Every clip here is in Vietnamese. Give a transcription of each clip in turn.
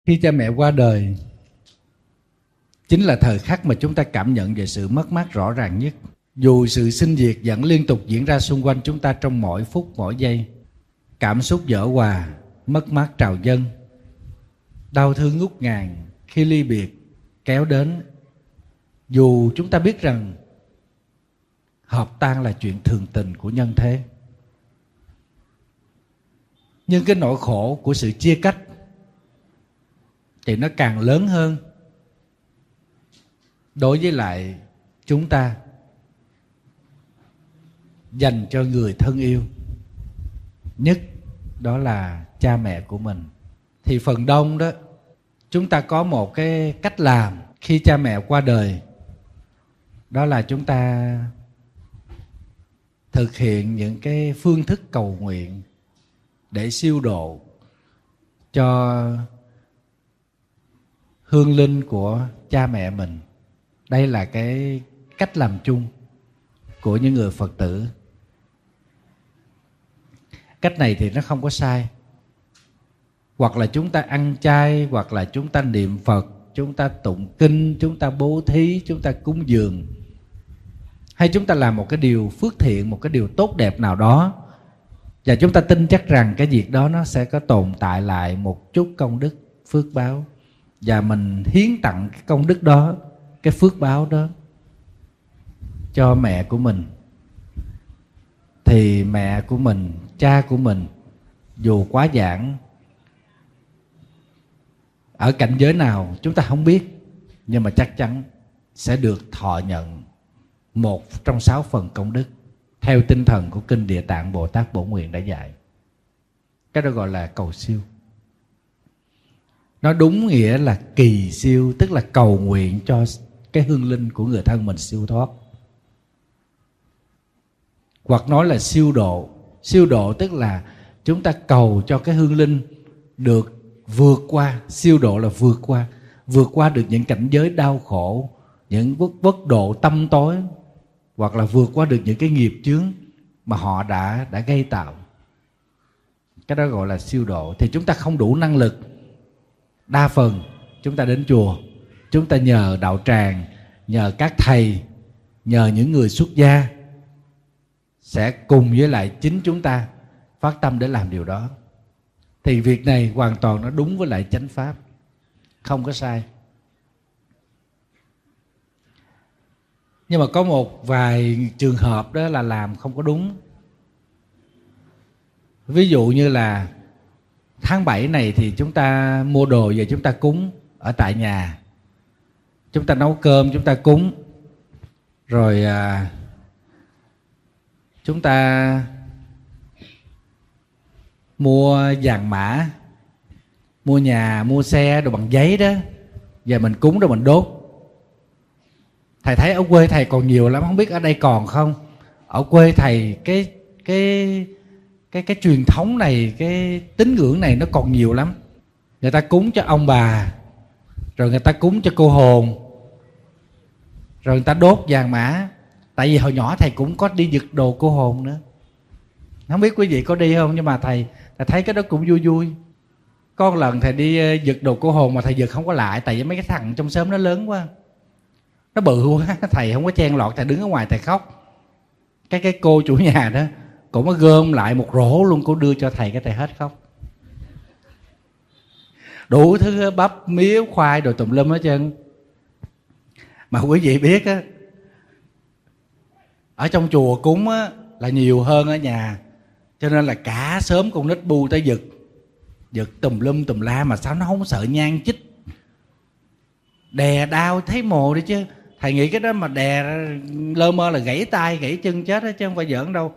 Khi cha mẹ qua đời chính là thời khắc mà chúng ta cảm nhận về sự mất mát rõ ràng nhất. Dù sự sinh diệt vẫn liên tục diễn ra xung quanh chúng ta trong mỗi phút mỗi giây, cảm xúc vỡ òa, mất mát trào dâng, đau thương ngút ngàn khi ly biệt kéo đến. Dù chúng ta biết rằng hợp tan là chuyện thường tình của nhân thế, nhưng cái nỗi khổ của sự chia cách thì nó càng lớn hơn đối với lại chúng ta dành cho người thân yêu nhất, đó là cha mẹ của mình. Thì phần đông đó, chúng ta có một cái cách làm khi cha mẹ qua đời, đó là chúng ta thực hiện những cái phương thức cầu nguyện để siêu độ cho hương linh của cha mẹ mình. Đây là cái cách làm chung của những người Phật tử. Cách này thì nó không có sai. Hoặc là chúng ta ăn chay, hoặc là chúng ta niệm Phật, chúng ta tụng kinh, chúng ta bố thí, chúng ta cúng dường, hay chúng ta làm một cái điều phước thiện, một cái điều tốt đẹp nào đó, và chúng ta tin chắc rằng cái việc đó nó sẽ có tồn tại lại một chút công đức, phước báo, và mình hiến tặng cái công đức đó, cái phước báo đó cho mẹ của mình. Thì mẹ của mình, cha của mình, dù quá giảng ở cảnh giới nào chúng ta không biết, nhưng mà chắc chắn sẽ được thọ nhận 1 trong 6 phần công đức theo tinh thần của Kinh Địa Tạng Bồ Tát Bổn Nguyện đã dạy. Cái đó gọi là cầu siêu. Nó đúng nghĩa là kỳ siêu, tức là cầu nguyện cho cái hương linh của người thân mình siêu thoát. Hoặc nói là siêu độ. Siêu độ tức là chúng ta cầu cho cái hương linh được vượt qua. Siêu độ là vượt qua được những cảnh giới đau khổ, những bất độ tâm tối, hoặc là vượt qua được những cái nghiệp chướng mà họ đã gây tạo. Cái đó gọi là siêu độ. Thì chúng ta không đủ năng lực, đa phần chúng ta đến chùa, chúng ta nhờ đạo tràng, nhờ các thầy, nhờ những người xuất gia sẽ cùng với lại chính chúng ta phát tâm để làm điều đó. Thì việc này hoàn toàn nó đúng với lại chánh pháp, không có sai. Nhưng mà có một vài trường hợp đó là làm không có đúng. Ví dụ như là tháng 7 này thì chúng ta mua đồ về chúng ta cúng ở tại nhà, chúng ta nấu cơm chúng ta cúng, rồi chúng ta mua vàng mã, mua nhà, mua xe đồ bằng giấy đó, và mình cúng rồi mình đốt. Thầy thấy ở quê thầy còn nhiều lắm, không biết ở đây còn không. Ở quê thầy cái truyền thống này, cái tín ngưỡng này nó còn nhiều lắm. Người ta cúng cho ông bà, rồi người ta cúng cho cô hồn, rồi người ta đốt vàng mã. Tại vì hồi nhỏ thầy cũng có đi giật đồ cô hồn nữa. Không biết quý vị có đi không, nhưng mà thầy thấy cái đó cũng vui vui. Có một lần thầy đi giật đồ cô hồn mà thầy giật không có lại, tại vì mấy cái thằng trong xóm nó lớn quá, nó bự quá, thầy không có chen lọt, thầy đứng ở ngoài thầy khóc. Cái cô chủ nhà đó, cô mới gom lại một rổ luôn, cô đưa cho thầy, cái thầy hết khóc. Đủ thứ bắp, mía, khoai, đồ tùm lum hết trơn. Mà quý vị biết á, ở trong chùa cúng á là nhiều hơn ở nhà, cho nên là cả xóm con nít bu tới giật tùm lum tùm la. Mà sao nó không sợ nhang chích, đè đau thấy mồ đi chứ. Thầy nghĩ cái đó mà đè lơ mơ là gãy tay gãy chân chết đó, chứ không phải giỡn đâu.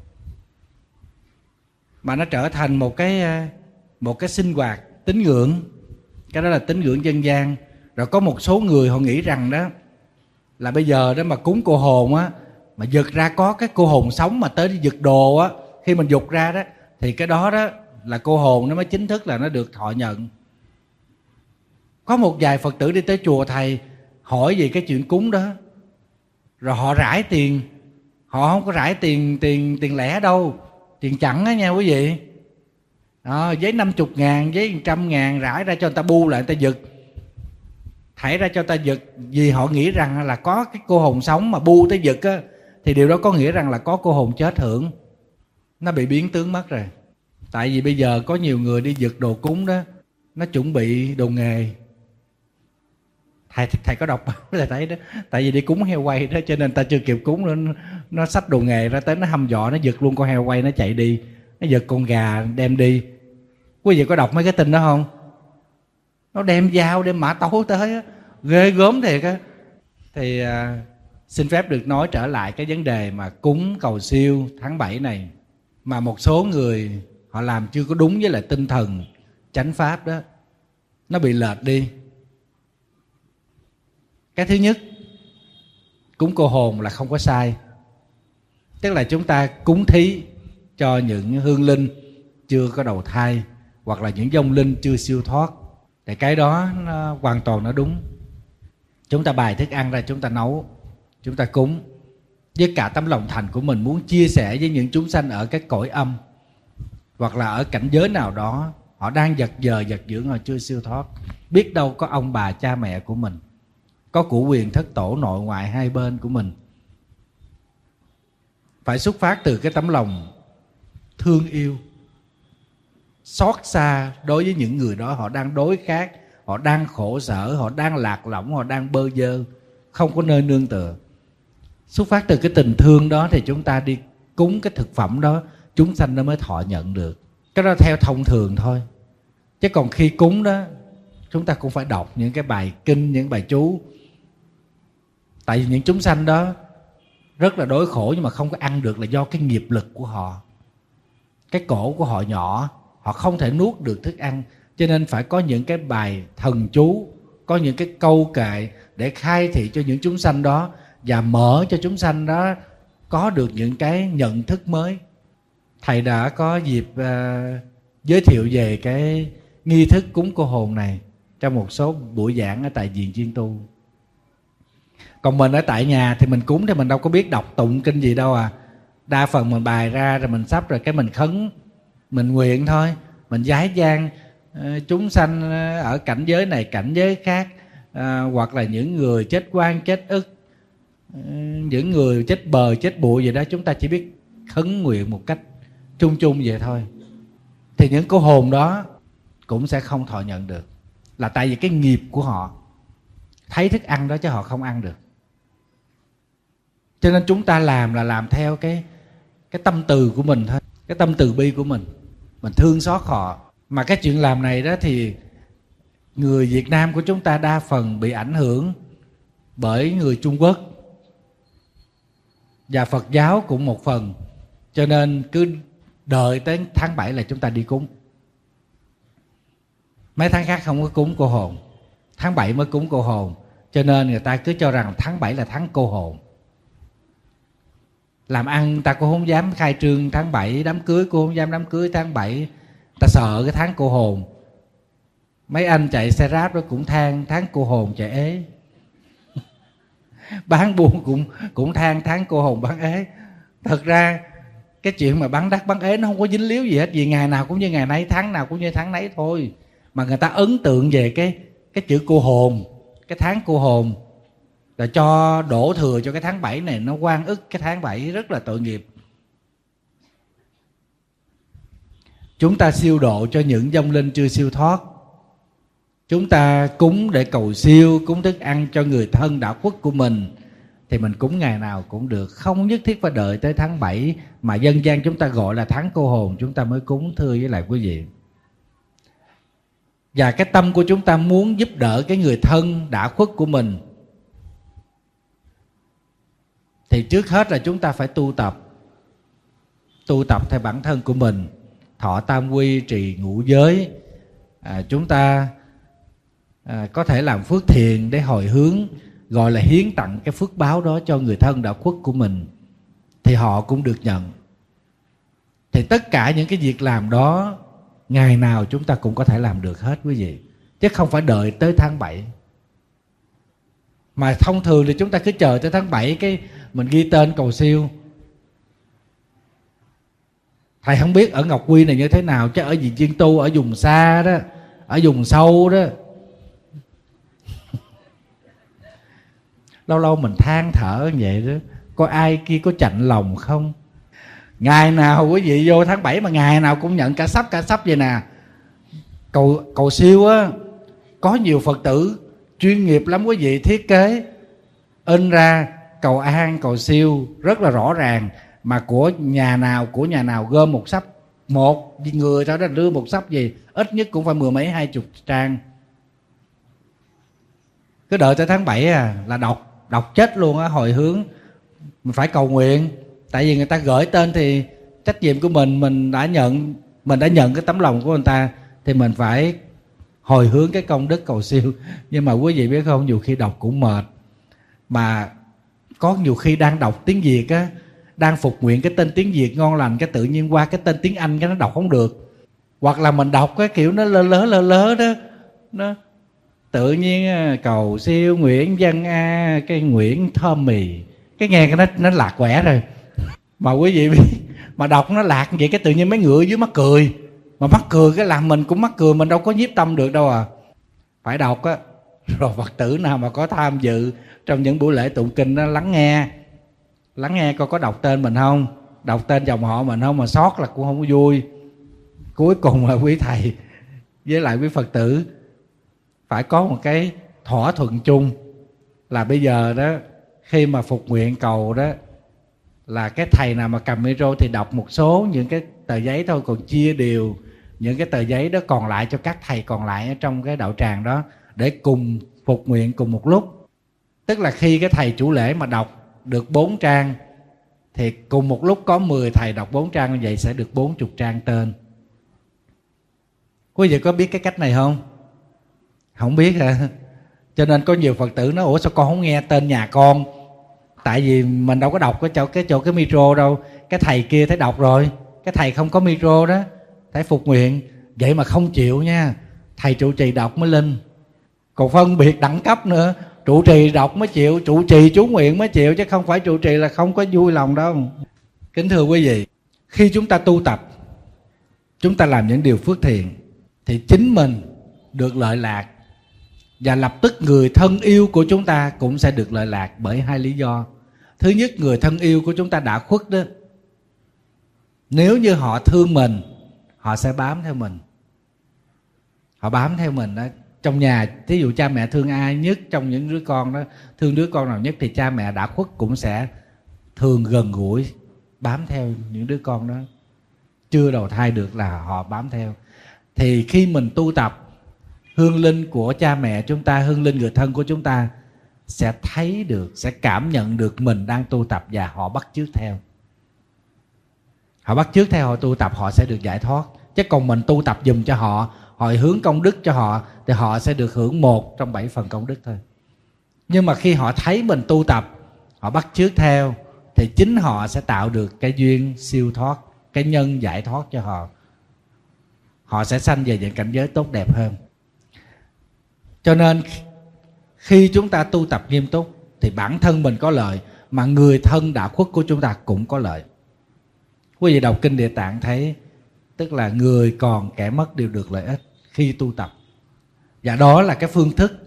Mà nó trở thành một cái sinh hoạt tín ngưỡng. Cái đó là tín ngưỡng dân gian. Rồi có một số người họ nghĩ rằng đó là bây giờ đó mà cúng cô hồn á, mà giật ra có cái cô hồn sống mà tới đi giật đồ á, khi mình giục ra đó thì cái đó đó là cô hồn nó mới chính thức là nó được thọ nhận. Có một vài Phật tử đi tới chùa thầy hỏi về cái chuyện cúng đó, rồi họ rải tiền. Họ không có rải tiền lẻ đâu, tiền chẵn á nha quý vị. Giấy 50.000, giấy 100.000 rải ra cho người ta bu lại, người ta giật, thảy ra cho người ta giật, vì họ nghĩ rằng là có cái cô hồn sống mà bu tới giật á, thì điều đó có nghĩa rằng là có cô hồn chết hưởng. Nó bị biến tướng mất rồi. Tại vì bây giờ có nhiều người đi giật đồ cúng đó, nó chuẩn bị đồ nghề. Thầy có đọc thầy thấy đó, tại vì đi cúng heo quay đó, cho nên ta chưa kịp cúng, nó xách đồ nghề ra tới, nó hăm dọa, nó giật luôn con heo quay, nó chạy đi, nó giật con gà đem đi. Quý vị có đọc mấy cái tin đó không? Nó đem dao, đem mã tấu tới á, ghê gớm thiệt á. Thì xin phép được nói trở lại cái vấn đề mà cúng cầu siêu tháng 7 này, mà một số người họ làm chưa có đúng với lại tinh thần chánh pháp đó, nó bị lệch đi. Cái thứ nhất, cúng cô hồn là không có sai. Tức là chúng ta cúng thí cho những hương linh chưa có đầu thai, hoặc là những vong linh chưa siêu thoát, thì cái đó nó hoàn toàn nó đúng. Chúng ta bày thức ăn ra, chúng ta nấu, chúng ta cúng với cả tấm lòng thành của mình, muốn chia sẻ với những chúng sanh ở các cõi âm, hoặc là ở cảnh giới nào đó họ đang giật giờ giật dưỡng, họ chưa siêu thoát. Biết đâu có ông bà cha mẹ của mình, có cửu quyền thất tổ nội ngoại hai bên của mình. Phải xuất phát từ cái tấm lòng thương yêu, xót xa đối với những người đó. Họ đang đối khát, họ đang khổ sở, họ đang lạc lõng, họ đang bơ vơ, không có nơi nương tựa. Xuất phát từ cái tình thương đó thì chúng ta đi cúng cái thực phẩm đó, chúng sanh nó mới thọ nhận được. Cái đó theo thông thường thôi. Chứ còn khi cúng đó, chúng ta cũng phải đọc những cái bài kinh, những bài chú. Tại vì những chúng sanh đó rất là đối khổ, nhưng mà không có ăn được là do cái nghiệp lực của họ. Cái cổ của họ nhỏ, họ không thể nuốt được thức ăn, cho nên phải có những cái bài thần chú, có những cái câu kệ để khai thị cho những chúng sanh đó, và mở cho chúng sanh đó có được những cái nhận thức mới. Thầy đã có dịp giới thiệu về cái nghi thức cúng cô hồn này trong một số buổi giảng ở tại viện chuyên tu. Còn mình ở tại nhà thì mình cúng thì mình đâu có biết đọc tụng kinh gì đâu à. Đa phần mình bài ra rồi mình sắp rồi cái mình khấn, mình nguyện thôi. Mình giái gian chúng sanh ở cảnh giới này cảnh giới khác, hoặc là những người chết oan chết ức, những người chết bờ chết bụi gì đó, chúng ta chỉ biết khấn nguyện một cách chung chung vậy thôi. Thì những cô hồn đó cũng sẽ không thọ nhận được, là tại vì cái nghiệp của họ thấy thức ăn đó chứ họ không ăn được. Cho nên chúng ta làm là làm theo cái tâm từ của mình thôi, cái tâm từ bi của mình thương xót họ. Mà cái chuyện làm này đó thì người Việt Nam của chúng ta đa phần bị ảnh hưởng bởi người Trung Quốc, và Phật giáo cũng một phần. Cho nên cứ đợi tới tháng 7 là chúng ta đi cúng. Mấy tháng khác không có cúng cô hồn, tháng 7 mới cúng cô hồn. Cho nên người ta cứ cho rằng tháng 7 là tháng cô hồn. Làm ăn ta cũng không dám khai trương tháng 7, đám cưới cũng không dám đám cưới tháng 7. Ta sợ cái tháng cô hồn. Mấy anh chạy xe ráp đó cũng than tháng cô hồn chạy ế. Bán buôn cũng than tháng cô hồn bán ế. Thật ra cái chuyện mà bán đắt bán ế nó không có dính líu gì hết, vì ngày nào cũng như ngày nấy, tháng nào cũng như tháng nấy thôi. Mà người ta ấn tượng về cái chữ cô hồn, cái tháng cô hồn, là cho đổ thừa cho cái tháng 7 này, nó oan ức cái tháng 7, rất là tội nghiệp. Chúng ta siêu độ cho những vong linh chưa siêu thoát. Chúng ta cúng để cầu siêu, cúng thức ăn cho người thân đã khuất của mình, thì mình cúng ngày nào cũng được, không nhất thiết phải đợi tới tháng 7 mà dân gian chúng ta gọi là tháng cô hồn chúng ta mới cúng, thưa với lại quý vị. Và cái tâm của chúng ta muốn giúp đỡ cái người thân đã khuất của mình, thì trước hết là chúng ta phải tu tập theo bản thân của mình, thọ tam quy, trì ngũ giới. Chúng ta có thể làm phước thiện để hồi hướng, gọi là hiến tặng cái phước báo đó cho người thân đã khuất của mình, thì họ cũng được nhận. Thì tất cả những cái việc làm đó ngày nào chúng ta cũng có thể làm được hết quý vị, chứ không phải đợi tới tháng 7. Mà thông thường thì chúng ta cứ chờ tới tháng 7 cái mình ghi tên cầu siêu. Thầy không biết ở Ngọc Quy này như thế nào, chứ ở Vị Chuyên Tu ở vùng xa đó, ở vùng sâu đó, lâu lâu mình than thở như vậy đó, có ai kia có chạnh lòng không? Ngày nào quý vị vô tháng 7 mà ngày nào cũng nhận cả sắp vậy nè. Cầu siêu á, có nhiều Phật tử chuyên nghiệp lắm quý vị, thiết kế in ra cầu an cầu siêu rất là rõ ràng, mà của nhà nào gom một sắp, một người thôi đó đưa một sắp gì ít nhất cũng phải 10 mấy 20 trang. Cứ đợi tới tháng 7 là đọc chết luôn á. Hồi hướng mình phải cầu nguyện, tại vì người ta gửi tên thì trách nhiệm của mình đã nhận cái tấm lòng của người ta, thì mình phải hồi hướng cái công đức cầu siêu. Nhưng mà quý vị biết không, nhiều khi đọc cũng mệt, mà có nhiều khi đang đọc tiếng Việt á, đang phục nguyện cái tên tiếng Việt ngon lành, cái tự nhiên qua cái tên tiếng Anh cái nó đọc không được, hoặc là mình đọc cái kiểu nó lơ đó, nó tự nhiên cầu siêu Nguyễn Văn A, cái Nguyễn Thơm Mì, cái nghe cái nó lạc quẻ rồi. Mà quý vị biết, mà đọc nó lạc vậy cái tự nhiên mấy người dưới mắc cười, mà mắc cười cái làm mình cũng mắc cười, mình đâu có nhiếp tâm được đâu à. Phải đọc á, rồi Phật tử nào mà có tham dự trong những buổi lễ tụng kinh đó, lắng nghe coi có đọc tên mình không, đọc tên dòng họ mình không, mà sót là cũng không có vui. Cuối cùng là quý thầy với lại quý Phật tử phải có một cái thỏa thuận chung là bây giờ đó, khi mà phục nguyện cầu đó, là cái thầy nào mà cầm micro thì đọc một số những cái tờ giấy thôi, còn chia đều những cái tờ giấy đó còn lại cho các thầy còn lại ở trong cái đạo tràng đó, để cùng phục nguyện cùng một lúc. Tức là khi cái thầy chủ lễ mà đọc được 4 trang thì cùng một lúc có 10 thầy đọc 4 trang, như vậy sẽ được 40 trang tên. Quý vị có biết cái cách này không? Không biết hả? Cho nên có nhiều Phật tử nói ủa sao con không nghe tên nhà con? Tại vì mình đâu có đọc cái chỗ cái micro đâu, cái thầy kia thấy đọc rồi, cái thầy không có micro đó thấy phục nguyện, vậy mà không chịu nha. Thầy trụ trì đọc mới linh, còn phân biệt đẳng cấp nữa, trụ trì đọc mới chịu, trụ trì chú nguyện mới chịu, chứ không phải trụ trì là không có vui lòng đâu. Kính thưa quý vị, khi chúng ta tu tập, chúng ta làm những điều phước thiện thì chính mình được lợi lạc, và lập tức người thân yêu của chúng ta cũng sẽ được lợi lạc, bởi hai lý do. Thứ nhất, người thân yêu của chúng ta đã khuất đó, nếu như họ thương mình, họ sẽ bám theo mình. Họ bám theo mình đó. Trong nhà, thí dụ cha mẹ thương ai nhất trong những đứa con đó, thương đứa con nào nhất, thì cha mẹ đã khuất cũng sẽ thường gần gũi, bám theo những đứa con đó. Chưa đầu thai được là họ bám theo. Thì khi mình tu tập, hương linh của cha mẹ chúng ta, hương linh người thân của chúng ta sẽ thấy được, sẽ cảm nhận được mình đang tu tập, và họ bắt chước theo. Họ bắt chước theo, họ tu tập, họ sẽ được giải thoát. Chứ còn mình tu tập giùm cho họ, hồi hướng công đức cho họ, thì họ sẽ được hưởng 1 trong 7 phần công đức thôi. Nhưng mà khi họ thấy mình tu tập, họ bắt chước theo, thì chính họ sẽ tạo được cái duyên siêu thoát, cái nhân giải thoát cho họ. Họ sẽ sanh về những cảnh giới tốt đẹp hơn. Cho nên khi chúng ta tu tập nghiêm túc thì bản thân mình có lợi, mà người thân đã khuất của chúng ta cũng có lợi. Quý vị đọc kinh Địa Tạng thấy, tức là người còn kẻ mất đều được lợi ích khi tu tập. Và đó là cái phương thức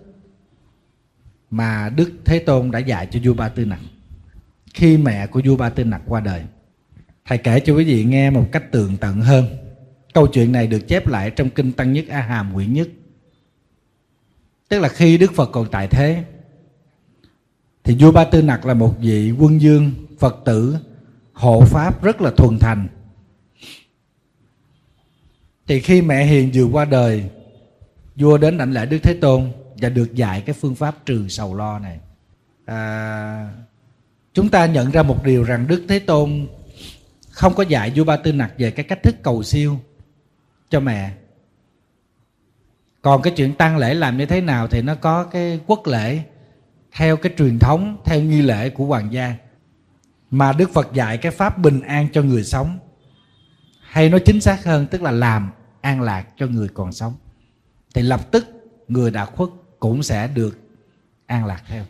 mà Đức Thế Tôn đã dạy cho vua Ba Tư Nặc khi mẹ của vua Ba Tư Nặc qua đời. Thầy kể cho quý vị nghe một cách tường tận hơn. Câu chuyện này được chép lại trong kinh Tăng Nhất A Hàm quyển nhất. Tức là khi Đức Phật còn tại thế, thì vua Ba Tư Nặc là một vị quân vương Phật tử hộ pháp rất là thuần thành. Thì khi mẹ hiền vừa qua đời, vua đến đảnh lễ Đức Thế Tôn và được dạy cái phương pháp trừ sầu lo này. Chúng ta nhận ra một điều rằng Đức Thế Tôn không có dạy vua Ba Tư Nặc về cái cách thức cầu siêu cho mẹ. Còn cái chuyện tang lễ làm như thế nào thì nó có cái quốc lễ theo cái truyền thống, theo nghi lễ của hoàng gia. Mà Đức Phật dạy cái pháp bình an cho người sống, hay nói chính xác hơn, tức là làm an lạc cho người còn sống, thì lập tức người đã khuất cũng sẽ được an lạc theo.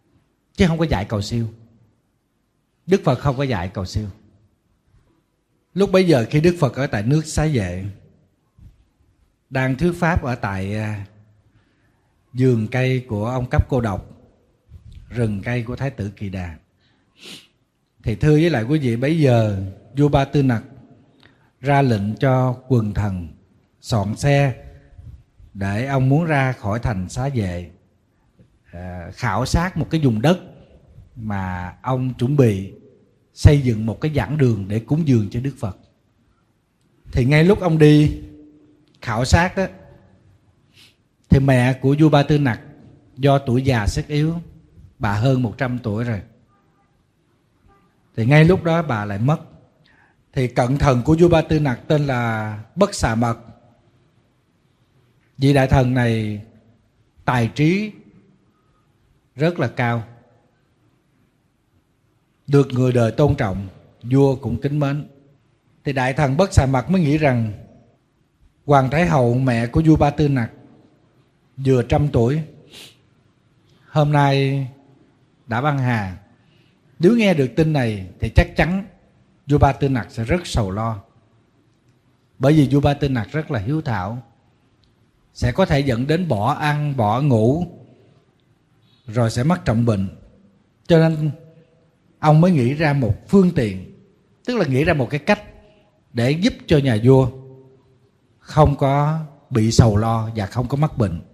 Chứ không có dạy cầu siêu. Đức Phật không có dạy cầu siêu. Lúc bấy giờ khi Đức Phật ở tại nước Xá Vệ, đang thuyết pháp ở tại vườn cây của ông Cấp Cô Độc, rừng cây của Thái tử Kỳ Đà, thì thưa với lại quý vị, bấy giờ vua Ba Tư Nặc ra lệnh cho quần thần soạn xe để ông muốn ra khỏi thành Xá Vệ, khảo sát một cái vùng đất mà ông chuẩn bị xây dựng một cái giảng đường để cúng dường cho Đức Phật. Thì ngay lúc ông đi khảo sát đó, thì mẹ của vua Ba Tư Nặc do tuổi già sức yếu, bà hơn 100 tuổi rồi, thì ngay lúc đó bà lại mất. Thì cận thần của vua Ba Tư Nặc tên là Bất Xà Mật. Vị đại thần này tài trí rất là cao, được người đời tôn trọng, vua cũng kính mến. Thì đại thần Bất Xà Mật mới nghĩ rằng Hoàng Thái Hậu mẹ của vua Ba Tư Nặc vừa 100 tuổi, hôm nay đã băng hà. Nếu nghe được tin này thì chắc chắn vua Ba Tư Nặc sẽ rất sầu lo. Bởi vì vua Ba Tư Nặc rất là hiếu thảo, sẽ có thể dẫn đến bỏ ăn, bỏ ngủ, rồi sẽ mắc trọng bệnh. Cho nên ông mới nghĩ ra một phương tiện, tức là nghĩ ra một cái cách để giúp cho nhà vua không có bị sầu lo và không có mắc bệnh.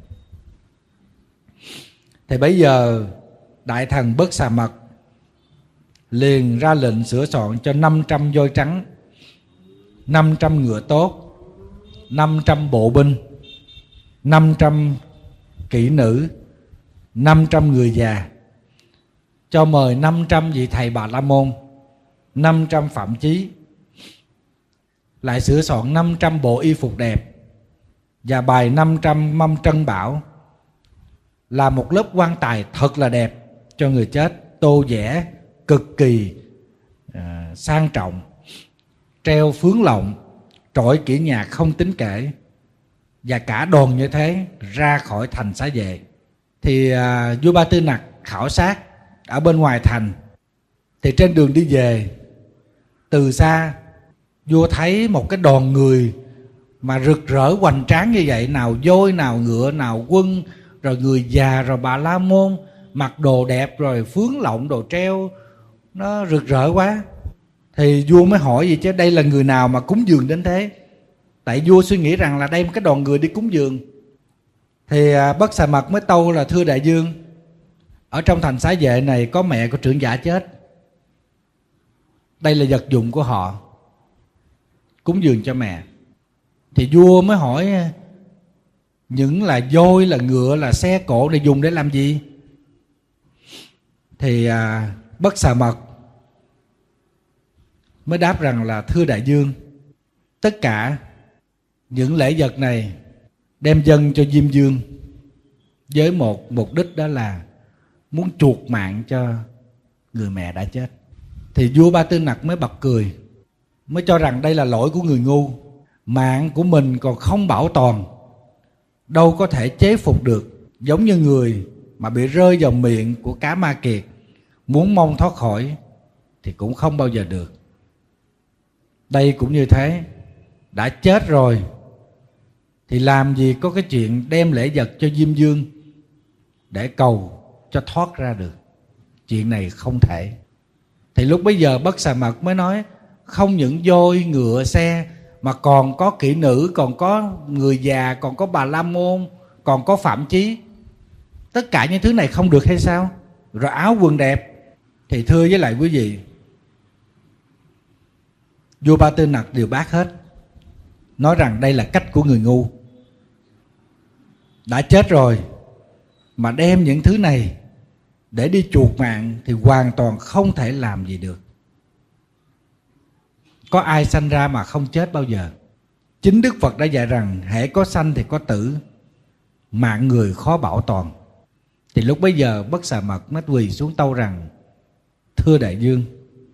Thì bây giờ đại thần Bất Xà Mật liền ra lệnh sửa soạn cho 500 voi trắng, 500 ngựa tốt, 500 bộ binh, 500 kỹ nữ, 500 người già, cho mời 500 vị thầy Bà La Môn, 500 phạm chí, lại sửa soạn 500 bộ y phục đẹp và bày 500 mâm trân bảo, làm một lớp quan tài thật là đẹp cho người chết, tô vẽ cực kỳ sang trọng, treo phướng lộng, trội kỹ nhạc không tính kể, và cả đoàn như thế ra khỏi thành Xá Vệ. Thì vua Ba Tư Nặc khảo sát ở bên ngoài thành, thì trên đường đi về, từ xa vua thấy một cái đoàn người mà rực rỡ hoành tráng như vậy, nào voi, nào ngựa, nào quân, rồi người già, rồi Bà La Môn, mặc đồ đẹp, rồi phướng lộng, đồ treo, nó rực rỡ quá. Thì vua mới hỏi gì chứ, đây là người nào mà cúng dường đến thế? Tại vua suy nghĩ rằng là đây một cái đoàn người đi cúng dường. Thì Bất Xà Mật mới tâu là: thưa đại vương, ở trong thành Xá Vệ này có mẹ của trưởng giả chết, đây là vật dụng của họ, cúng dường cho mẹ. Thì vua mới hỏi: những là voi, là ngựa, là xe cộ này dùng để làm gì? Thì Bất Xà Mật mới đáp rằng là: thưa đại vương, tất cả những lễ vật này đem dâng cho Diêm Vương với một mục đích, đó là muốn chuộc mạng cho người mẹ đã chết. Thì vua Ba Tư Nặc mới bật cười, mới cho rằng đây là lỗi của người ngu. Mạng của mình còn không bảo toàn, đâu có thể chế phục được. Giống như người mà bị rơi vào miệng của cá ma kiệt, muốn mong thoát khỏi thì cũng không bao giờ được. Đây cũng như thế, đã chết rồi thì làm gì có cái chuyện đem lễ vật cho Diêm Vương để cầu cho thoát ra được. Chuyện này không thể. Thì lúc bấy giờ Bất Xà Mật mới nói: không những voi, ngựa, xe, mà còn có kỹ nữ, còn có người già, còn có Bà La Môn, còn có phạm chí. Tất cả những thứ này không được hay sao? Rồi áo quần đẹp. Thì thưa với lại quý vị, vua Ba Tư Nặc đều bác hết, nói rằng đây là cách của người ngu. Đã chết rồi mà đem những thứ này để đi chuộc mạng thì hoàn toàn không thể làm gì được. Có ai sanh ra mà không chết bao giờ. Chính Đức Phật đã dạy rằng hễ có sanh thì có tử, mạng người khó bảo toàn. Thì lúc bấy giờ Bất Xà Mật mới quỳ xuống tâu rằng: thưa đại vương,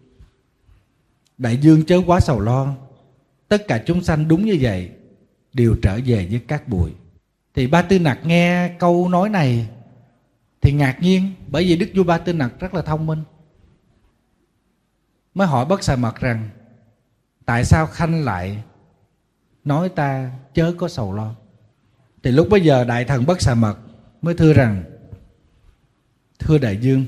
đại vương chớ quá sầu lo, tất cả chúng sanh đúng như vậy đều trở về với cát bụi. Thì Ba Tư Nặc nghe câu nói này thì ngạc nhiên, bởi vì đức vua Ba Tư Nặc rất là thông minh. Mới hỏi Bất Xà Mật rằng: tại sao Khanh lại nói ta chớ có sầu lo? Thì lúc bấy giờ Đại Thần Bất Xà Mật mới thưa rằng: thưa đại dương,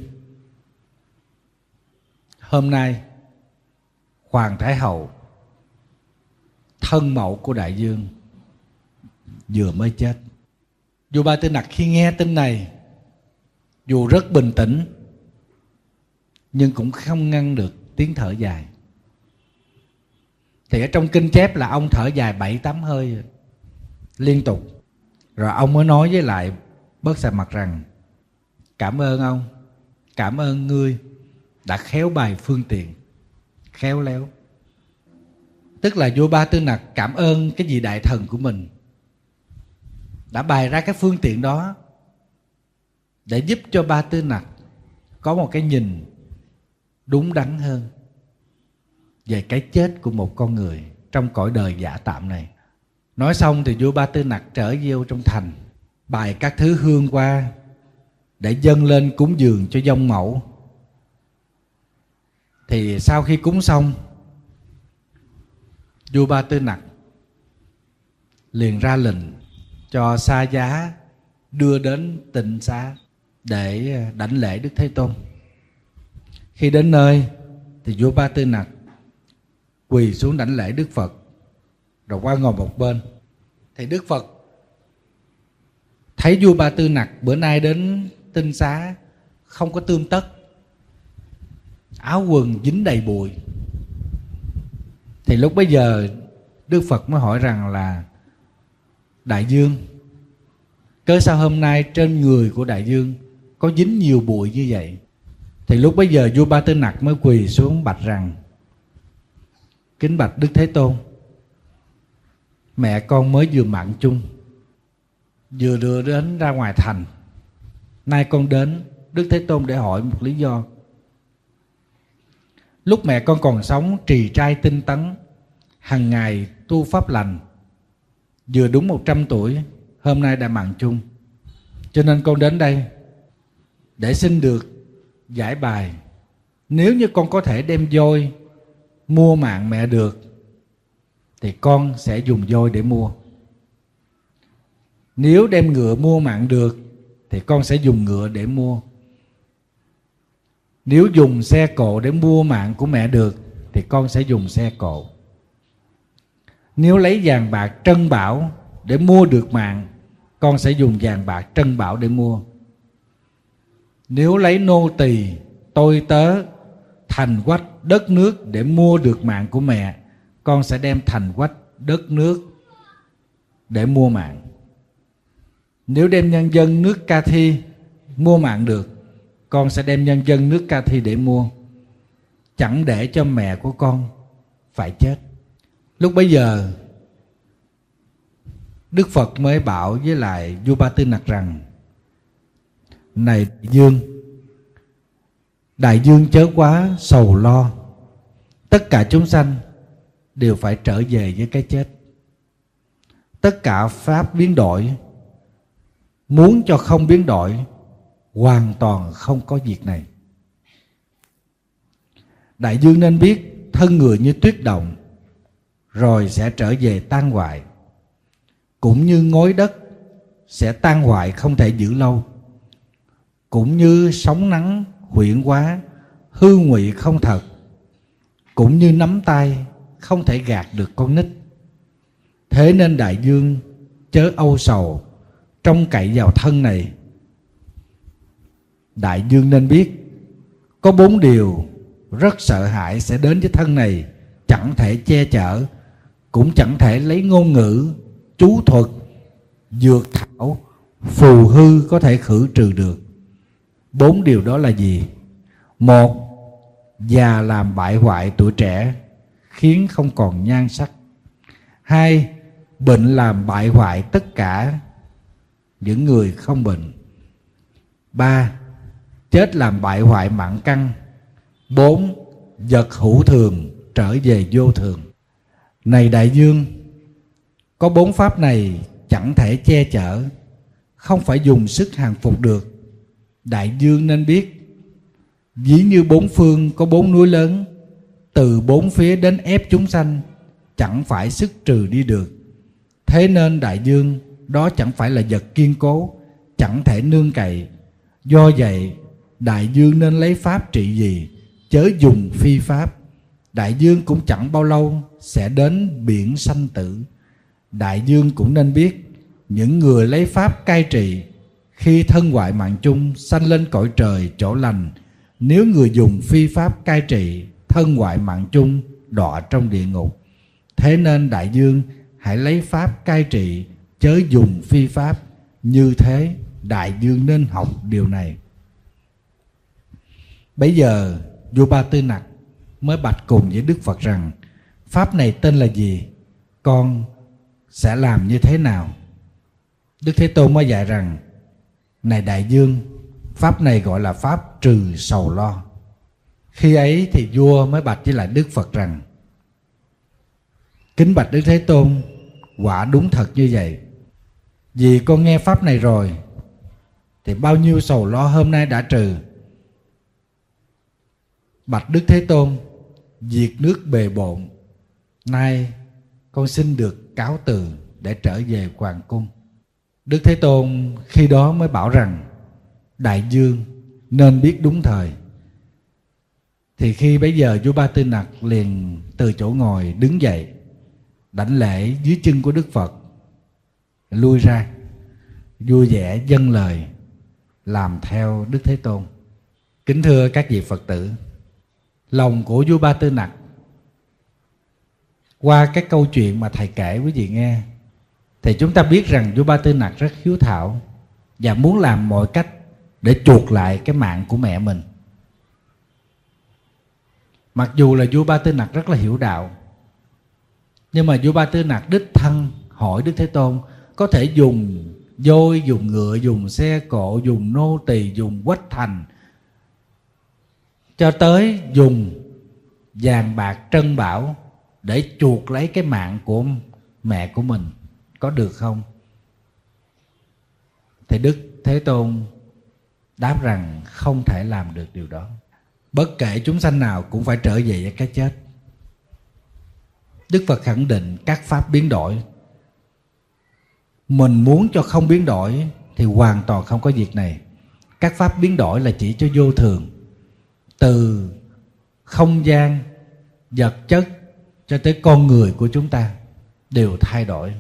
hôm nay Hoàng Thái Hậu, thân mẫu của đại dương, vừa mới chết. Vua Ba Tư Nặc khi nghe tin này, dù rất bình tĩnh nhưng cũng không ngăn được tiếng thở dài. Thì ở trong kinh chép là ông thở dài 7-8 hơi liên tục. Rồi ông mới nói với lại Bất Xà Mật rằng: cảm ơn ông, cảm ơn ngươi đã khéo bày phương tiện, khéo léo. Tức là vua Ba Tư Nặc cảm ơn cái vị đại thần của mình đã bày ra cái phương tiện đó để giúp cho Ba Tư Nặc có một cái nhìn đúng đắn hơn về cái chết của một con người trong cõi đời giả tạm này. Nói xong thì vua Ba Tư Nặc trở vô trong thành, bày các thứ hương hoa để dâng lên cúng dường cho vong mẫu. Thì sau khi cúng xong, vua Ba Tư Nặc liền ra lệnh cho Sa Giá đưa đến Tịnh Xá để đảnh lễ Đức Thế Tôn. Khi đến nơi thì vua Ba Tư Nặc quỳ xuống đảnh lễ Đức Phật, rồi qua ngồi một bên. Thì Đức Phật thấy vua Ba Tư Nặc bữa nay đến Tinh Xá không có tươm tất, áo quần dính đầy bụi. Thì lúc bấy giờ Đức Phật mới hỏi rằng là: đại dương, cớ sao hôm nay trên người của đại dương có dính nhiều bụi như vậy? Thì lúc bấy giờ vua Ba Tư Nặc mới quỳ xuống bạch rằng: kính bạch Đức Thế Tôn, mẹ con mới vừa mặn chung, vừa đưa đến ra ngoài thành. Nay con đến Đức Thế Tôn để hỏi một lý do. Lúc mẹ con còn sống trì trai tinh tấn, hằng ngày tu pháp lành, vừa đúng 100 tuổi, hôm nay đã mặn chung. Cho nên con đến đây để xin được giải bài. Nếu như con có thể đem voi mua mạng mẹ được thì con sẽ dùng voi để mua. Nếu đem ngựa mua mạng được thì con sẽ dùng ngựa để mua. Nếu dùng xe cộ để mua mạng của mẹ được thì con sẽ dùng xe cộ. Nếu lấy vàng bạc trân bảo để mua được mạng, con sẽ dùng vàng bạc trân bảo để mua. Nếu lấy nô tỳ, tôi tớ, thành quách, đất nước để mua được mạng của mẹ, con sẽ đem thành quách, đất nước để mua mạng. Nếu đem nhân dân nước Ca Thi mua mạng được, con sẽ đem nhân dân nước Ca Thi để mua, chẳng để cho mẹ của con phải chết. Lúc bấy giờ Đức Phật mới bảo với lại vua Ba Tư Nặc rằng: này đại dương chớ quá sầu lo. Tất cả chúng sanh đều phải trở về với cái chết. Tất cả pháp biến đổi, muốn cho không biến đổi, hoàn toàn không có việc này. Đại dương nên biết thân người như tuyết động, rồi sẽ trở về tan hoại. Cũng như ngói đất sẽ tan hoại không thể giữ lâu. Cũng như sóng nắng huyễn hóa, hư ngụy không thật. Cũng như nắm tay không thể gạt được con nít. Thế nên đại dương chớ âu sầu, trông cậy vào thân này. Đại dương nên biết có 4 điều rất sợ hãi sẽ đến với thân này, chẳng thể che chở, cũng chẳng thể lấy ngôn ngữ, chú thuật, dược thảo, phù hư có thể khử trừ được. 4 điều đó là gì? 1. Già làm bại hoại tuổi trẻ, khiến không còn nhan sắc. 2. Bệnh làm bại hoại tất cả những người không bệnh. 3. Chết làm bại hoại mạng căn. 4. Vật hữu thường trở về vô thường. Này đại dương, có 4 pháp này chẳng thể che chở, không phải dùng sức hàng phục được. Đại dương nên biết, ví như 4 phương có 4 núi lớn, từ bốn phía đến ép chúng sanh, chẳng phải sức trừ đi được. Thế nên đại dương đó chẳng phải là vật kiên cố, chẳng thể nương cậy. Do vậy đại dương nên lấy pháp trị gì, chớ dùng phi pháp. Đại dương cũng chẳng bao lâu sẽ đến biển sanh tử. Đại dương cũng nên biết, những người lấy pháp cai trị, khi thân hoại mạng chung sanh lên cõi trời chỗ lành. Nếu người dùng phi pháp cai trị, thân hoại mạng chung đọa trong địa ngục. Thế nên đại dương hãy lấy pháp cai trị, chớ dùng phi pháp. Như thế đại dương nên học điều này. Bấy giờ vua Ba Tư Nặc mới bạch cùng với Đức Phật rằng: pháp này tên là gì? Con sẽ làm như thế nào? Đức Thế Tôn mới dạy rằng: này đại dương, pháp này gọi là pháp trừ sầu lo. Khi ấy thì vua mới bạch với lại Đức Phật rằng: kính bạch Đức Thế Tôn, quả đúng thật như vậy. Vì con nghe pháp này rồi thì bao nhiêu sầu lo hôm nay đã trừ. Bạch Đức Thế Tôn, việc nước bề bộn, nay con xin được cáo từ để trở về hoàng cung. Đức Thế Tôn khi đó mới bảo rằng: đại dương nên biết đúng thời. Thì khi bấy giờ vua Ba Tư Nặc liền từ chỗ ngồi đứng dậy, đảnh lễ dưới chân của Đức Phật, lui ra, vui vẻ dâng lời làm theo Đức Thế Tôn. Kính thưa các vị Phật tử, lòng của vua Ba Tư Nặc qua cái câu chuyện mà thầy kể quý vị nghe, thì chúng ta biết rằng vua Ba Tư Nặc rất hiếu thảo và muốn làm mọi cách để chuộc lại cái mạng của mẹ mình. Mặc dù là vua Ba Tư Nặc rất là hiểu đạo, nhưng mà vua Ba Tư Nặc đích thân hỏi Đức Thế Tôn có thể dùng voi, dùng ngựa, dùng xe cộ, dùng nô tỳ, dùng quách thành, cho tới dùng vàng bạc trân bảo để chuộc lấy cái mạng của mẹ của mình, có được không? Thì Đức Thế Tôn đáp rằng không thể làm được điều đó. Bất kể chúng sanh nào cũng phải trở về với cái chết. Đức Phật khẳng định các pháp biến đổi. Mình muốn cho không biến đổi thì hoàn toàn không có việc này. Các pháp biến đổi là chỉ cho vô thường. Từ không gian, vật chất cho tới con người của chúng ta đều thay đổi.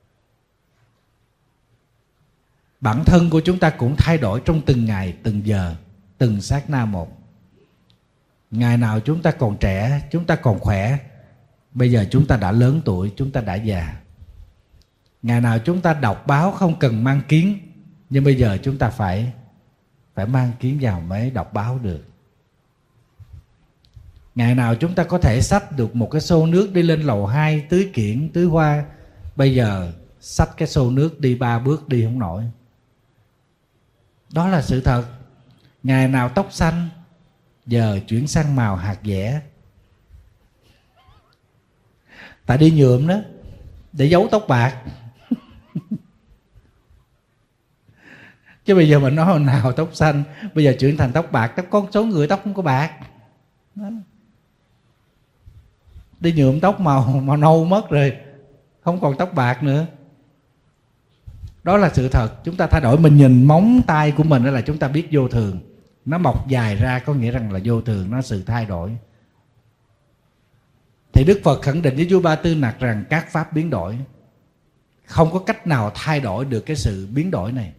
Bản thân của chúng ta cũng thay đổi trong từng ngày, từng giờ, từng sát na một. Ngày nào chúng ta còn trẻ, chúng ta còn khỏe, bây giờ chúng ta đã lớn tuổi, chúng ta đã già. Ngày nào chúng ta đọc báo không cần mang kiến, nhưng bây giờ chúng ta phải mang kiến vào mới đọc báo được. Ngày nào chúng ta có thể xách được một cái xô nước đi lên lầu 2 tưới kiển, tưới hoa, bây giờ xách cái xô nước đi 3 bước đi không nổi. Đó là sự thật. Ngày nào tóc xanh, giờ chuyển sang màu hạt dẻ. Tại đi nhuộm đó, để giấu tóc bạc. Chứ bây giờ mình nói hồi nào tóc xanh, bây giờ chuyển thành tóc bạc, con số người tóc không có bạc. Đó. Đi nhuộm tóc màu nâu mất rồi, không còn tóc bạc nữa. Đó là sự thật. Chúng ta thay đổi. Mình nhìn móng tay của mình đó là chúng ta biết vô thường. Nó mọc dài ra có nghĩa rằng là vô thường, nó sự thay đổi. Thì Đức Phật khẳng định với vua Ba Tư Nặc rằng các pháp biến đổi, không có cách nào thay đổi được cái sự biến đổi này.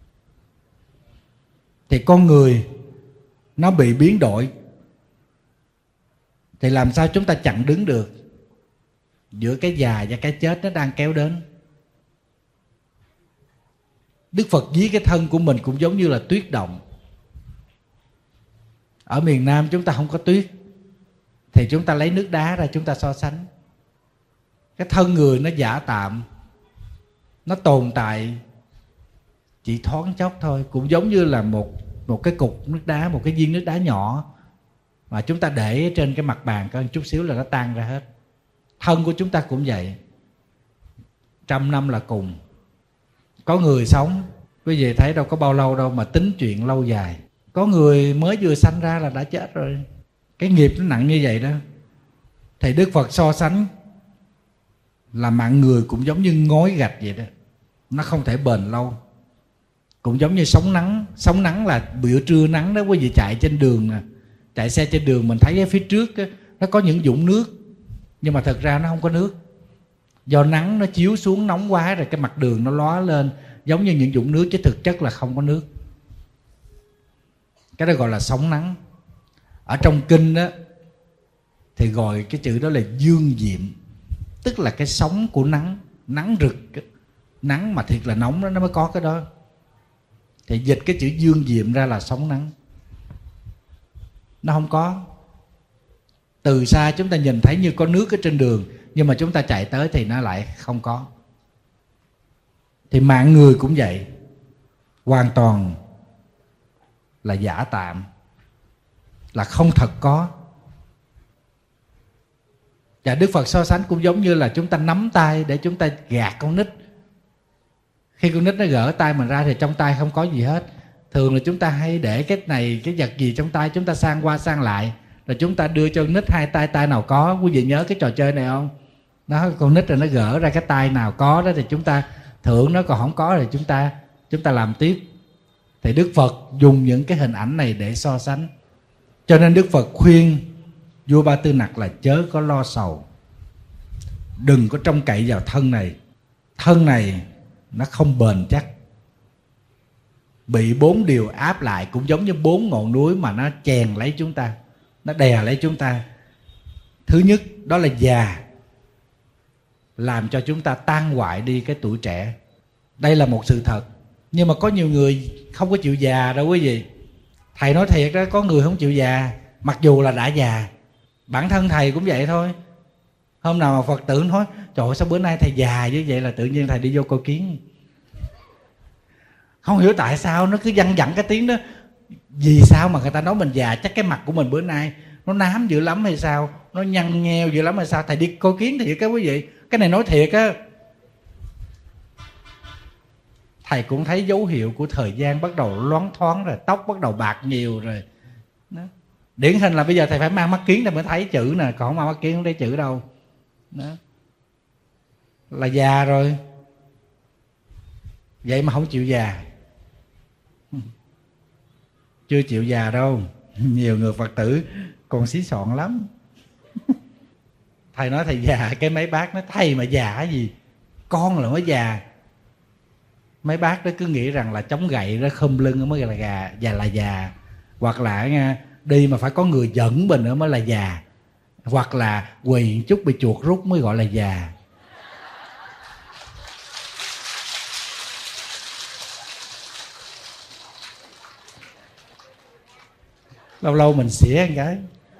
Thì con người nó bị biến đổi, thì làm sao chúng ta chặn đứng được giữa cái già và cái chết nó đang kéo đến. Đức Phật ví cái thân của mình cũng giống như là tuyết động. Ở miền Nam chúng ta không có tuyết, thì chúng ta lấy nước đá ra chúng ta so sánh. Cái thân người nó giả tạm, nó tồn tại chỉ thoáng chốc thôi. Cũng giống như là một cái cục nước đá, một cái viên nước đá nhỏ mà chúng ta để trên cái mặt bàn có một chút xíu là nó tan ra hết. Thân của chúng ta cũng vậy. 100 năm là cùng. Có người sống, quý vị thấy đâu có bao lâu đâu mà tính chuyện lâu dài. Có người mới vừa sanh ra là đã chết rồi. Cái nghiệp nó nặng như vậy đó. Thì Đức Phật so sánh là mạng người cũng giống như ngói gạch vậy đó, nó không thể bền lâu. Cũng giống như sóng nắng. Sóng nắng là bữa trưa nắng đó, quý vị chạy trên đường nè, chạy xe trên đường mình thấy ở phía trước á, nó có những vũng nước, nhưng mà thật ra nó không có nước. Do nắng nó chiếu xuống nóng quá rồi cái mặt đường nó lóa lên giống như những vũng nước, chứ thực chất là không có nước. Cái đó gọi là sóng nắng. Ở trong kinh đó thì gọi cái chữ đó là dương diệm, tức là cái sóng của nắng. Nắng rực, nắng mà thiệt là nóng đó, nó mới có cái đó. Thì dịch cái chữ dương diệm ra là sóng nắng. Nó không có. Từ xa chúng ta nhìn thấy như có nước ở trên đường, nhưng mà chúng ta chạy tới thì nó lại không có. Thì mạng người cũng vậy, hoàn toàn là giả tạm, là không thật có. Và Đức Phật so sánh cũng giống như là chúng ta nắm tay để chúng ta gạt con nít. Khi con nít nó gỡ tay mình ra thì trong tay không có gì hết. Thường là chúng ta hay để cái này, cái vật gì trong tay, chúng ta sang qua sang lại, rồi chúng ta đưa cho con nít hai tay, tay nào có. Quý vị nhớ cái trò chơi này không? Đó, con nít rồi nó gỡ ra cái tay nào có đó thì chúng ta thưởng nó, còn không có thì chúng ta làm tiếp. Thì Đức Phật dùng những cái hình ảnh này để so sánh. Cho nên Đức Phật khuyên vua Ba Tư Nặc là chớ có lo sầu, đừng có trông cậy vào thân này. Thân này nó không bền chắc, bị 4 điều áp lại, cũng giống như 4 ngọn núi mà nó chèn lấy chúng ta, nó đè lấy chúng ta. Thứ nhất đó là già, làm cho chúng ta tan hoại đi cái tuổi trẻ. Đây là một sự thật. Nhưng mà có nhiều người không có chịu già đâu quý vị. Thầy nói thiệt đó, có người không chịu già mặc dù là đã già. Bản thân thầy cũng vậy thôi. Hôm nào mà Phật tử nói trời ơi sao bữa nay thầy già như vậy, là tự nhiên thầy đi vô coi kiến. Không hiểu tại sao nó cứ văng vẳng cái tiếng đó. Vì sao mà người ta nói mình già? Chắc cái mặt của mình bữa nay nó nám dữ lắm hay sao, nó nhăn nheo dữ lắm hay sao? Thầy đi coi kiến thiệt á quý vị. Cái này nói thiệt á. Thầy cũng thấy dấu hiệu của thời gian bắt đầu loáng thoáng rồi, tóc bắt đầu bạc nhiều rồi đó. Điển hình là bây giờ thầy phải mang mắt kiến để mới thấy chữ nè, còn không mang mắt kiến không thấy chữ đâu đó. Là già rồi. Vậy mà không chịu già. Chưa chịu già đâu. Nhiều người Phật tử còn xí xọn lắm. Thầy nói thầy già, cái mấy bác nói thầy mà già cái gì, con là mới già. Mấy bác đó cứ nghĩ rằng là chống gậy đó khum lưng mới là già. Hoặc là đi mà phải có người dẫn mình nữa mới là già. Hoặc là quỳ chút bị chuột rút mới gọi là già. Lâu lâu mình xỉa một cái.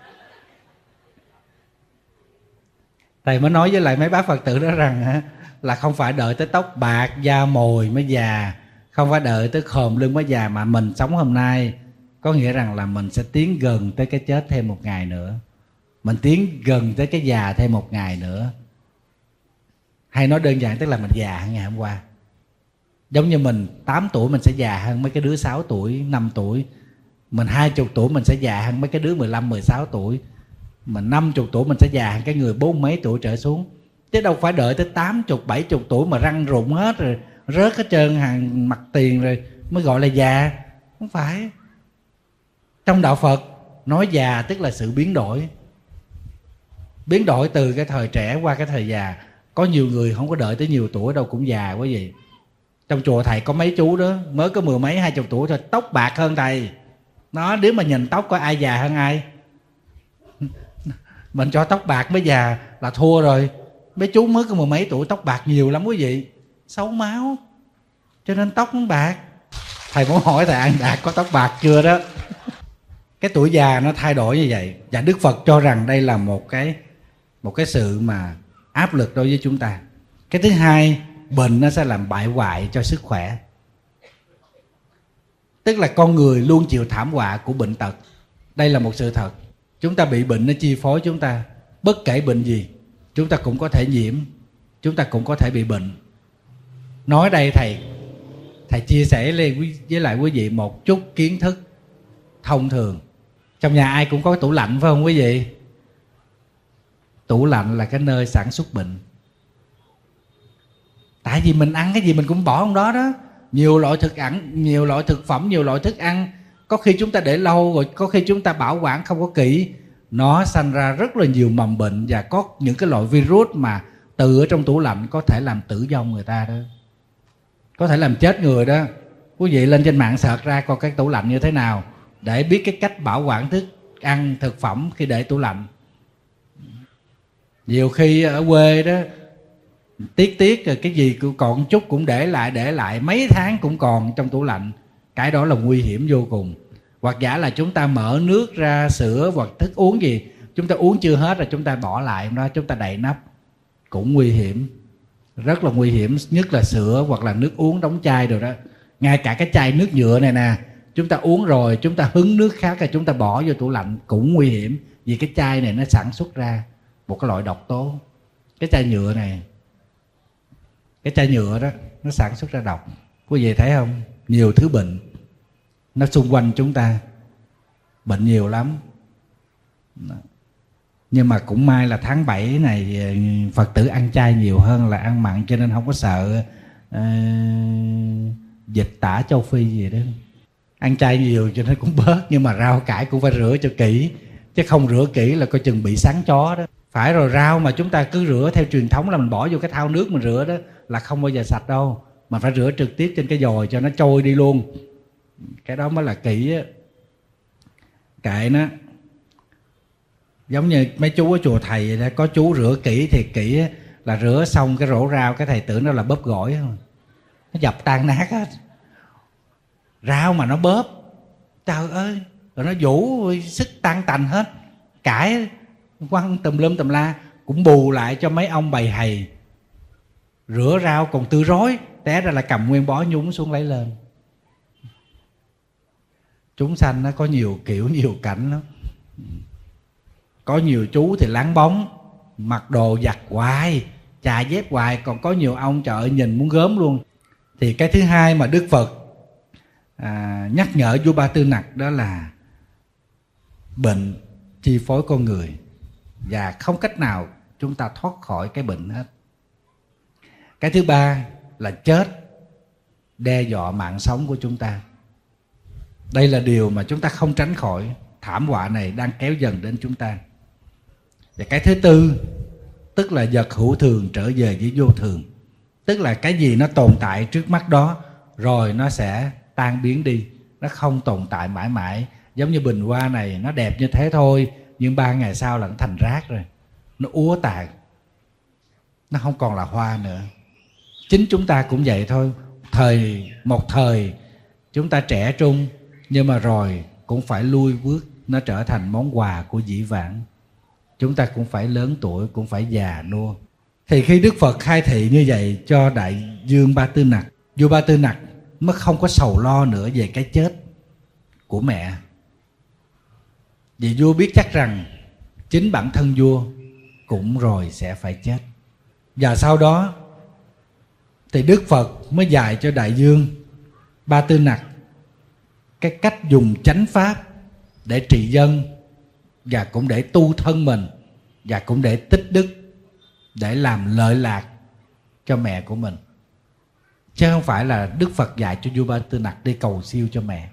Thầy mới nói với lại mấy bác Phật tử đó rằng là không phải đợi tới tóc bạc da mồi mới già, không phải đợi tới khòm lưng mới già, mà mình sống hôm nay có nghĩa rằng là mình sẽ tiến gần tới cái chết thêm một ngày nữa, mình tiến gần tới cái già thêm một ngày nữa. Hay nói đơn giản tức là mình già hơn ngày hôm qua. Giống như mình 8 tuổi mình sẽ già hơn mấy cái đứa 6 tuổi, 5 tuổi. Mình 20 tuổi mình sẽ già hơn mấy cái đứa 15, 16 tuổi. Mình 50 tuổi mình sẽ già hơn cái người 40 mấy tuổi trở xuống. Chứ đâu phải đợi tới 80, 70 tuổi mà răng rụng hết rồi, rớt hết trơn hàng mặt tiền rồi mới gọi là già. Không phải. Trong đạo Phật nói già tức là sự biến đổi. Biến đổi từ cái thời trẻ qua cái thời già. Có nhiều người không có đợi tới nhiều tuổi đâu cũng già quá vậy. Trong chùa thầy có mấy chú đó mới có 10 mấy 20 tuổi thôi, tóc bạc hơn thầy. Nó nếu mà nhìn tóc có ai già hơn ai. Mình cho tóc bạc mới già là thua rồi. Mấy chú mới có 10 mấy tuổi tóc bạc nhiều lắm quý vị, xấu máu, cho nên tóc nó bạc. Thầy muốn hỏi thầy An Đạt có tóc bạc chưa đó. Cái tuổi già nó thay đổi như vậy. Và Đức Phật cho rằng đây là một cái sự mà áp lực đối với chúng ta. Cái thứ hai, bệnh nó sẽ làm bại hoại cho sức khỏe. Tức là con người luôn chịu thảm họa của bệnh tật. Đây là một sự thật. Chúng ta bị bệnh nó chi phối chúng ta. Bất kể bệnh gì chúng ta cũng có thể nhiễm, chúng ta cũng có thể bị bệnh. Nói đây thầy chia sẻ với lại quý vị một chút kiến thức thông thường. Trong nhà ai cũng có tủ lạnh phải không quý vị? tủ lạnh là cái nơi sản xuất bệnh. Tại vì mình ăn cái gì mình cũng bỏ trong đó đó. Nhiều loại nhiều loại thực phẩm, nhiều loại thức ăn, có khi chúng ta để lâu rồi, có khi chúng ta bảo quản không có kỹ, nó sanh ra rất là nhiều mầm bệnh. Và có những cái loại virus mà từ ở trong tủ lạnh có thể làm tử vong người ta đó, có thể làm chết người đó. Quý vị lên trên mạng search ra coi cái tủ lạnh như thế nào để biết cái cách bảo quản thức ăn thực phẩm khi để tủ lạnh. Nhiều khi ở quê đó tiếc rồi cái gì còn chút cũng để lại mấy tháng cũng còn trong tủ lạnh. Cái đó là nguy hiểm vô cùng. Hoặc giả là chúng ta mở nước ra, sữa hoặc thức uống gì, chúng ta uống chưa hết rồi chúng ta bỏ lại đó, chúng ta đậy nắp, cũng nguy hiểm, rất là nguy hiểm. Nhất là sữa hoặc là nước uống đóng chai rồi đó. Ngay cả cái chai nước nhựa này nè, chúng ta uống rồi chúng ta hứng nước khác rồi chúng ta bỏ vô tủ lạnh cũng nguy hiểm. Vì cái chai này nó sản xuất ra một cái loại độc tố. Cái chai nhựa này, cái chai nhựa đó nó sản xuất ra độc. Quý vị thấy không? Nhiều thứ bệnh nó xung quanh chúng ta, bệnh nhiều lắm. Nhưng mà cũng may là tháng 7 này Phật tử ăn chay nhiều hơn là ăn mặn, cho nên không có sợ dịch tả châu Phi gì đó. Ăn chay nhiều cho nên cũng bớt, nhưng mà rau cải cũng phải rửa cho kỹ, chứ không rửa kỹ là coi chừng bị sắn chó đó. Phải rồi, rau mà chúng ta cứ rửa theo truyền thống là mình bỏ vô cái thau nước mình rửa đó là không bao giờ sạch đâu. Mà phải rửa trực tiếp trên cái dồi cho nó trôi đi luôn. Cái đó mới là kỹ á. Kệ nó. Giống như mấy chú ở chùa thầy đó, có chú rửa kỹ thiệt kỹ á, là rửa xong cái rổ rau cái thầy tưởng nó là bóp gỏi không, nó dập tan nát hết. Rau mà nó bóp, trời ơi, rồi nó vũ sức tan tành hết. Cải quăng tùm lum tùm la, cũng bù lại cho mấy ông bày hầy. Rửa rau còn tư rối, té ra là cầm nguyên bó nhúng xuống lấy lên. Chúng sanh nó có nhiều kiểu nhiều cảnh lắm. Có nhiều chú thì láng bóng, mặc đồ giặt hoài, chà dép hoài. Còn có nhiều ông trời ơi, nhìn muốn gớm luôn. Thì cái thứ hai mà Đức Phật nhắc nhở vua Ba Tư Nặc đó là bệnh chi phối con người, và không cách nào chúng ta thoát khỏi cái bệnh hết. Cái thứ ba là chết đe dọa mạng sống của chúng ta. Đây là điều mà chúng ta không tránh khỏi. Thảm họa này đang kéo dần đến chúng ta. Và cái thứ tư, tức là vật hữu thường trở về với vô thường. Tức là cái gì nó tồn tại trước mắt đó, rồi nó sẽ tan biến đi. Nó không tồn tại mãi mãi. Giống như bình hoa này, nó đẹp như thế thôi, nhưng 3 ngày sau là nó thành rác rồi, nó úa tàn, nó không còn là hoa nữa. Chính chúng ta cũng vậy thôi. Một thời chúng ta trẻ trung, nhưng mà rồi cũng phải lui bước. Nó trở thành món quà của dĩ vãng. Chúng ta cũng phải lớn tuổi, cũng phải già nua. Thì khi Đức Phật khai thị như vậy cho đại dương Ba Tư Nặc, vua Ba Tư Nặc mới không có sầu lo nữa về cái chết của mẹ. Vì vua biết chắc rằng chính bản thân vua cũng rồi sẽ phải chết. Và sau đó thì Đức Phật mới dạy cho đại dương Ba Tư Nặc cái cách dùng chánh pháp để trị dân, và cũng để tu thân mình, và cũng để tích đức, để làm lợi lạc cho mẹ của mình. Chứ không phải là Đức Phật dạy cho vua Ba Tư Nặc đi cầu siêu cho mẹ.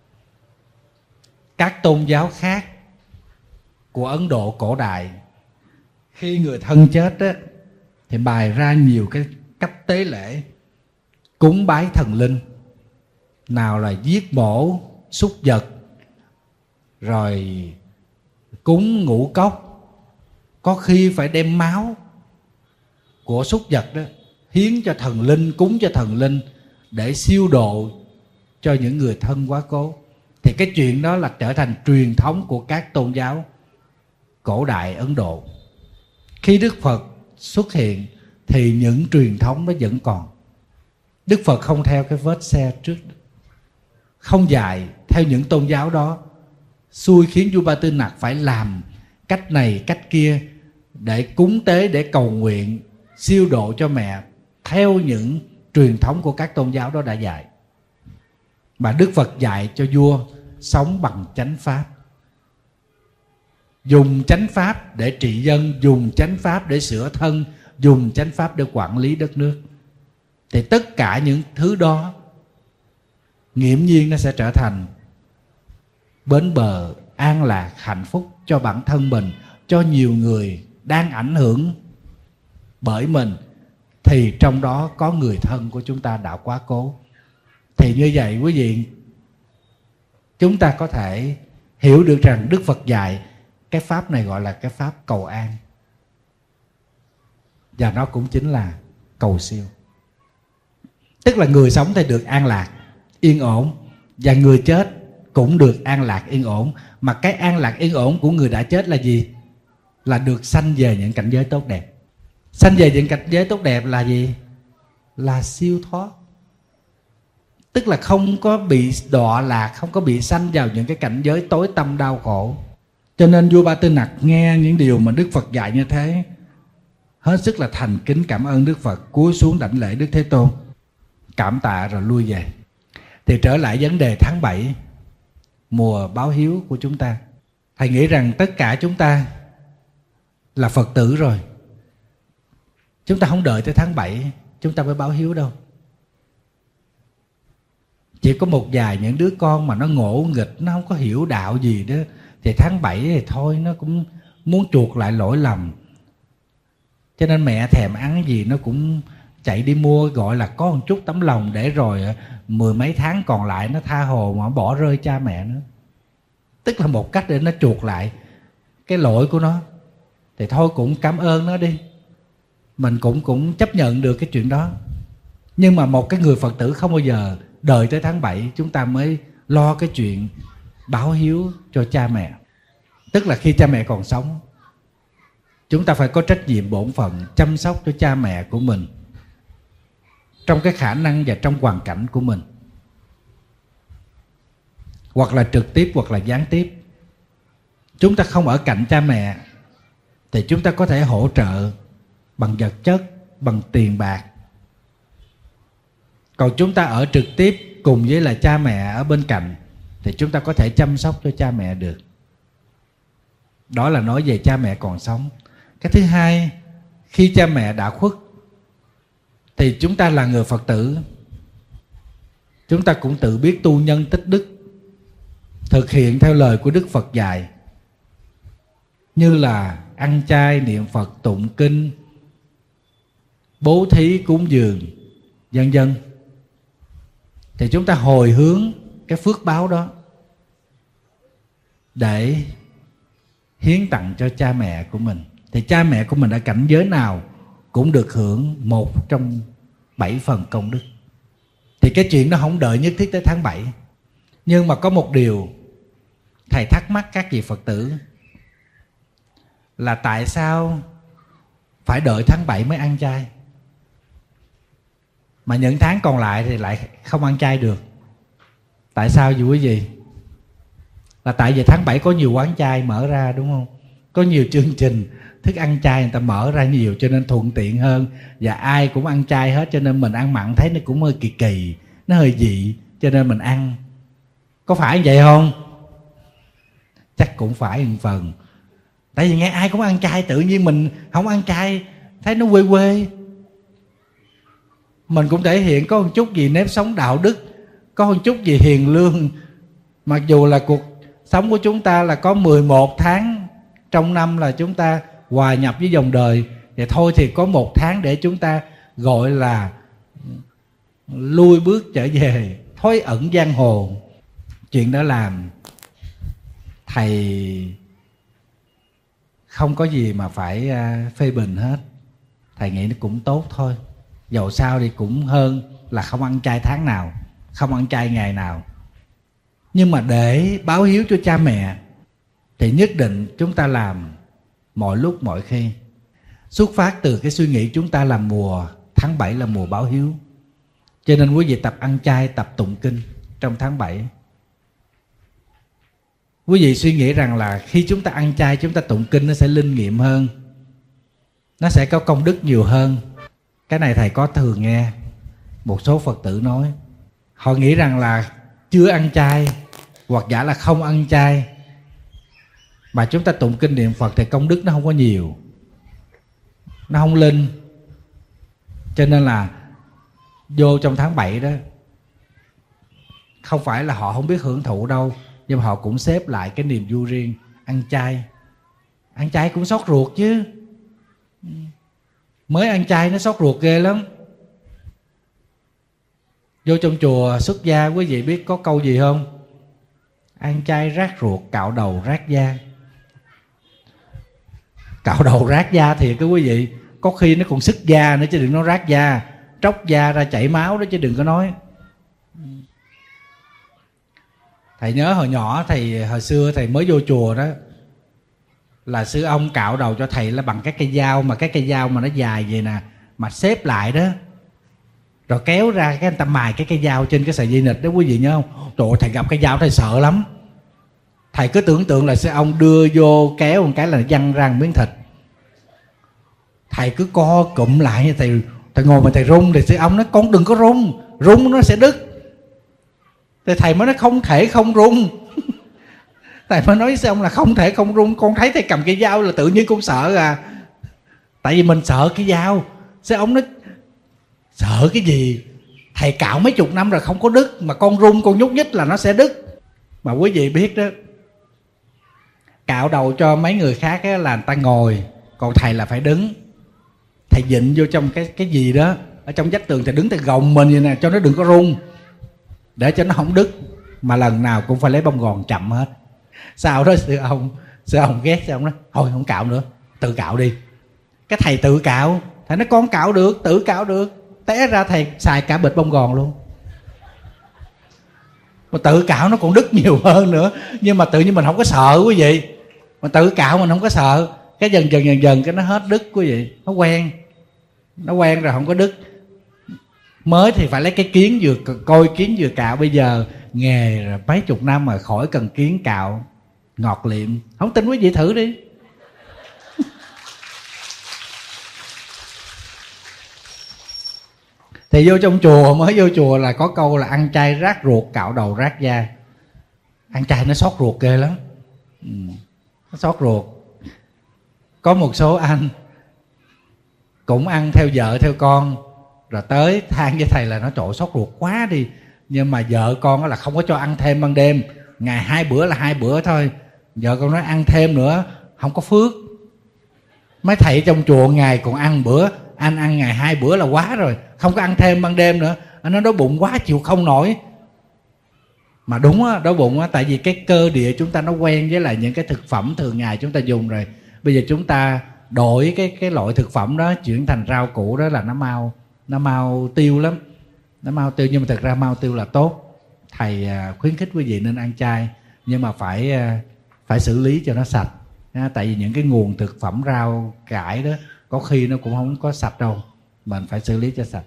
Các tôn giáo khác của Ấn Độ cổ đại, khi người thân chết á, thì bày ra nhiều cái cách tế lễ cúng bái thần linh. Nào là giết mổ súc vật, rồi cúng ngũ cốc, có khi phải đem máu của súc vật đó hiến cho thần linh, cúng cho thần linh để siêu độ cho những người thân quá cố. Thì cái chuyện đó là trở thành truyền thống của các tôn giáo cổ đại Ấn Độ. Khi Đức Phật xuất hiện thì những truyền thống đó vẫn còn. Đức Phật không theo cái vết xe trước, không dạy theo những tôn giáo đó, xui khiến vua Ba Tư Nặc phải làm cách này cách kia để cúng tế, để cầu nguyện siêu độ cho mẹ theo những truyền thống của các tôn giáo đó đã dạy. Mà Đức Phật dạy cho vua sống bằng chánh pháp. dùng chánh pháp để trị dân, dùng chánh pháp để sửa thân, dùng chánh pháp để quản lý đất nước. Thì tất cả những thứ đó nghiễm nhiên nó sẽ trở thành bến bờ an lạc, hạnh phúc cho bản thân mình, cho nhiều người đang ảnh hưởng bởi mình, thì trong đó có người thân của chúng ta đã quá cố. Thì như vậy quý vị, chúng ta có thể hiểu được rằng Đức Phật dạy cái pháp này gọi là cái pháp cầu an, và nó cũng chính là cầu siêu. Tức là người sống thì được an lạc, yên ổn, và người chết cũng được an lạc, yên ổn. Mà cái an lạc, yên ổn của người đã chết là gì? Là được sanh về những cảnh giới tốt đẹp. Sanh về những cảnh giới tốt đẹp là gì? Là siêu thoát. Tức là không có bị đọa lạc, không có bị sanh vào những cái cảnh giới tối tăm đau khổ. Cho nên vua Ba Tư Nặc nghe những điều mà Đức Phật dạy như thế, hết sức là thành kính cảm ơn Đức Phật, cúi xuống đảnh lễ Đức Thế Tôn, cảm tạ rồi lui về. Thì trở lại vấn đề tháng 7, mùa báo hiếu của chúng ta. Thầy nghĩ rằng tất cả chúng ta là Phật tử rồi. Chúng ta không đợi tới tháng 7 chúng ta mới báo hiếu đâu. Chỉ có một vài những đứa con mà nó ngỗ nghịch, nó không có hiểu đạo gì đó, thì tháng 7 thì thôi nó cũng muốn chuộc lại lỗi lầm. Cho nên mẹ thèm ăn gì nó cũng chạy đi mua, gọi là có một chút tấm lòng, để rồi 10 mấy tháng còn lại nó tha hồ mà bỏ rơi cha mẹ nữa. Tức là một cách để nó chuộc lại cái lỗi của nó. Thì thôi cũng cảm ơn nó đi, mình cũng chấp nhận được cái chuyện đó. Nhưng mà một cái người Phật tử không bao giờ đợi tới tháng 7 chúng ta mới lo cái chuyện báo hiếu cho cha mẹ. Tức là khi cha mẹ còn sống, chúng ta phải có trách nhiệm bổn phận chăm sóc cho cha mẹ của mình trong cái khả năng và trong hoàn cảnh của mình, hoặc là trực tiếp hoặc là gián tiếp. Chúng ta không ở cạnh cha mẹ thì chúng ta có thể hỗ trợ bằng vật chất, bằng tiền bạc. Còn chúng ta ở trực tiếp cùng với là cha mẹ ở bên cạnh thì chúng ta có thể chăm sóc cho cha mẹ được. Đó là nói về cha mẹ còn sống. Cái thứ hai, khi cha mẹ đã khuất thì chúng ta là người Phật tử, chúng ta cũng tự biết tu nhân tích đức, thực hiện theo lời của Đức Phật dạy, như là ăn chay, niệm Phật, tụng kinh, bố thí, cúng dường, vân vân. Thì chúng ta hồi hướng cái phước báo đó để hiến tặng cho cha mẹ của mình. Thì cha mẹ của mình ở cảnh giới nào cũng được hưởng 1 trong 7 phần công đức. Thì cái chuyện nó không đợi nhất thiết tới tháng 7. Nhưng mà có một điều thầy thắc mắc các vị Phật tử là tại sao phải đợi tháng 7 mới ăn chay, mà những tháng còn lại thì lại không ăn chay được? Tại sao vậy quý vị? Là tại vì tháng 7 có nhiều quán chay mở ra, đúng không? Có nhiều chương trình thức ăn chay người ta mở ra nhiều, cho nên thuận tiện hơn. Và ai cũng ăn chay hết, cho nên mình ăn mặn thấy nó cũng hơi kỳ kỳ, nó hơi dị, cho nên mình ăn. Có phải vậy không? Chắc cũng phải một phần. Tại vì nghe ai cũng ăn chay, tự nhiên mình không ăn chay thấy nó quê quê. Mình cũng thể hiện có một chút gì nếp sống đạo đức, có một chút gì hiền lương. Mặc dù là cuộc sống của chúng ta là có 11 tháng trong năm là chúng ta hòa nhập với dòng đời, thì thôi thì có 1 tháng để chúng ta gọi là lui bước trở về, thói ẩn giang hồ. Chuyện đó làm thầy không có gì mà phải phê bình hết. Thầy nghĩ nó cũng tốt thôi. Dầu sao thì cũng hơn là không ăn chay tháng nào, không ăn chay ngày nào. Nhưng mà để báo hiếu cho cha mẹ thì nhất định chúng ta làm mọi lúc mọi khi. Xuất phát từ cái suy nghĩ chúng ta là tháng 7 là mùa báo hiếu, cho nên quý vị tập ăn chay, tập tụng kinh trong tháng 7. Quý vị suy nghĩ rằng là khi chúng ta ăn chay, chúng ta tụng kinh nó sẽ linh nghiệm hơn, nó sẽ có công đức nhiều hơn. Cái này thầy có thường nghe một số Phật tử nói. Họ nghĩ rằng là chưa ăn chay hoặc giả là không ăn chay Mà chúng ta tụng kinh niệm Phật thì công đức nó không có nhiều, nó không linh. Cho nên là vô trong tháng 7 đó, không phải là họ không biết hưởng thụ đâu, nhưng mà họ cũng xếp lại cái niềm vui riêng. Ăn chay, ăn chay cũng xót ruột chứ. Mới ăn chay nó xót ruột ghê lắm. Vô trong chùa xuất gia, quý vị biết có câu gì không? Ăn chay rát ruột, cạo đầu rát da. Cạo đầu rát da thì cái quý vị, có khi nó còn sứt da nữa chứ đừng nói rát da. Tróc da ra chảy máu đó chứ đừng có nói. Thầy nhớ hồi nhỏ, thầy hồi xưa thầy mới vô chùa đó, là sư ông cạo đầu cho thầy là bằng cái cây dao, mà cái cây dao mà nó dài vậy nè, mà xếp lại đó, rồi kéo ra cái người ta mài cái cây dao trên cái sợi dây nịt đó, quý vị nhớ không? Trời ơi, thầy gặp cây dao thầy sợ lắm. Thầy cứ tưởng tượng là sư ông đưa vô kéo một cái là văng ra một miếng thịt. Thầy cứ co cụm lại, thầy ngồi mà thầy run, thì sư ông nói con đừng có run, run nó sẽ đứt. Thì thầy mới nói không thể không run. Thầy mới nói với sư ông là không thể không run. Con thấy thầy cầm cây dao là tự nhiên con sợ à. Tại vì mình sợ cái dao. Sư ông nói sợ cái gì, thầy cạo mấy chục năm rồi không có đứt, mà con run con nhúc nhích là nó sẽ đứt. Mà quý vị biết đó, cạo đầu cho mấy người khác là người ta ngồi, còn thầy là phải đứng. Thầy dịnh vô trong cái gì đó ở trong vách tường, thầy đứng thầy gồng mình vậy nè, cho nó đừng có rung, để cho nó không đứt. Mà lần nào cũng phải lấy bông gòn chậm hết. Sau đó sư ông ghét, sư ông nói thôi không cạo nữa, tự cạo đi. Cái thầy tự cạo, thầy nói con cạo được, tự cạo được. Té ra thầy xài cả bịch bông gòn luôn. Mà tự cạo nó còn đứt nhiều hơn nữa. Nhưng mà tự nhiên mình không có sợ quý vị. Mà tự cạo mình không có sợ. Cái dần cái nó hết đứt quý vị. Nó quen rồi không có đứt. Mới thì phải lấy cái kiến vừa coi kiến vừa cạo. Bây giờ nghề rồi mấy chục năm mà khỏi cần kiến cạo, ngọt liệm. Không tin quý vị thử đi. Thì vô trong chùa, mới vô chùa là có câu là ăn chay rát ruột, cạo đầu rát da. Ăn chay nó xót ruột ghê lắm. Nó xót ruột. Có một số anh cũng ăn theo vợ theo con, rồi tới than với thầy là nó trội xót ruột quá đi. Nhưng mà vợ con là không có cho ăn thêm ban đêm. Ngày 2 bữa là 2 bữa thôi. Vợ con nói ăn thêm nữa không có phước. Mấy thầy trong chùa ngày còn ăn bữa, anh ăn ngày 2 bữa là quá rồi, không có ăn thêm ban đêm nữa. Anh nói đói bụng quá chịu không nổi. Mà đúng á, đói bụng á, tại vì cái cơ địa chúng ta nó quen với lại những cái thực phẩm thường ngày chúng ta dùng rồi. Bây giờ chúng ta đổi cái loại thực phẩm đó chuyển thành rau củ đó là nó mau tiêu lắm. Nó mau tiêu, nhưng mà thật ra mau tiêu là tốt. Thầy khuyến khích quý vị nên ăn chay, nhưng mà phải xử lý cho nó sạch. Tại vì những cái nguồn thực phẩm rau cải đó có khi nó cũng không có sạch đâu, mình phải xử lý cho sạch.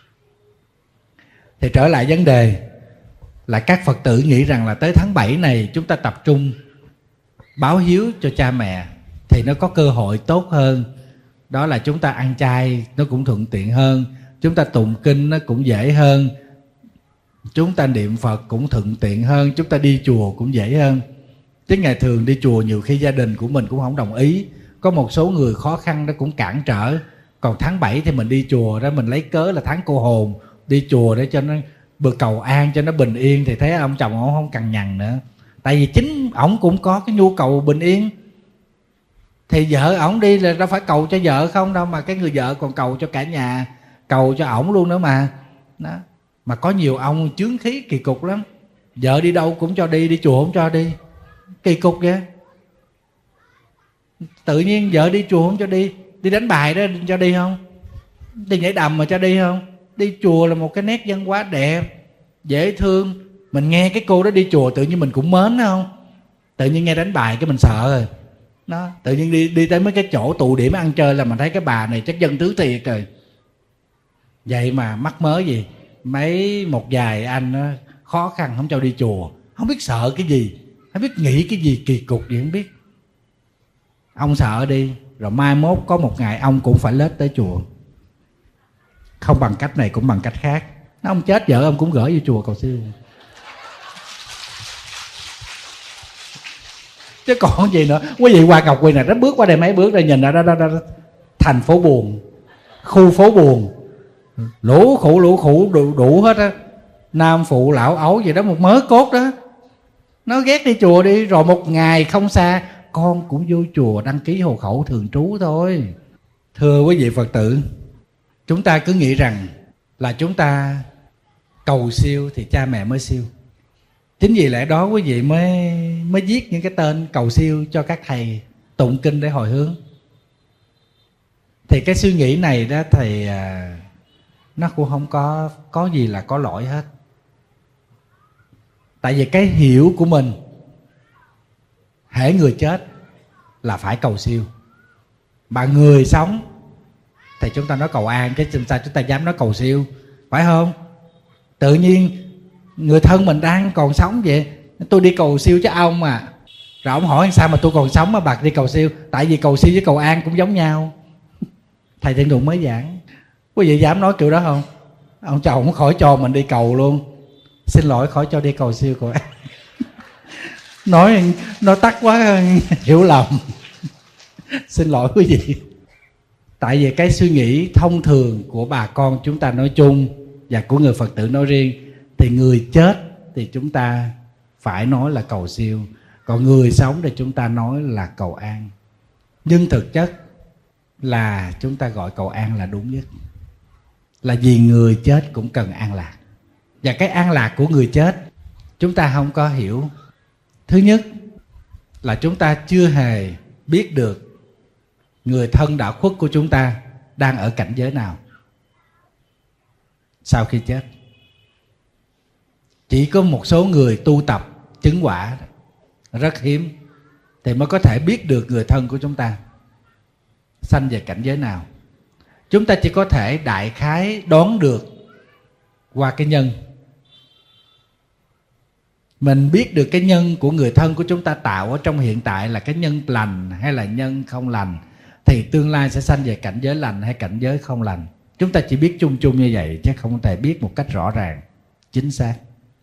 Thì trở lại vấn đề là các Phật tử nghĩ rằng là tới tháng 7 này chúng ta tập trung báo hiếu cho cha mẹ thì nó có cơ hội tốt hơn. Đó là chúng ta ăn chay nó cũng thuận tiện hơn, chúng ta tụng kinh nó cũng dễ hơn, chúng ta niệm Phật cũng thuận tiện hơn, chúng ta đi chùa cũng dễ hơn. Chứ ngày thường đi chùa nhiều khi gia đình của mình cũng không đồng ý, có một số người khó khăn nó cũng cản trở. Còn tháng 7 thì mình đi chùa đó, mình lấy cớ là tháng cô hồn, đi chùa để cho nó bữa cầu an, cho nó bình yên. Thì thấy ông chồng ông không cằn nhằn nữa, tại vì chính ổng cũng có cái nhu cầu bình yên. Thì vợ ổng đi là đâu phải cầu cho vợ không đâu, mà cái người vợ còn cầu cho cả nhà, cầu cho ổng luôn nữa mà đó. Mà có nhiều ông chướng khí kỳ cục lắm, vợ đi đâu cũng cho đi, đi chùa không cho đi, kỳ cục vậy. Tự nhiên vợ đi chùa không cho đi, đi đánh bài đó cho đi không, đi nhảy đầm mà cho đi không. Đi chùa là một cái nét văn hóa đẹp, dễ thương. Mình nghe cái cô đó đi chùa tự nhiên mình cũng mến đó không. Tự nhiên nghe đánh bài cái mình sợ rồi đó. Tự nhiên đi tới mấy cái chỗ tụ điểm ăn chơi là mình thấy cái bà này chắc dân tứ thiệt rồi. Vậy mà mắc mớ gì một vài anh đó, khó khăn không cho đi chùa, không biết sợ cái gì, không biết nghĩ cái gì kỳ cục gì không biết. Ông sợ đi, rồi mai mốt có một ngày ông cũng phải lết tới chùa, không bằng cách này cũng bằng cách khác. Ông chết vợ ông cũng gửi vô chùa cầu siêu. chứ còn gì nữa. Quý vị qua Ngọc Quyền này, nó bước qua đây mấy bước rồi nhìn ra đó, thành phố buồn, khu phố buồn, lũ khủ đủ hết á, nam phụ lão ấu gì đó, một mớ cốt đó. Nó ghét đi chùa đi, rồi một ngày không xa con cũng vô chùa đăng ký hộ khẩu thường trú thôi. Thưa quý vị Phật tử, chúng ta cứ nghĩ rằng là chúng ta cầu siêu thì cha mẹ mới siêu. Chính vì lẽ đó quý vị mới viết những cái tên cầu siêu cho các thầy tụng kinh để hồi hướng. Thì cái suy nghĩ này đó thì nó cũng không có gì là có lỗi hết. Tại vì cái hiểu của mình, hễ người chết là phải cầu siêu, mà người sống thì chúng ta nói cầu an, chứ sao chúng ta dám nói cầu siêu, phải không? Tự nhiên người thân mình đang còn sống vậy, tôi đi cầu siêu cho ông mà. Rồi ông hỏi sao mà tôi còn sống mà bà đi cầu siêu? Tại vì cầu siêu với cầu an cũng giống nhau. Thầy Thiện Tùng mới giảng. Quý vị dám nói kiểu đó không? Ông chồng khỏi cho mình đi cầu luôn. Xin lỗi, khỏi cho đi cầu siêu cầu an. Nói tắt quá hiểu lầm. Xin lỗi quý vị. Tại vì cái suy nghĩ thông thường của bà con chúng ta nói chung và của người Phật tử nói riêng, thì người chết thì chúng ta phải nói là cầu siêu, còn người sống thì chúng ta nói là cầu an. Nhưng thực chất là chúng ta gọi cầu an là đúng nhất, là vì người chết cũng cần an lạc. Và cái an lạc của người chết chúng ta không có hiểu. Thứ nhất là chúng ta chưa hề biết được người thân đã khuất của chúng ta đang ở cảnh giới nào sau khi chết. Chỉ có một số người tu tập chứng quả rất hiếm thì mới có thể biết được người thân của chúng ta sanh về cảnh giới nào. Chúng ta chỉ có thể đại khái đoán được qua cái nhân. Mình biết được cái nhân của người thân của chúng ta tạo ở trong hiện tại là cái nhân lành hay là nhân không lành, thì tương lai sẽ sanh về cảnh giới lành hay cảnh giới không lành. Chúng ta chỉ biết chung chung như vậy chứ không thể biết một cách rõ ràng, chính xác.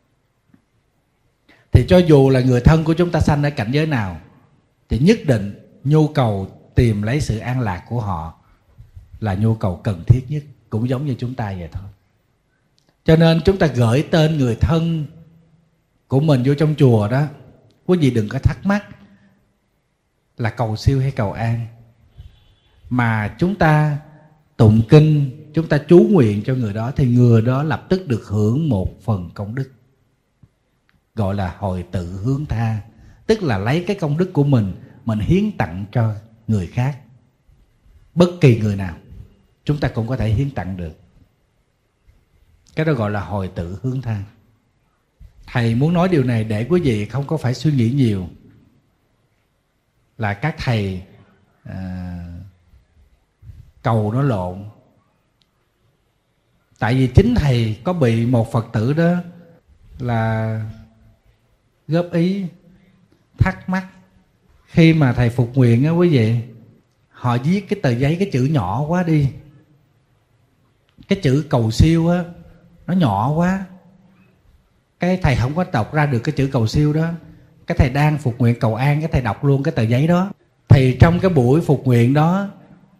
Thì cho dù là người thân của chúng ta sanh ở cảnh giới nào thì nhất định nhu cầu tìm lấy sự an lạc của họ là nhu cầu cần thiết nhất, cũng giống như chúng ta vậy thôi. Cho nên chúng ta gửi tên người thân của mình vô trong chùa đó, quý vị đừng có thắc mắc là cầu siêu hay cầu an, mà chúng ta tụng kinh, chúng ta chú nguyện cho người đó, thì người đó lập tức được hưởng một phần công đức, gọi là hồi tự hướng tha. Tức là lấy cái công đức của mình hiến tặng cho người khác. Bất kỳ người nào chúng ta cũng có thể hiến tặng được. Cái đó gọi là hồi tự hướng tha. Thầy muốn nói điều này để quý vị không có phải suy nghĩ nhiều là các thầy cầu nó lộn. Tại vì chính thầy có bị một Phật tử đó là góp ý thắc mắc. Khi mà thầy phục nguyện á quý vị, họ viết cái tờ giấy cái chữ nhỏ quá đi. Cái chữ cầu siêu á nó nhỏ quá, cái thầy không có đọc ra được cái chữ cầu siêu đó. Cái thầy đang phục nguyện cầu an, cái thầy đọc luôn cái tờ giấy đó. Thì trong cái buổi phục nguyện đó,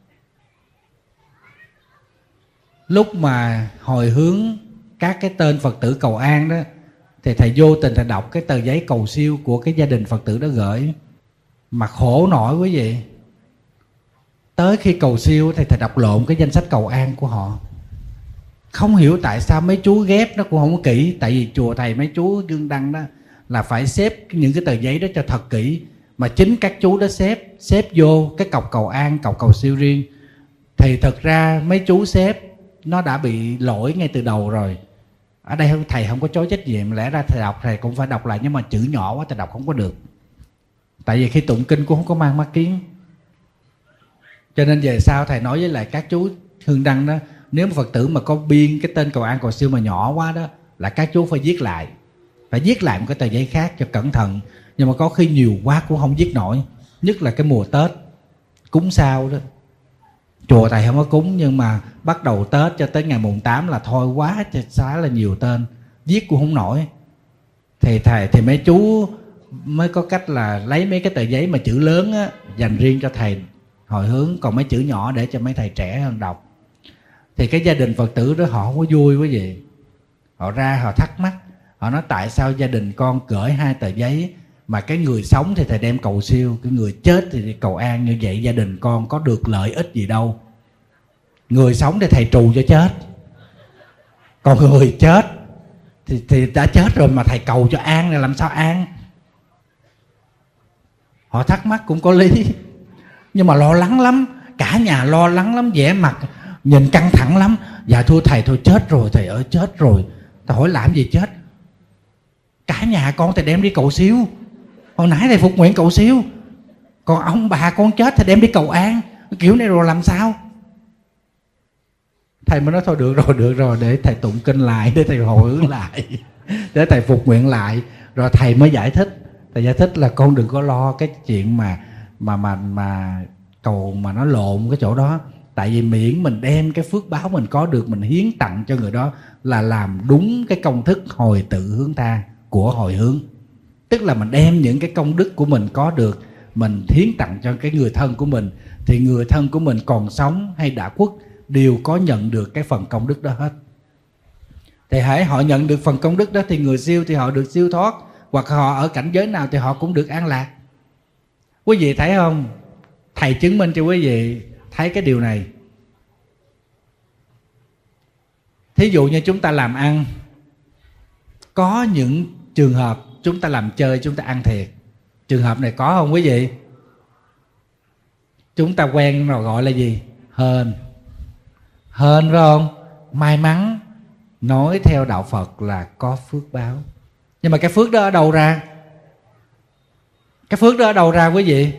lúc mà hồi hướng các cái tên Phật tử cầu an đó, thì thầy vô tình thầy đọc cái tờ giấy cầu siêu của cái gia đình Phật tử đó gửi. Mà khổ nổi quý vị, tới khi cầu siêu thì thầy đọc lộn cái danh sách cầu an của họ. Không hiểu tại sao mấy chú ghép nó cũng không có kỹ. Tại vì chùa thầy mấy chú Dương Đăng đó là phải xếp những cái tờ giấy đó cho thật kỹ. Mà chính các chú đó xếp vô cái cọc cầu an, cọc cầu siêu riêng. Thì thật ra mấy chú xếp nó đã bị lỗi ngay từ đầu rồi. Ở đây thầy không có chối trách nhiệm. Lẽ ra thầy đọc thầy cũng phải đọc lại, nhưng mà chữ nhỏ quá thầy đọc không có được. Tại vì khi tụng kinh cũng không có mang mắt kiến. Cho nên về sau thầy nói với lại các chú Hương Đăng đó, nếu mà Phật tử mà có biên cái tên cầu an cầu siêu mà nhỏ quá đó, là các chú phải viết lại. Phải viết lại một cái tờ giấy khác cho cẩn thận. Nhưng mà có khi nhiều quá cũng không viết nổi. Nhất là cái mùa Tết cúng sao đó. Chùa thầy không có cúng, nhưng mà bắt đầu Tết cho tới ngày mùng 8 là thôi quá xá là nhiều tên, viết cũng không nổi. Thì mấy chú mới có cách là lấy mấy cái tờ giấy mà chữ lớn á, dành riêng cho thầy hồi hướng, còn mấy chữ nhỏ để cho mấy thầy trẻ hơn đọc. Thì cái gia đình Phật tử đó họ không có vui quý vị. Họ ra họ thắc mắc, họ nói tại sao gia đình con gửi 2 tờ giấy mà cái người sống thì thầy đem cầu siêu, cái người chết thì cầu an, như vậy gia đình con có được lợi ích gì đâu. Người sống thì thầy trù cho chết, còn người chết thì đã chết rồi mà thầy cầu cho an là làm sao an. Họ thắc mắc cũng có lý, nhưng mà lo lắng lắm, cả nhà lo lắng lắm, vẻ mặt nhìn căng thẳng lắm. Dạ thưa thầy, thôi chết rồi thầy ơi, chết rồi. Thầy hỏi làm gì chết? Cả nhà con thầy đem đi cầu siêu, hồi nãy thầy phục nguyện cầu siêu, còn ông bà con chết thầy đem đi cầu an, kiểu này rồi làm sao? Thầy mới nói thôi được rồi, để thầy tụng kinh lại, để thầy hồi hướng lại, để thầy phục nguyện lại. Rồi thầy mới giải thích. Thầy giải thích là con đừng có lo cái chuyện mà cầu mà nó lộn cái chỗ đó. Tại vì miễn mình đem cái phước báo mình có được, mình hiến tặng cho người đó là làm đúng cái công thức hồi tự hướng tha của hồi hướng. Tức là mình đem những cái công đức của mình có được, mình hiến tặng cho cái người thân của mình, thì người thân của mình còn sống hay đã khuất đều có nhận được cái phần công đức đó hết. Thì hãy họ nhận được phần công đức đó thì người siêu thì họ được siêu thoát, hoặc họ ở cảnh giới nào thì họ cũng được an lạc. Quý vị thấy không? Thầy chứng minh cho quý vị thấy cái điều này. Thí dụ như chúng ta làm ăn, có những trường hợp chúng ta làm chơi, chúng ta ăn thiệt. Trường hợp này có không quý vị? Chúng ta quen rồi gọi là gì? Hên. Hên phải không? May mắn. Nói theo đạo Phật là có phước báo. Nhưng mà cái phước đó ở đâu ra? Cái phước đó ở đâu ra quý vị?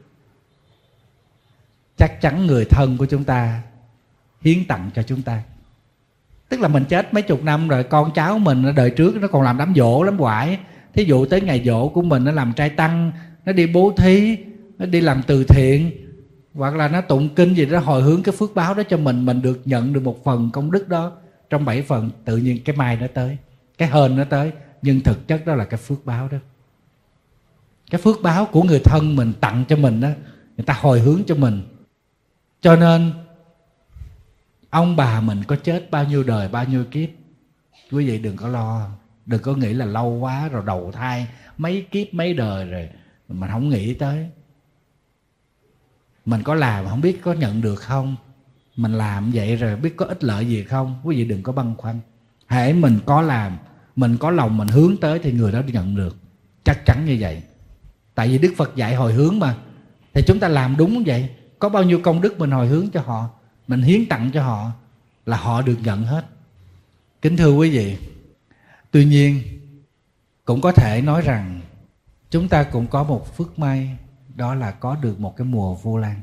Chắc chắn người thân của chúng ta hiến tặng cho chúng ta. Tức là mình chết mấy chục năm rồi, con cháu mình ở đời trước nó còn làm đám giỗ lắm quải. Thí dụ tới ngày giỗ của mình, nó làm trai tăng, nó đi bố thí, nó đi làm từ thiện, hoặc là nó tụng kinh gì đó hồi hướng cái phước báo đó cho mình được nhận được một phần công đức đó. Trong 7 phần tự nhiên cái mai nó tới, cái hên nó tới. Nhưng thực chất đó là cái phước báo đó. Cái phước báo của người thân mình tặng cho mình đó, người ta hồi hướng cho mình. Cho nên ông bà mình có chết bao nhiêu đời bao nhiêu kiếp, quý vị đừng có lo. Đừng có nghĩ là lâu quá rồi đầu thai mấy kiếp mấy đời rồi mình không nghĩ tới. Mình có làm không biết có nhận được không, mình làm vậy rồi biết có ích lợi gì không. Quý vị đừng có băn khoăn. Hễ mình có làm, mình có lòng mình hướng tới thì người đó nhận được, chắc chắn như vậy. Tại vì Đức Phật dạy hồi hướng mà, thì chúng ta làm đúng vậy. Có bao nhiêu công đức mình hồi hướng cho họ, mình hiến tặng cho họ là họ được nhận hết. Kính thưa quý vị, tuy nhiên cũng có thể nói rằng chúng ta cũng có một phước may, đó là có được một cái mùa Vu Lan.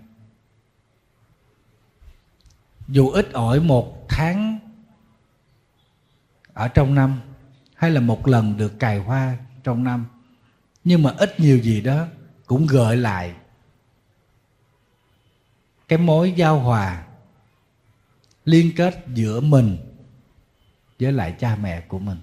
Dù ít ỏi một tháng ở trong năm, hay là một lần được cài hoa trong năm, nhưng mà ít nhiều gì đó cũng gợi lại cái mối giao hòa liên kết giữa mình với lại cha mẹ của mình,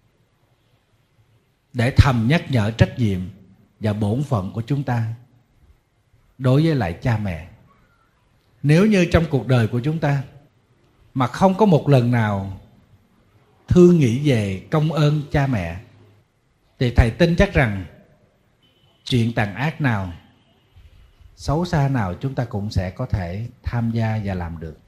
để thầm nhắc nhở trách nhiệm và bổn phận của chúng ta đối với lại cha mẹ. Nếu như trong cuộc đời của chúng ta mà không có một lần nào thương nghĩ về công ơn cha mẹ, thì thầy tin chắc rằng chuyện tàn ác nào, xấu xa nào chúng ta cũng sẽ có thể tham gia và làm được.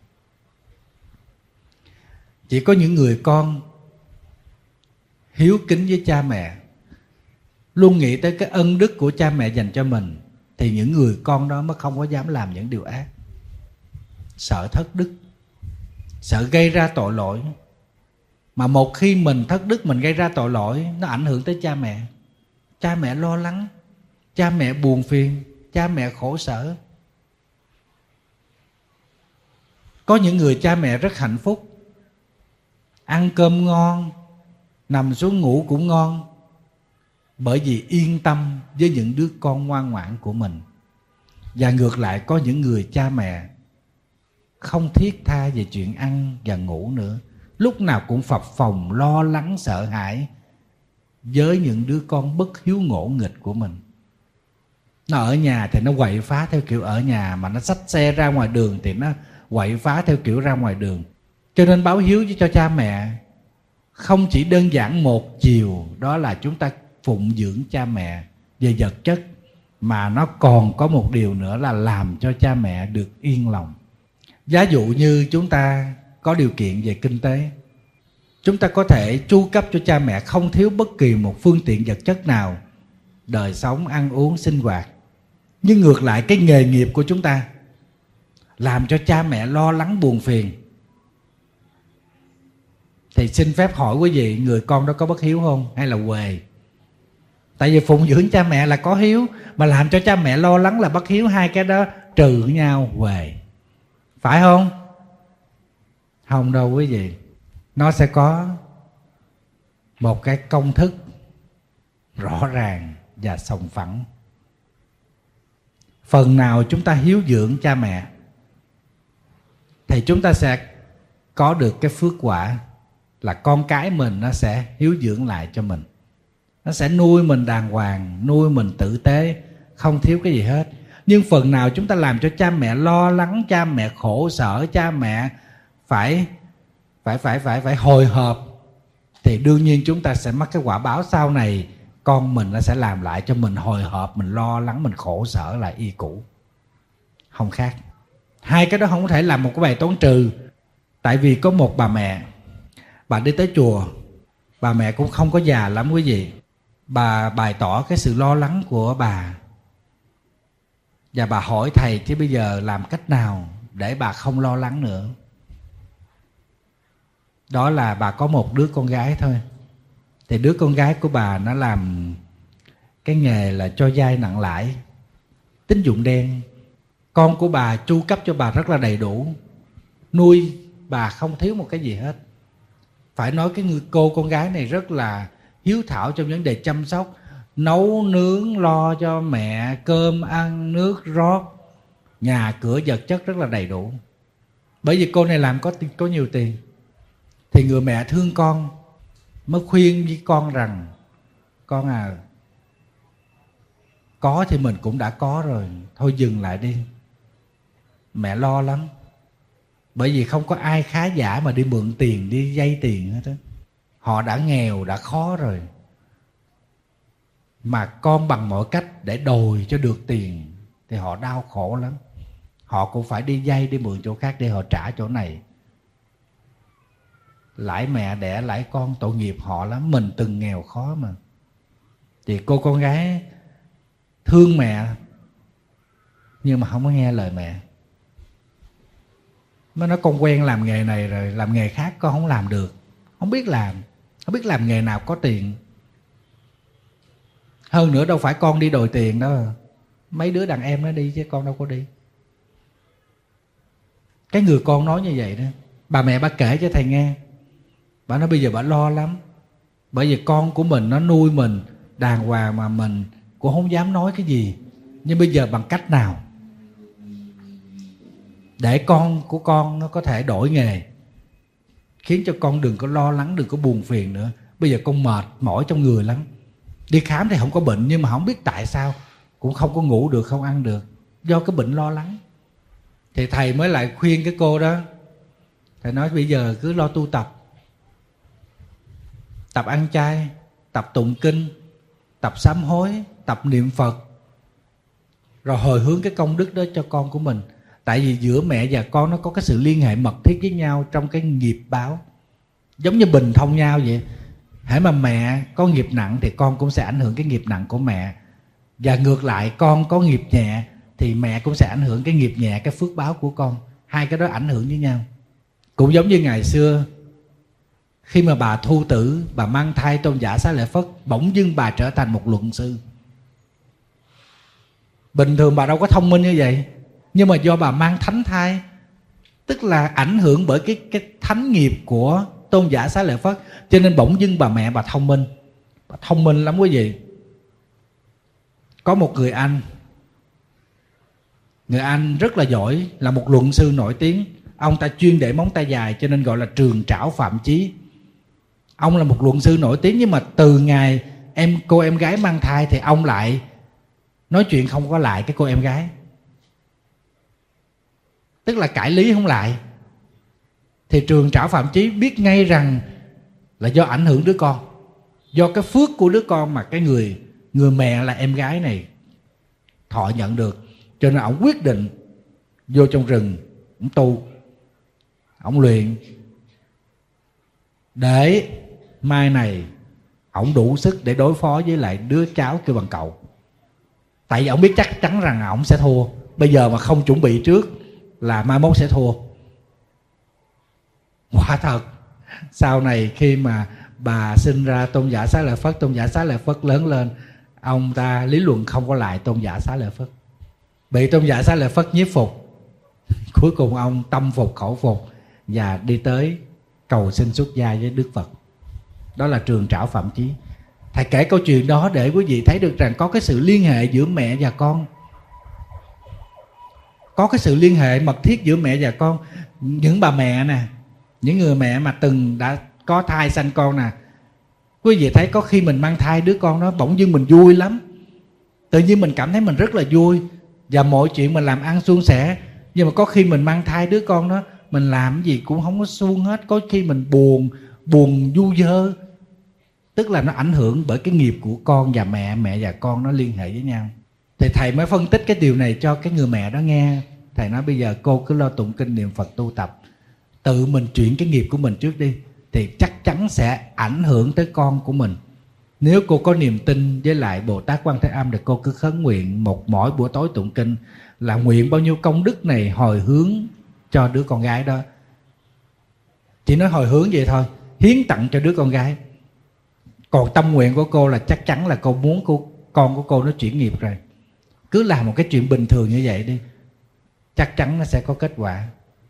Chỉ có những người con hiếu kính với cha mẹ, luôn nghĩ tới cái ân đức của cha mẹ dành cho mình, thì những người con đó mới không có dám làm những điều ác. Sợ thất đức, sợ gây ra tội lỗi. Mà một khi mình thất đức, mình gây ra tội lỗi, nó ảnh hưởng tới cha mẹ. Cha mẹ lo lắng, cha mẹ buồn phiền, cha mẹ khổ sở. Có những người cha mẹ rất hạnh phúc, ăn cơm ngon, nằm xuống ngủ cũng ngon, bởi vì yên tâm với những đứa con ngoan ngoãn của mình. Và ngược lại có những người cha mẹ không thiết tha về chuyện ăn và ngủ nữa, lúc nào cũng phập phồng lo lắng sợ hãi với những đứa con bất hiếu ngỗ nghịch của mình. Nó ở nhà thì nó quậy phá theo kiểu ở nhà, mà nó xách xe ra ngoài đường thì nó quậy phá theo kiểu ra ngoài đường. Cho nên báo hiếu cho cha mẹ không chỉ đơn giản một chiều, đó là chúng ta phụng dưỡng cha mẹ về vật chất, mà nó còn có một điều nữa là làm cho cha mẹ được yên lòng. Giả dụ như chúng ta có điều kiện về kinh tế, chúng ta có thể chu cấp cho cha mẹ không thiếu bất kỳ một phương tiện vật chất nào, đời sống, ăn uống, sinh hoạt. Nhưng ngược lại cái nghề nghiệp của chúng ta làm cho cha mẹ lo lắng buồn phiền, thì xin phép hỏi quý vị, người con đó có bất hiếu không hay là huề? Tại vì phụng dưỡng cha mẹ là có hiếu, mà làm cho cha mẹ lo lắng là bất hiếu, hai cái đó trừ nhau huề. Phải không? Không đâu quý vị. Nó sẽ có một cái công thức rõ ràng và sòng phẳng. Phần nào chúng ta hiếu dưỡng cha mẹ thì chúng ta sẽ có được cái phước quả là con cái mình nó sẽ hiếu dưỡng lại cho mình. Nó sẽ nuôi mình đàng hoàng, nuôi mình tử tế, không thiếu cái gì hết. Nhưng phần nào chúng ta làm cho cha mẹ lo lắng, cha mẹ khổ sở, cha mẹ phải hồi hộp, thì đương nhiên chúng ta sẽ mắc cái quả báo sau này. Con mình nó sẽ làm lại cho mình hồi hộp, mình lo lắng, mình khổ sở lại y cũ. Không khác. Hai cái đó không có thể làm một cái bài toán trừ. Tại vì có một bà mẹ, bà đi tới chùa, bà mẹ cũng không có già lắm quý vị. Bà bày tỏ cái sự lo lắng của bà, và bà hỏi thầy chứ bây giờ làm cách nào để bà không lo lắng nữa. Đó là bà có một đứa con gái thôi. Thì đứa con gái của bà nó làm cái nghề là cho vay nặng lãi, tín dụng đen. Con của bà chu cấp cho bà rất là đầy đủ, nuôi bà không thiếu một cái gì hết. Phải nói cái người cô con gái này rất là hiếu thảo trong vấn đề chăm sóc, nấu nướng, lo cho mẹ cơm ăn, nước rót, nhà cửa vật chất rất là đầy đủ. Bởi vì cô này làm có nhiều tiền. Thì người mẹ thương con mới khuyên với con rằng: con à, có thì mình cũng đã có rồi, thôi dừng lại đi, mẹ lo lắm. Bởi vì không có ai khá giả mà đi mượn tiền, đi vay tiền hết á. Họ đã nghèo, đã khó rồi, mà con bằng mọi cách để đòi cho được tiền thì họ đau khổ lắm. Họ cũng phải đi vay, đi mượn chỗ khác để họ trả chỗ này. Lãi mẹ đẻ lãi con, tội nghiệp họ lắm. Mình từng nghèo khó mà. Thì cô con gái thương mẹ nhưng mà không có nghe lời mẹ. Mới nói con quen làm nghề này rồi, làm nghề khác con không làm được, không biết làm nghề nào có tiền. Hơn nữa đâu phải con đi đòi tiền đâu, mấy đứa đàn em nó đi chứ con đâu có đi. Cái người con nói như vậy đó. Bà mẹ bà kể cho thầy nghe. Bà nói bây giờ bà lo lắm, bởi vì con của mình nó nuôi mình đàng hoàng mà mình cũng không dám nói cái gì. Nhưng bây giờ bằng cách nào để con của con nó có thể đổi nghề, khiến cho con đừng có lo lắng, đừng có buồn phiền nữa. Bây giờ con mệt mỏi trong người lắm. Đi khám thì không có bệnh, nhưng mà không biết tại sao cũng không có ngủ được, không ăn được, do cái bệnh lo lắng. Thì thầy mới lại khuyên cái cô đó. Thầy nói bây giờ cứ lo tu tập, tập ăn chay, tập tụng kinh, tập sám hối, tập niệm Phật, rồi hồi hướng cái công đức đó cho con của mình. Tại vì giữa mẹ và con nó có cái sự liên hệ mật thiết với nhau trong cái nghiệp báo, giống như bình thông nhau vậy. Hễ mà mẹ có nghiệp nặng thì con cũng sẽ ảnh hưởng cái nghiệp nặng của mẹ, và ngược lại con có nghiệp nhẹ thì mẹ cũng sẽ ảnh hưởng cái nghiệp nhẹ, cái phước báo của con. Hai cái đó ảnh hưởng với nhau. Cũng giống như ngày xưa khi mà bà Thu Tử, bà mang thai Tôn giả Xá Lợi Phất, bỗng dưng bà trở thành một luận sư. Bình thường bà đâu có thông minh như vậy, nhưng mà do bà mang thánh thai, tức là ảnh hưởng bởi cái thánh nghiệp của Tôn giả Xá Lợi Phất, cho nên bỗng dưng bà mẹ bà thông minh. Bà thông minh lắm quý vị. Có một người Anh rất là giỏi, là một luận sư nổi tiếng. Ông ta chuyên để móng tay dài cho nên gọi là Trường Trảo Phạm Chí. Ông là một luận sư nổi tiếng, nhưng mà từ ngày cô em gái mang thai thì ông lại nói chuyện không có lại cái cô em gái, tức là cãi lý không lại, thì trường trảo Phạm Chí biết ngay rằng là do ảnh hưởng đứa con, do cái phước của đứa con mà cái người mẹ là em gái này thọ nhận được, cho nên ông quyết định vô trong rừng ông tu, ông luyện để mai này ông đủ sức để đối phó với lại đứa cháu kêu bằng cậu. Tại vì ông biết chắc chắn rằng ông sẽ thua, bây giờ mà không chuẩn bị trước là mai mốt sẽ thua. Quả thật, sau này khi mà bà sinh ra Tôn giả Xá Lợi Phất, Tôn giả Xá Lợi Phất lớn lên, ông ta lý luận không có lại Tôn giả Xá Lợi Phất, bị Tôn giả Xá Lợi Phất nhiếp phục. Cuối cùng ông tâm phục khẩu phục và đi tới cầu xin xuất gia với Đức Phật. Đó là trường trảo Phạm Chí. Thầy kể câu chuyện đó để quý vị thấy được rằng có cái sự liên hệ giữa mẹ và con, có cái sự liên hệ mật thiết giữa mẹ và con. Những bà mẹ nè, những người mẹ mà từng đã có thai sanh con nè, quý vị thấy có khi mình mang thai đứa con đó bỗng dưng mình vui lắm, tự nhiên mình cảm thấy mình rất là vui và mọi chuyện mình làm ăn suôn sẻ. Nhưng mà có khi mình mang thai đứa con đó, mình làm gì cũng không có suôn hết, có khi mình buồn du dơ, tức là nó ảnh hưởng bởi cái nghiệp của con và mẹ, mẹ và con nó liên hệ với nhau. Thì thầy mới phân tích cái điều này cho cái người mẹ đó nghe. Thầy nói bây giờ cô cứ lo tụng kinh niệm Phật tu tập, tự mình chuyển cái nghiệp của mình trước đi, thì chắc chắn sẽ ảnh hưởng tới con của mình. Nếu cô có niềm tin với lại Bồ Tát Quan Thế Âm thì cô cứ khấn nguyện mỗi buổi tối tụng kinh là nguyện bao nhiêu công đức này hồi hướng cho đứa con gái đó. Chỉ nói hồi hướng vậy thôi, hiến tặng cho đứa con gái. Còn tâm nguyện của cô là chắc chắn là cô muốn con của cô nó chuyển nghiệp rồi. Cứ làm một cái chuyện bình thường như vậy đi, chắc chắn nó sẽ có kết quả.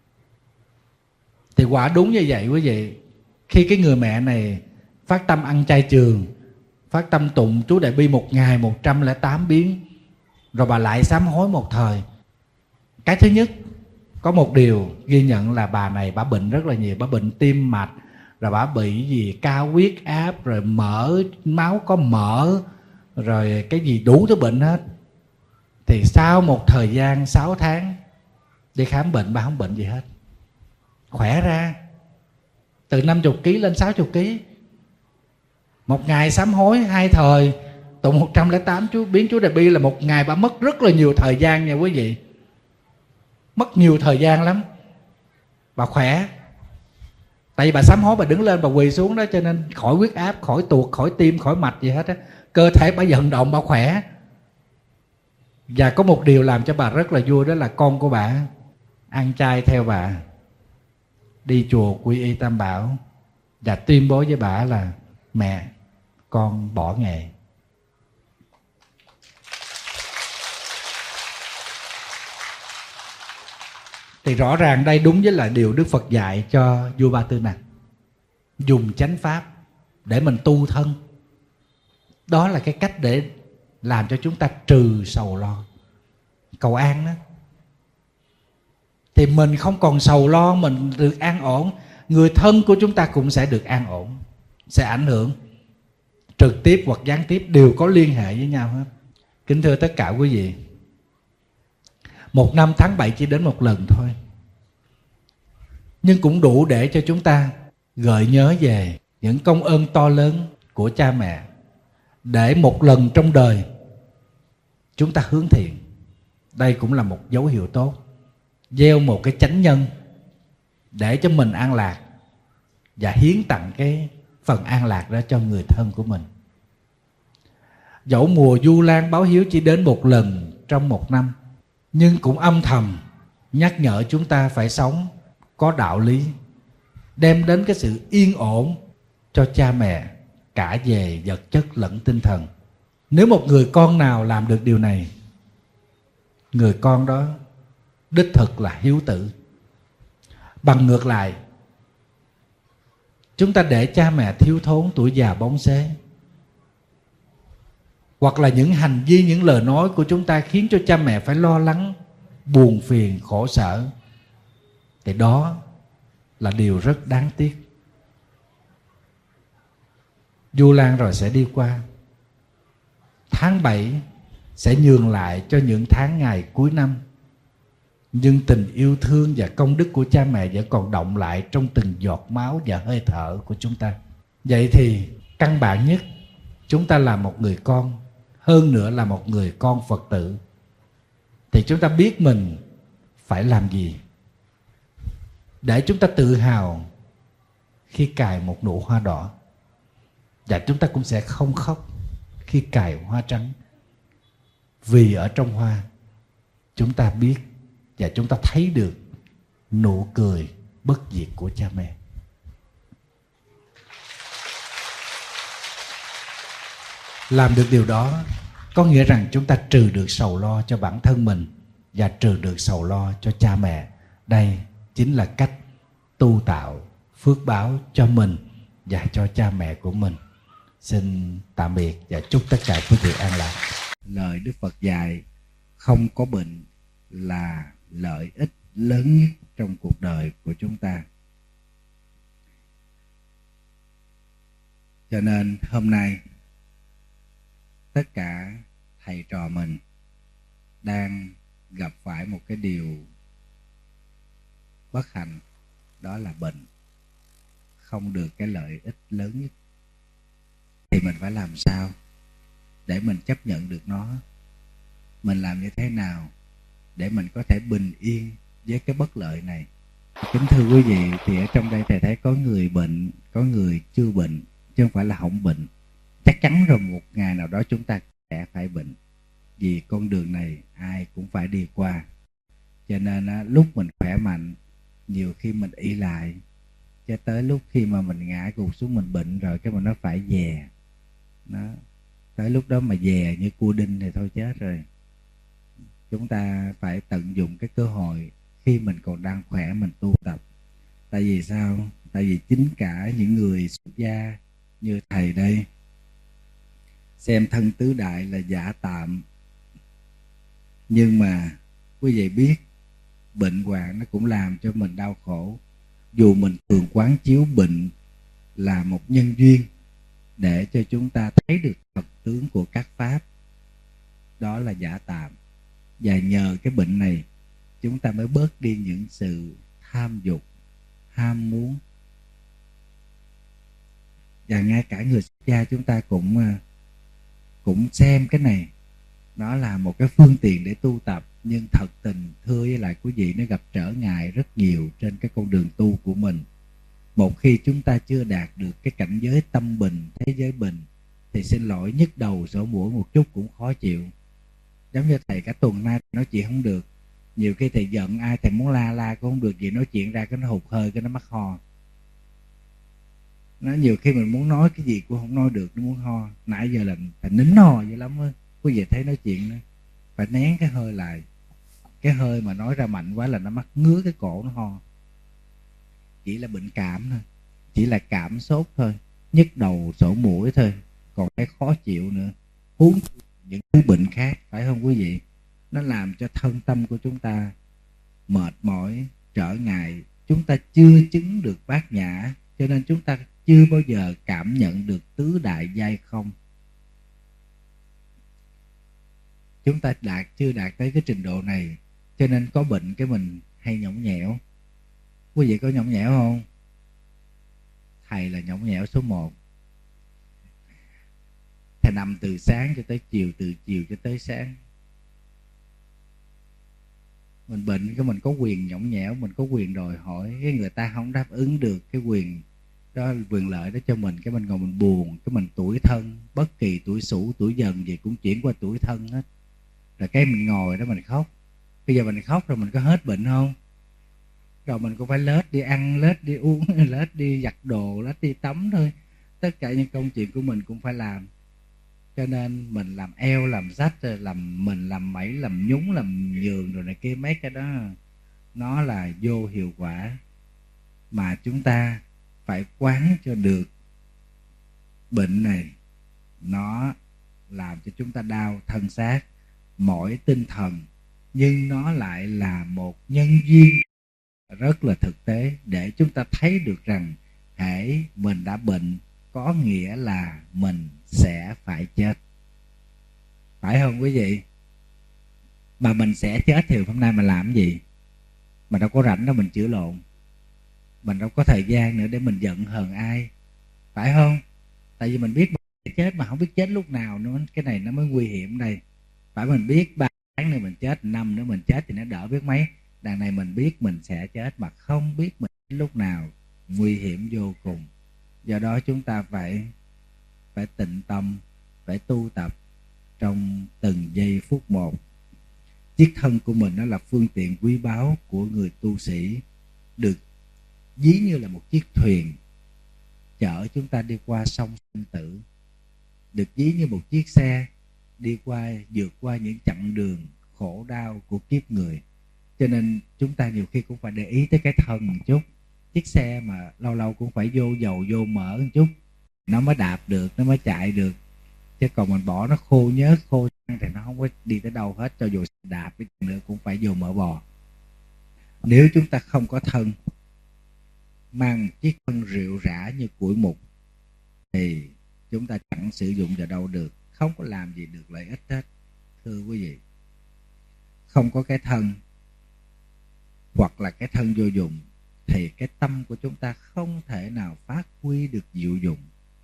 Thì quả đúng như vậy quý vị. Khi cái người mẹ này phát tâm ăn chay trường, phát tâm tụng chú Đại Bi một ngày 108 biến, rồi bà lại sám hối một thời. Cái thứ nhất, có một điều ghi nhận là bà này bà bệnh rất là nhiều. Bà bệnh tim mạch, rồi bà bị gì cao huyết áp, rồi mỡ, máu có mỡ, rồi cái gì đủ thứ bệnh hết. Thì sau một thời gian 6 tháng đi khám bệnh, bà không bệnh gì hết, khỏe ra. Từ 50 kg lên 60 kg. Một ngày sám hối 2 thời, tụng 108 biến chú Đại Bi là một ngày bà mất rất là nhiều thời gian nha quý vị. Mất nhiều thời gian lắm. Bà khỏe. Tại vì bà sám hối, bà đứng lên, bà quỳ xuống đó, cho nên khỏi huyết áp, khỏi tuột, khỏi tim, khỏi mạch gì hết á. Cơ thể bà vận động, bà khỏe. Và có một điều làm cho bà rất là vui, đó là con của bà ăn chay theo bà, đi chùa quy y Tam Bảo, và tuyên bố với bà là mẹ, con bỏ nghề. Thì rõ ràng đây đúng với là điều Đức Phật dạy cho vua Ba Tư Nặc, dùng chánh pháp để mình tu thân. Đó là cái cách để làm cho chúng ta trừ sầu lo, cầu an đó. Thì mình không còn sầu lo, mình được an ổn, người thân của chúng ta cũng sẽ được an ổn. Sẽ ảnh hưởng trực tiếp hoặc gián tiếp, đều có liên hệ với nhau hết. Kính thưa tất cả quý vị, một năm tháng 7 chỉ đến một lần thôi, nhưng cũng đủ để cho chúng ta gợi nhớ về những công ơn to lớn của cha mẹ, để một lần trong đời chúng ta hướng thiện. Đây cũng là một dấu hiệu tốt, gieo một cái chánh nhân để cho mình an lạc, và hiến tặng cái phần an lạc đó cho người thân của mình. Dẫu mùa Vu Lan báo hiếu chỉ đến một lần trong một năm, nhưng cũng âm thầm nhắc nhở chúng ta phải sống có đạo lý, đem đến cái sự yên ổn cho cha mẹ, cả về vật chất lẫn tinh thần. Nếu một người con nào làm được điều này, người con đó đích thực là hiếu tử. Bằng ngược lại, chúng ta để cha mẹ thiếu thốn, tuổi già bóng xế, hoặc là những hành vi, những lời nói của chúng ta khiến cho cha mẹ phải lo lắng, buồn phiền, khổ sở, thì đó là điều rất đáng tiếc. Vu Lan rồi sẽ đi qua, tháng 7 sẽ nhường lại cho những tháng ngày cuối năm. Nhưng tình yêu thương và công đức của cha mẹ vẫn còn động lại trong từng giọt máu và hơi thở của chúng ta. Vậy thì căn bản nhất, chúng ta là một người con, hơn nữa là một người con Phật tử, thì chúng ta biết mình phải làm gì để chúng ta tự hào khi cài một nụ hoa đỏ, và chúng ta cũng sẽ không khóc khi cài hoa trắng. Vì ở trong hoa chúng ta biết và chúng ta thấy được nụ cười bất diệt của cha mẹ. Làm được điều đó có nghĩa rằng chúng ta trừ được sầu lo cho bản thân mình và trừ được sầu lo cho cha mẹ. Đây chính là cách tu tạo phước báo cho mình và cho cha mẹ của mình. Xin tạm biệt và chúc tất cả quý vị an lạc. Lời Đức Phật dạy không có bệnh là lợi ích lớn nhất trong cuộc đời của chúng ta. Cho nên hôm nay tất cả thầy trò mình đang gặp phải một cái điều bất hạnh, đó là bệnh, không được cái lợi ích lớn nhất. Thì mình phải làm sao để mình chấp nhận được nó? Mình làm như thế nào để mình có thể bình yên với cái bất lợi này? Kính thưa quý vị, thì ở trong đây thầy thấy có người bệnh, có người chưa bệnh, chứ không phải là không bệnh. Chắc chắn rồi một ngày nào đó chúng ta sẽ phải bệnh, vì con đường này ai cũng phải đi qua. Cho nên lúc mình khỏe mạnh, nhiều khi mình ỷ lại, cho tới lúc khi mà mình ngã gục xuống mình bệnh rồi, cái mình nó phải dè. Nó tới lúc đó mà dè như cua đinh thì thôi chết rồi. Chúng ta phải tận dụng cái cơ hội khi mình còn đang khỏe mình tu tập. Tại vì sao? Tại vì chính cả những người xuất gia như thầy đây, xem thân tứ đại là giả tạm, nhưng mà quý vị biết bệnh hoạn nó cũng làm cho mình đau khổ. Dù mình thường quán chiếu bệnh là một nhân duyên để cho chúng ta thấy được thật tướng của các pháp, đó là giả tạm. Và nhờ cái bệnh này chúng ta mới bớt đi những sự tham dục, ham muốn. Và ngay cả người xuất gia chúng ta cũng xem cái này nó là một cái phương tiện để tu tập. Nhưng thật tình thưa với lại quý vị, nó gặp trở ngại rất nhiều trên cái con đường tu của mình. Một khi chúng ta chưa đạt được cái cảnh giới tâm bình, thế giới bình, thì xin lỗi, nhức đầu sổ mũi một chút cũng khó chịu. Giống như thầy cả tuần nay nói chuyện không được. Nhiều khi thầy giận ai thầy muốn la cũng không được, gì nói chuyện ra cái nó hụt hơi, cái nó mắc ho. Nó nhiều khi mình muốn nói cái gì cũng không nói được, nó muốn ho. Nãy giờ là thầy nín ho dữ lắm á. Quý vị thấy nói chuyện nữa phải nén cái hơi lại. Cái hơi mà nói ra mạnh quá là nó mắc ngứa cái cổ, nó ho. Chỉ là bệnh cảm thôi, chỉ là cảm sốt thôi, nhức đầu sổ mũi thôi, còn cái khó chịu nữa, huống những thứ bệnh khác, phải không quý vị? Nó làm cho thân tâm của chúng ta mệt mỏi, trở ngại. Chúng ta chưa chứng được bát nhã, cho nên chúng ta chưa bao giờ cảm nhận được tứ đại giai không. Chúng ta chưa đạt tới cái trình độ này, cho nên có bệnh cái mình hay nhõng nhẽo. Quý vị có nhõng nhẽo không? Thầy là nhõng nhẽo số 1. Thầy nằm từ sáng cho tới chiều, từ chiều cho tới sáng. Mình bệnh cái mình có quyền nhõng nhẽo, mình có quyền đòi hỏi. Cái người ta không đáp ứng được cái quyền đó, quyền lợi đó cho mình, cái mình ngồi mình buồn, cái mình tủi thân. Bất kỳ tuổi Sửu, tuổi Dần gì cũng chuyển qua tuổi Thân hết. Rồi cái mình ngồi đó mình khóc. Bây giờ mình khóc rồi mình có hết bệnh không? Rồi mình cũng phải lết đi ăn, lết đi uống, lết đi giặt đồ, lết đi tắm thôi. Tất cả những công chuyện của mình cũng phải làm. Cho nên mình làm eo, làm rách, mình làm mẩy, làm nhúng, làm nhường rồi này kia, mấy cái đó nó là vô hiệu quả. Mà chúng ta phải quán cho được bệnh này nó làm cho chúng ta đau thân xác, mỏi tinh thần, nhưng nó lại là một nhân duyên rất là thực tế để chúng ta thấy được rằng hễ mình đã bệnh có nghĩa là mình sẽ phải chết. phải không quý vị? Mà mình sẽ chết thì hôm nay mình làm cái gì? Mình đâu có rảnh đâu mình chữa lộn, mình đâu có thời gian nữa để mình giận hờn ai, phải không? Tại vì mình biết chết mà không biết chết lúc nào nữa, cái này nó mới nguy hiểm đây. Phải, mình biết 3 tháng nữa mình chết, năm nữa mình chết thì nó đỡ biết mấy. Đằng này mình biết mình sẽ chết mà không biết mình lúc nào, nguy hiểm vô cùng. Do đó chúng ta phải tịnh tâm, phải tu tập trong từng giây phút một. Chiếc thân của mình nó là phương tiện quý báu của người tu sĩ, được ví như là một chiếc thuyền chở chúng ta đi qua sông sinh tử, được ví như một chiếc xe đi qua, vượt qua những chặng đường khổ đau của kiếp người. Cho nên chúng ta nhiều khi cũng phải để ý tới cái thân một chút. Chiếc xe mà lâu lâu cũng phải vô dầu vô mỡ một chút, nó mới đạp được, nó mới chạy được. Chứ còn mình bỏ nó khô nhớt khô thì nó không có đi tới đâu hết, cho dù đạp đi nữa cũng phải vô mỡ bò. Nếu chúng ta không có thân, mang chiếc thân rượu rã như củi mục, thì chúng ta chẳng sử dụng vào đâu được, không có làm gì được lợi ích hết. Thưa quý vị, không có cái thân hoặc là cái thân vô dụng thì cái tâm của chúng ta không thể nào phát huy được diệu dụng.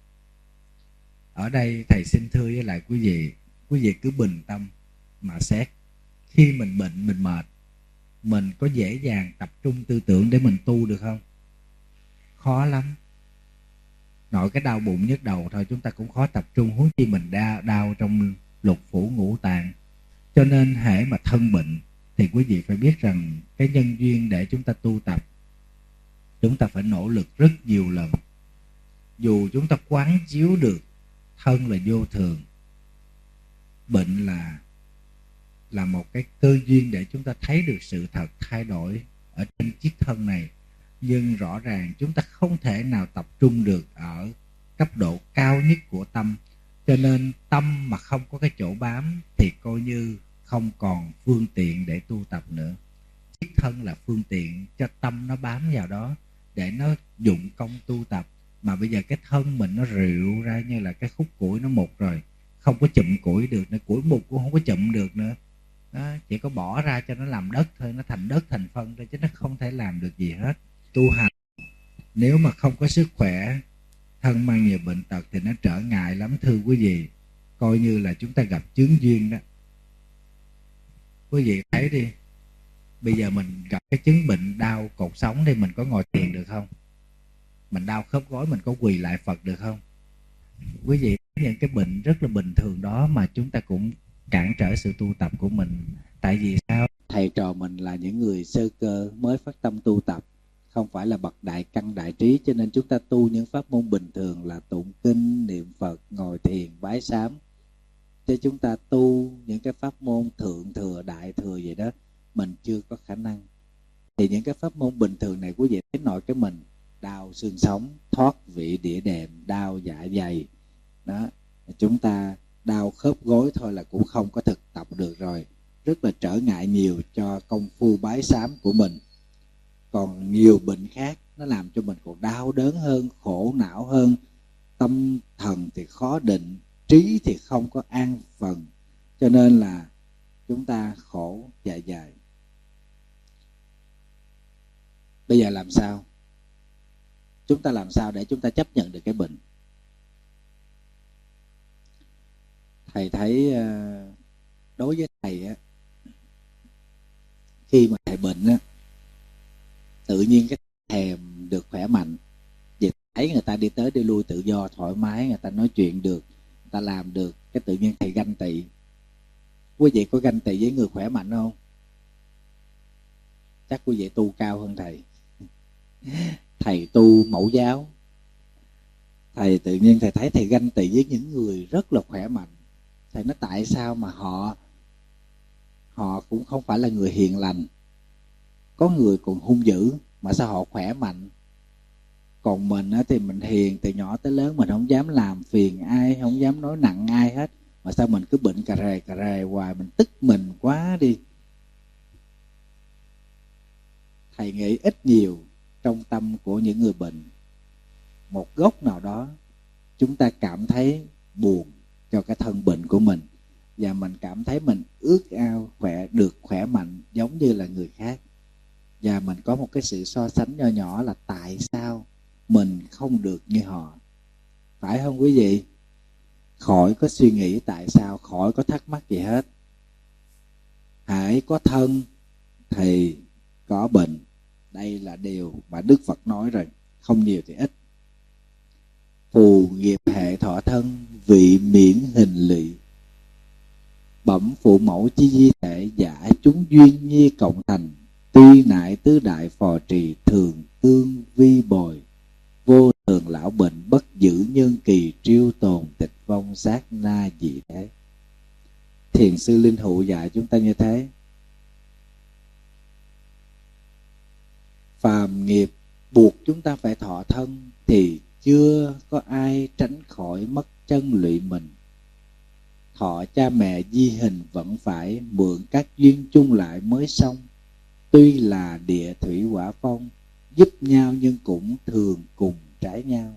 Ở đây thầy xin thưa với lại quý vị cứ bình tâm mà xét. Khi mình bệnh, mình mệt, mình có dễ dàng tập trung tư tưởng để mình tu được không? Khó lắm. Nội cái đau bụng nhức đầu thôi chúng ta cũng khó tập trung, huống chi mình đau trong lục phủ ngũ tạng. Cho nên hễ mà thân bệnh thì quý vị phải biết rằng cái nhân duyên để chúng ta tu tập, chúng ta phải nỗ lực rất nhiều lần. Dù chúng ta quán chiếu được thân là vô thường, bệnh là một cái cơ duyên để chúng ta thấy được sự thật thay đổi ở trên chiếc thân này, nhưng rõ ràng chúng ta không thể nào tập trung được ở cấp độ cao nhất của tâm. Cho nên tâm mà không có cái chỗ bám thì coi như không còn phương tiện để tu tập nữa. Chiếc thân là phương tiện cho tâm nó bám vào đó để nó dụng công tu tập. Mà bây giờ cái thân mình nó rượu ra như là cái khúc củi nó mục rồi, không có chụm củi được nữa, củi mục cũng không có chụm được nữa đó, chỉ có bỏ ra cho nó làm đất thôi, nó thành đất thành phân thôi, chứ nó không thể làm được gì hết. Tu hành nếu mà không có sức khỏe, thân mang nhiều bệnh tật thì nó trở ngại lắm thưa quý vị. Coi như là chúng ta gặp chướng duyên đó. Quý vị thấy đi, bây giờ mình gặp cái chứng bệnh đau cột sống thì mình có ngồi thiền được không? Mình đau khớp gối mình có quỳ lại Phật được không? Quý vị, những cái bệnh rất là bình thường đó mà chúng ta cũng cản trở sự tu tập của mình. Tại vì sao? Thầy trò mình là những người sơ cơ mới phát tâm tu tập, không phải là bậc đại căn đại trí, cho nên chúng ta tu những pháp môn bình thường là tụng kinh, niệm Phật, ngồi thiền, vái sám. Chứ chúng ta tu những cái pháp môn thượng thừa, đại thừa vậy đó, mình chưa có khả năng. Thì những cái pháp môn bình thường này quý vị thấy nội cái mình đau xương sống, thoát vị đĩa đệm, đau dạ dày đó, chúng ta đau khớp gối thôi là cũng không có thực tập được rồi, rất là trở ngại nhiều cho công phu bái sám của mình. Còn nhiều bệnh khác nó làm cho mình còn đau đớn hơn, khổ não hơn, tâm thần thì khó định, trí thì không có an phần, cho nên là chúng ta khổ dạ dày. Bây giờ làm sao? Chúng ta làm sao để chúng ta chấp nhận được cái bệnh? Thầy thấy đối với thầy á, khi mà thầy bệnh á, tự nhiên cái thèm được khỏe mạnh. Vì thấy người ta đi tới đi lui tự do thoải mái, người ta nói chuyện được, người ta làm được, cái tự nhiên thầy ganh tị. Quý vị có ganh tị với người khỏe mạnh không? Chắc quý vị tu cao hơn thầy. Thầy tu mẫu giáo, thầy tự nhiên thầy thấy thầy ganh tị với những người rất là khỏe mạnh. Thầy nói tại sao mà họ cũng không phải là người hiền lành, có người còn hung dữ mà sao họ khỏe mạnh. Còn mình thì mình hiền từ nhỏ tới lớn, mình không dám làm phiền ai, không dám nói nặng ai hết, mà sao mình cứ bệnh cà rề hoài, mình tức mình quá đi. Thầy nghĩ ít nhiều trong tâm của những người bệnh, một góc nào đó chúng ta cảm thấy buồn cho cái thân bệnh của mình. và mình cảm thấy mình ước ao được khỏe mạnh giống như là người khác. Và mình có một cái sự so sánh nho nhỏ là tại sao mình không được như họ. Phải không quý vị? Khỏi có suy nghĩ tại sao, khỏi có thắc mắc gì hết. Hãy có thân thì có bệnh. Đây là điều mà Đức Phật nói rồi, không nhiều thì ít. Phù nghiệp hệ thọ thân, vị miễn hình lụy. Bẩm phụ mẫu chi di thể, giả chúng duyên nhi cộng thành. Tuy nại tứ đại phò trì, thường tương vi bồi. Vô thường lão bệnh, bất giữ nhân kỳ, triêu tồn tịch vong sát na dị thế. Thiền sư Linh Hụ dạy chúng ta như thế. Phàm nghiệp buộc chúng ta phải thọ thân thì chưa có ai tránh khỏi mất chân lụy mình. Thọ cha mẹ di hình vẫn phải mượn các duyên chung lại mới xong. Tuy là địa thủy hỏa phong, giúp nhau nhưng cũng thường cùng trái nhau.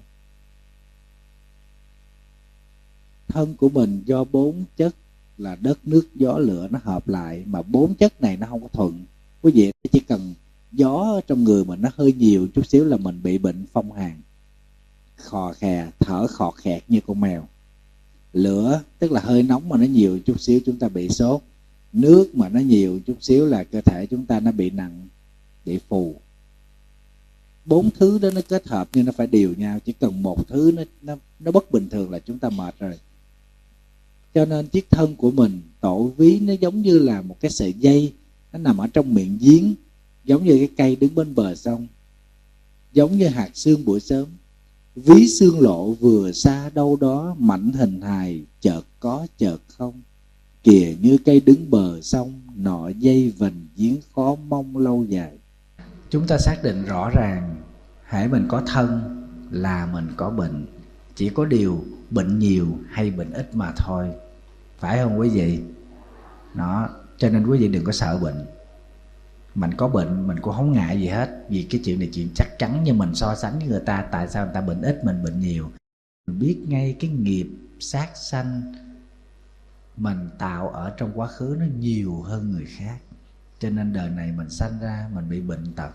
Thân của mình do 4 chất là đất, nước, gió, lửa nó hợp lại, mà 4 chất này nó không có thuận. Quý vị chỉ cần gió trong người mình nó hơi nhiều chút xíu là mình bị bệnh phong hàn, khò khè, thở khọt khẹt như con mèo. Lửa tức là hơi nóng mà nó nhiều chút xíu chúng ta bị sốt. Nước mà nó nhiều chút xíu là cơ thể chúng ta nó bị nặng, bị phù. 4 thứ đó nó kết hợp nhưng nó phải đều nhau. Chỉ cần một thứ nó bất bình thường là chúng ta mệt rồi. Cho nên chiếc thân của mình, tổ ví nó giống như là một cái sợi dây, nó nằm ở trong miệng giếng, giống như cái cây đứng bên bờ sông, giống như hạt sương buổi sớm. Ví xương lộ vừa xa đâu đó, mảnh hình hài chợt có chợt không. Kìa như cây đứng bờ sông, nọ dây vành giếng khó mong lâu dài. Chúng ta xác định rõ ràng, hễ mình có thân là mình có bệnh. Chỉ có điều bệnh nhiều hay bệnh ít mà thôi. Phải không quý vị? Đó, cho nên quý vị đừng có sợ bệnh. Mình có bệnh mình cũng không ngại gì hết, vì cái chuyện này chuyện chắc chắn. Nhưng mình so sánh với người ta, tại sao người ta bệnh ít mình bệnh nhiều. Mình biết ngay cái nghiệp sát sanh mình tạo ở trong quá khứ nó nhiều hơn người khác, cho nên đời này mình sanh ra mình bị bệnh tật.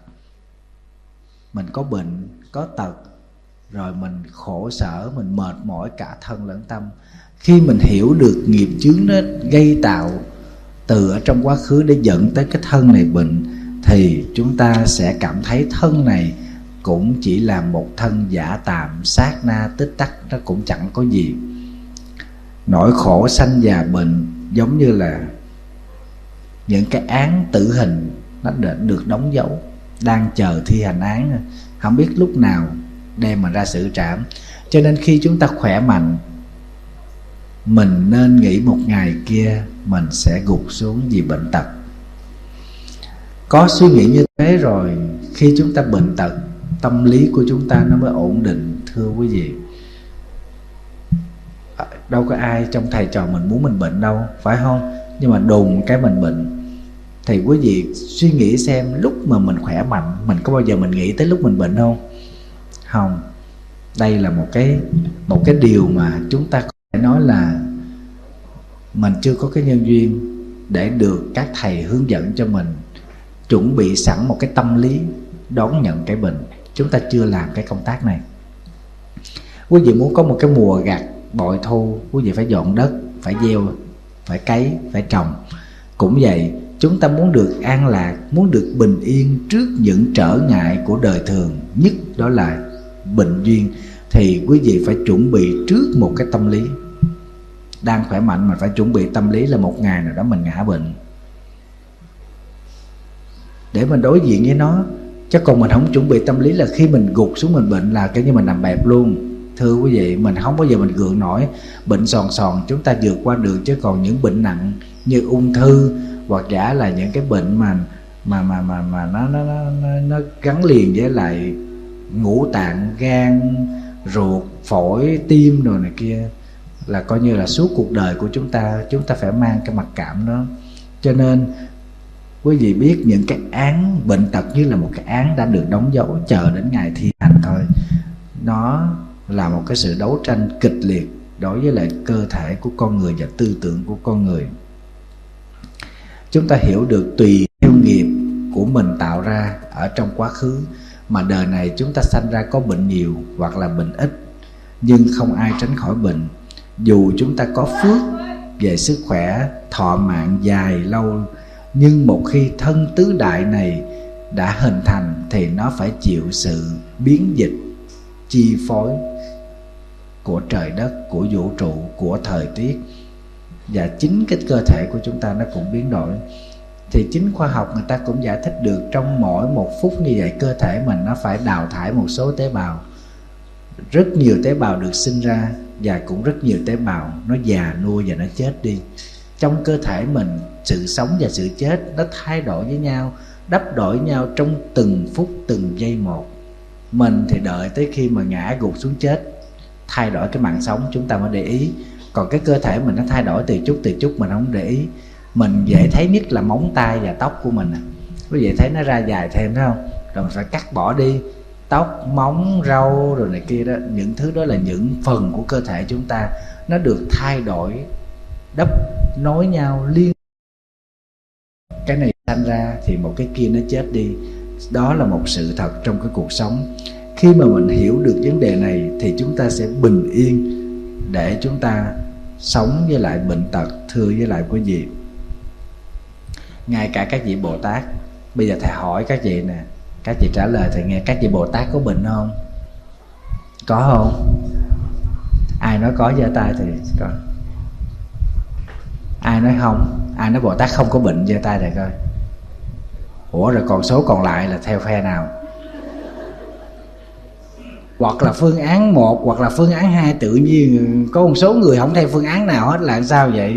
Mình có bệnh, có tật, rồi mình khổ sở, mình mệt mỏi cả thân lẫn tâm. Khi mình hiểu được nghiệp chướng nó gây tạo từ ở trong quá khứ để dẫn tới cái thân này bệnh, thì chúng ta sẽ cảm thấy thân này cũng chỉ là một thân giả tạm, sát na tích tắc, nó cũng chẳng có gì. Nỗi khổ sanh già bệnh giống như là những cái án tử hình nó đã được đóng dấu, đang chờ thi hành án, không biết lúc nào đem mà ra xử trảm. Cho nên khi chúng ta khỏe mạnh, mình nên nghĩ một ngày kia mình sẽ gục xuống vì bệnh tật. Có suy nghĩ như thế rồi, khi chúng ta bệnh tật, tâm lý của chúng ta nó mới ổn định, thưa quý vị. Đâu có ai trong thầy trò mình muốn mình bệnh đâu, phải không? Nhưng mà đùng cái mình bệnh, thì quý vị suy nghĩ xem, lúc mà mình khỏe mạnh, mình có bao giờ mình nghĩ tới lúc mình bệnh không? Không. Đây là một cái điều mà chúng ta có thể nói là mình chưa có cái nhân duyên để được các thầy hướng dẫn cho mình chuẩn bị sẵn một cái tâm lý đón nhận cái bệnh. Chúng ta chưa làm cái công tác này. Quý vị muốn có một cái mùa gặt bội thu, quý vị phải dọn đất, phải gieo, phải cấy, phải trồng. Cũng vậy, chúng ta muốn được an lạc, muốn được bình yên trước những trở ngại của đời thường, nhất đó là bệnh duyên, thì quý vị phải chuẩn bị trước một cái tâm lý. Đang khỏe mạnh mình phải chuẩn bị tâm lý là một ngày nào đó mình ngã bệnh, để mình đối diện với nó. Chứ còn mình không chuẩn bị tâm lý là khi mình gục xuống mình bệnh là cái như mình nằm bẹp luôn. Thưa quý vị, mình không bao giờ mình gượng nổi. Bệnh sòn chúng ta vượt qua được, chứ còn những bệnh nặng như ung thư hoặc giả là những cái bệnh mà nó gắn liền với lại ngũ tạng, gan, ruột, phổi, tim rồi này kia, là coi như là suốt cuộc đời của chúng ta phải mang cái mặc cảm đó. Cho nên quý vị biết những cái án bệnh tật như là một cái án đã được đóng dấu, chờ đến ngày thi hành thôi. Nó là một cái sự đấu tranh kịch liệt đối với lại cơ thể của con người và tư tưởng của con người. Chúng ta hiểu được tùy theo nghiệp của mình tạo ra ở trong quá khứ mà đời này chúng ta sanh ra có bệnh nhiều hoặc là bệnh ít, nhưng không ai tránh khỏi bệnh. Dù chúng ta có phước về sức khỏe, thọ mạng dài lâu, nhưng một khi thân tứ đại này đã hình thành thì nó phải chịu sự biến dịch, chi phối của trời đất, của vũ trụ, của thời tiết. Và chính cái cơ thể của chúng ta nó cũng biến đổi. Thì chính khoa học người ta cũng giải thích được trong mỗi một phút như vậy, cơ thể mình nó phải đào thải một số tế bào. Rất nhiều tế bào được sinh ra và cũng rất nhiều tế bào nó già nua và nó chết đi. Trong cơ thể mình, sự sống và sự chết nó thay đổi với nhau, đắp đổi nhau trong từng phút, từng giây một. Mình thì đợi tới khi mà ngã gục xuống chết, thay đổi cái mạng sống chúng ta mới để ý. Còn cái cơ thể mình nó thay đổi từ chút mình không để ý. Mình dễ thấy nhất là móng tay và tóc của mình. Quý vị thấy nó ra dài thêm phải không? Rồi mình phải cắt bỏ đi tóc, móng, râu rồi này kia đó. Những thứ đó là những phần của cơ thể chúng ta, nó được thay đổi, đắp nối nhau liên. Cái này sanh ra thì một cái kia nó chết đi. Đó là một sự thật trong cái cuộc sống. Khi mà mình hiểu được vấn đề này thì chúng ta sẽ bình yên để chúng ta sống với lại bệnh tật. Thưa với lại quý vị, ngay cả các vị Bồ Tát, bây giờ thầy hỏi các vị nè, các vị trả lời thầy nghe, các vị Bồ Tát có bệnh không? Có không? Ai nói có giơ tay thì có. Ai nói không? Ai nói Bồ Tát không có bệnh giơ tay thầy coi. Ủa rồi còn số còn lại là theo phe nào? Hoặc là phương án 1 hoặc là phương án 2, tự nhiên có một số người không theo phương án nào hết, là sao vậy?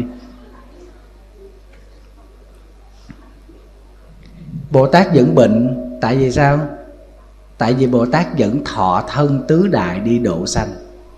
Bồ Tát vẫn bệnh, tại vì sao? Tại vì Bồ Tát vẫn thọ thân tứ đại đi độ sanh.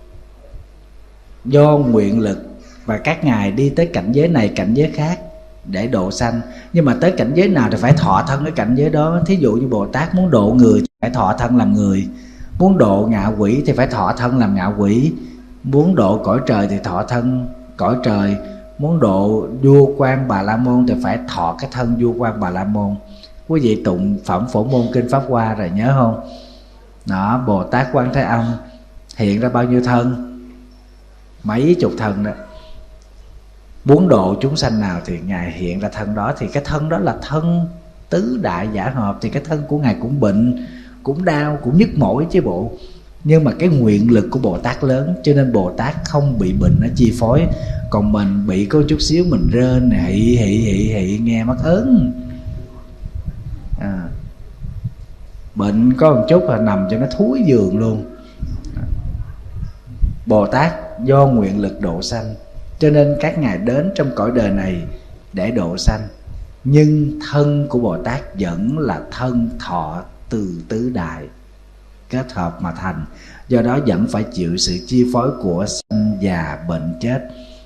Do nguyện lực và các ngài đi tới cảnh giới này cảnh giới khác để độ sanh. Nhưng mà tới cảnh giới nào thì phải thọ thân cái cảnh giới đó. Thí dụ như Bồ Tát muốn độ người thì phải thọ thân làm người, muốn độ ngạ quỷ thì phải thọ thân làm ngạ quỷ, muốn độ cõi trời thì thọ thân cõi trời, muốn độ vua quan Bà La Môn thì phải thọ cái thân vua quan Bà La Môn. Quý vị tụng phẩm Phổ Môn Kinh Pháp Hoa rồi nhớ không? Đó, Bồ Tát Quan Thế Âm hiện ra bao nhiêu thân? Mấy chục thân đó. Muốn độ chúng sanh nào thì ngài hiện ra thân đó. Thì cái thân đó là thân tứ đại giả hợp. Thì cái thân của ngài cũng bệnh, cũng đau, cũng nhức mỏi chứ bộ. Nhưng mà cái nguyện lực của Bồ Tát lớn, cho nên Bồ Tát không bị bệnh nó chi phối. Còn mình bị có chút xíu mình rên hị nghe mắc ớn. Bệnh có một chút là nằm cho nó thúi giường luôn. Bồ Tát do nguyện lực độ sanh, cho nên các ngài đến trong cõi đời này để độ sanh. Nhưng thân của Bồ Tát vẫn là thân thọ từ tứ đại kết hợp mà thành. Do đó vẫn phải chịu sự chi phối của sanh già bệnh chết.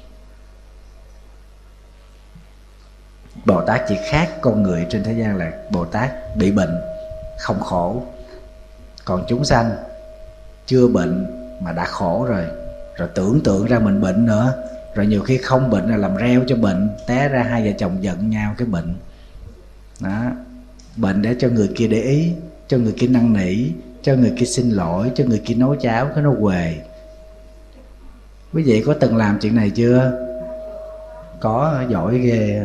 Bồ Tát chỉ khác con người trên thế gian là Bồ Tát bị bệnh không khổ. Còn chúng sanh chưa bệnh mà đã khổ rồi, rồi tưởng tượng ra mình bệnh nữa, rồi nhiều khi không bệnh là làm reo cho bệnh, té ra hai vợ chồng giận nhau cái bệnh đó. Bệnh để cho người kia để ý, cho người kia năn nỉ, cho người kia xin lỗi, cho người kia nấu cháo cái nó quề. Quý vị có từng làm chuyện này chưa? Có, giỏi ghê.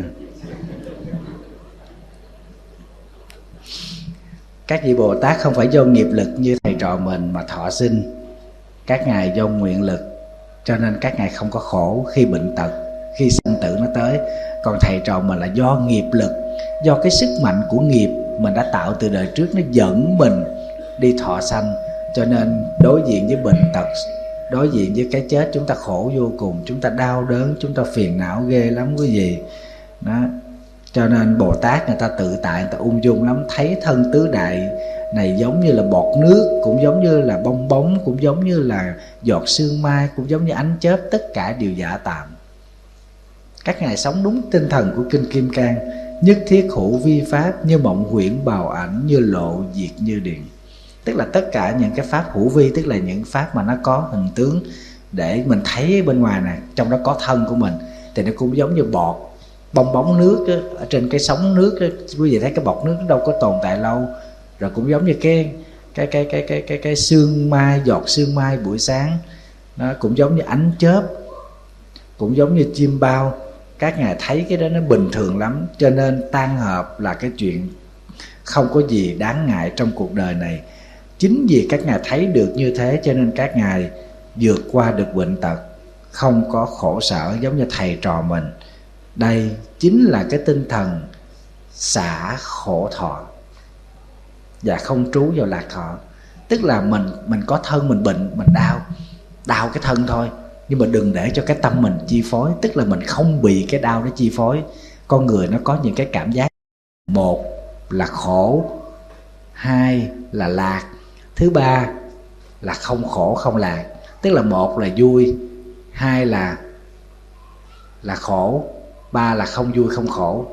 Các vị Bồ Tát không phải do nghiệp lực như thầy trò mình mà thọ sinh. Các ngài do nguyện lực, cho nên các ngài không có khổ khi bệnh tật, khi sanh tử nó tới. Còn thầy trò mình là do nghiệp lực, do cái sức mạnh của nghiệp mình đã tạo từ đời trước, nó dẫn mình đi thọ sanh. Cho nên đối diện với bệnh tật, đối diện với cái chết, chúng ta khổ vô cùng, chúng ta đau đớn, chúng ta phiền não ghê lắm quý vị đó. Cho nên Bồ Tát người ta tự tại, người ta ung dung lắm. Thấy thân tứ đại này giống như là bọt nước, cũng giống như là bong bóng, cũng giống như là giọt sương mai, cũng giống như ánh chớp, tất cả đều giả tạm. Các ngài sống đúng tinh thần của Kinh Kim Cang. Nhất thiết hữu vi pháp, như mộng huyễn bào ảnh, như lộ diệt như điện. Tức là tất cả những cái pháp hữu vi, tức là những pháp mà nó có hình tướng để mình thấy bên ngoài nè, trong đó có thân của mình. Thì nó cũng giống như bọt, bong bóng nước á, ở trên cái sóng nước á, quý vị thấy cái bọt nước nó đâu có tồn tại lâu. Rồi cũng giống như cái sương mai, giọt sương mai buổi sáng, nó cũng giống như ánh chớp, cũng giống như chim bao. Các ngài thấy cái đó nó bình thường lắm, cho nên tan hợp là cái chuyện không có gì đáng ngại trong cuộc đời này. Chính vì các ngài thấy được như thế cho nên các ngài vượt qua được bệnh tật, không có khổ sở giống như thầy trò mình. Đây chính là cái tinh thần xả khổ thọ và không trú vào lạc thọ. Tức là mình có thân, mình bệnh, mình đau cái thân thôi, nhưng mà đừng để cho cái tâm mình chi phối. Tức là mình không bị cái đau đó chi phối. Con người nó có những cái cảm giác, một là khổ, hai là lạc, thứ ba là không khổ không lạc. Tức là một là vui, hai là khổ, ba là không vui không khổ.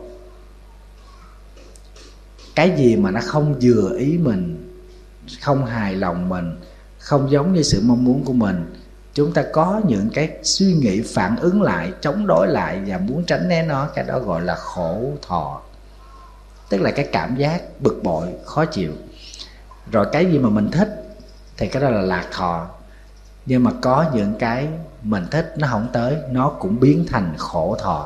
Cái gì mà nó không vừa ý mình, không hài lòng mình, không giống như sự mong muốn của mình, chúng ta có những cái suy nghĩ phản ứng lại, chống đối lại và muốn tránh né nó, cái đó gọi là khổ thọ. Tức là cái cảm giác bực bội, khó chịu. Rồi cái gì mà mình thích thì cái đó là lạc thọ. Nhưng mà có những cái mình thích nó không tới, nó cũng biến thành khổ thọ.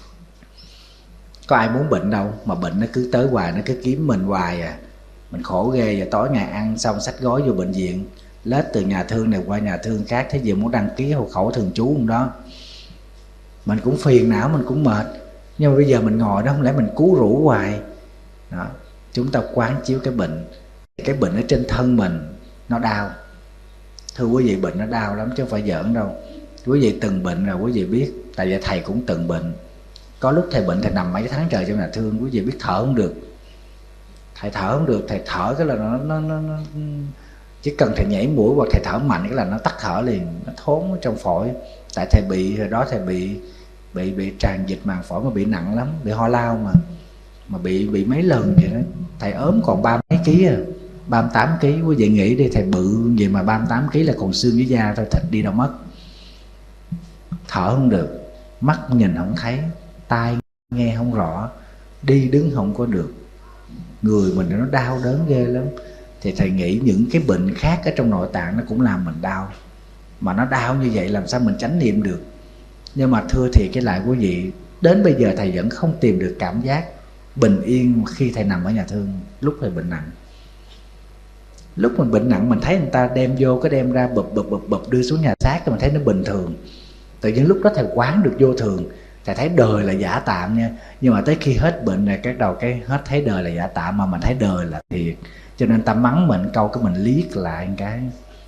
Có ai muốn bệnh đâu, mà bệnh nó cứ tới hoài, nó cứ kiếm mình hoài à. Mình khổ ghê. Và tối ngày ăn xong xách gói vô bệnh viện, lết từ nhà thương này qua nhà thương khác, thế gì muốn đăng ký hộ khẩu thường trú không đó. Mình cũng phiền não, mình cũng mệt. Nhưng mà bây giờ mình ngồi đó, không lẽ mình cứu rũ hoài đó. Chúng ta quán chiếu cái bệnh. Cái bệnh ở trên thân mình nó đau. Thưa quý vị, bệnh nó đau lắm chứ không phải giỡn đâu. Quý vị từng bệnh rồi quý vị biết. Tại vì thầy cũng từng bệnh. Có lúc thầy bệnh, thầy nằm mấy tháng trời trong nhà thương, quý vị biết thở không được. Thầy thở không được, thầy thở cái là nó chỉ cần thầy nhảy mũi hoặc thầy thở mạnh cái là nó tắt thở liền, nó thốn trong phổi. Tại thầy bị hồi đó, thầy bị tràn dịch màng phổi mà bị nặng lắm, bị ho lao mà bị mấy lần vậy đó. Thầy ốm còn 30 mấy ký à, 38 ký. Quý vị nghĩ đi, thầy bự gì mà 38 ký là còn xương với da thôi, thịt đi đâu mất. Thở không được, mắt nhìn không thấy, tai nghe không rõ, đi đứng không có được, người mình nó đau đớn ghê lắm. Thì thầy nghĩ những cái bệnh khác ở trong nội tạng nó cũng làm mình đau. Mà nó đau như vậy làm sao mình chánh niệm được. Nhưng mà thưa thì cái lại quý vị, đến bây giờ thầy vẫn không tìm được cảm giác bình yên khi thầy nằm ở nhà thương lúc thầy bệnh nặng. Lúc mình bệnh nặng mình thấy người ta đem vô, cái đem ra bập đưa xuống nhà xác, mình thấy nó bình thường. Tự nhiên lúc đó thầy quán được vô thường, thầy thấy đời là giả tạm nha. Nhưng mà tới khi hết bệnh này, cái đầu cái hết thấy đời là giả tạm, mà mình thấy đời là thiệt. Cho nên ta mắng mình câu cái mình liếc lại một cái,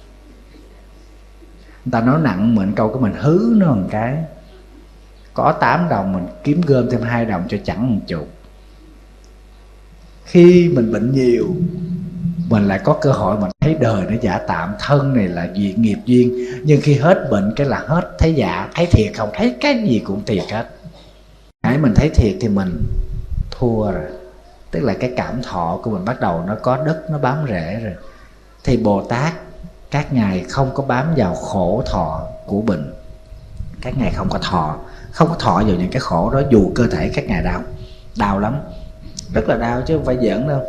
người ta nói nặng mình câu cái mình hứ nó một cái. Có 8 đồng mình kiếm gom thêm 2 đồng cho chẳng một chục. Khi mình bệnh nhiều, mình lại có cơ hội mình thấy đời nó giả tạm, thân này là duyên nghiệp duyên. Nhưng khi hết bệnh cái là hết thấy giả, thấy thiệt không, thấy cái gì cũng thiệt hết. Cái mình thấy thiệt thì mình thua rồi. Tức là cái cảm thọ của mình bắt đầu nó có đất, nó bám rễ rồi. Thì Bồ Tát các ngài không có bám vào khổ thọ của bệnh. Các ngài không có thọ vào những cái khổ đó, dù cơ thể các ngài đau lắm, rất là đau chứ không phải giỡn đâu.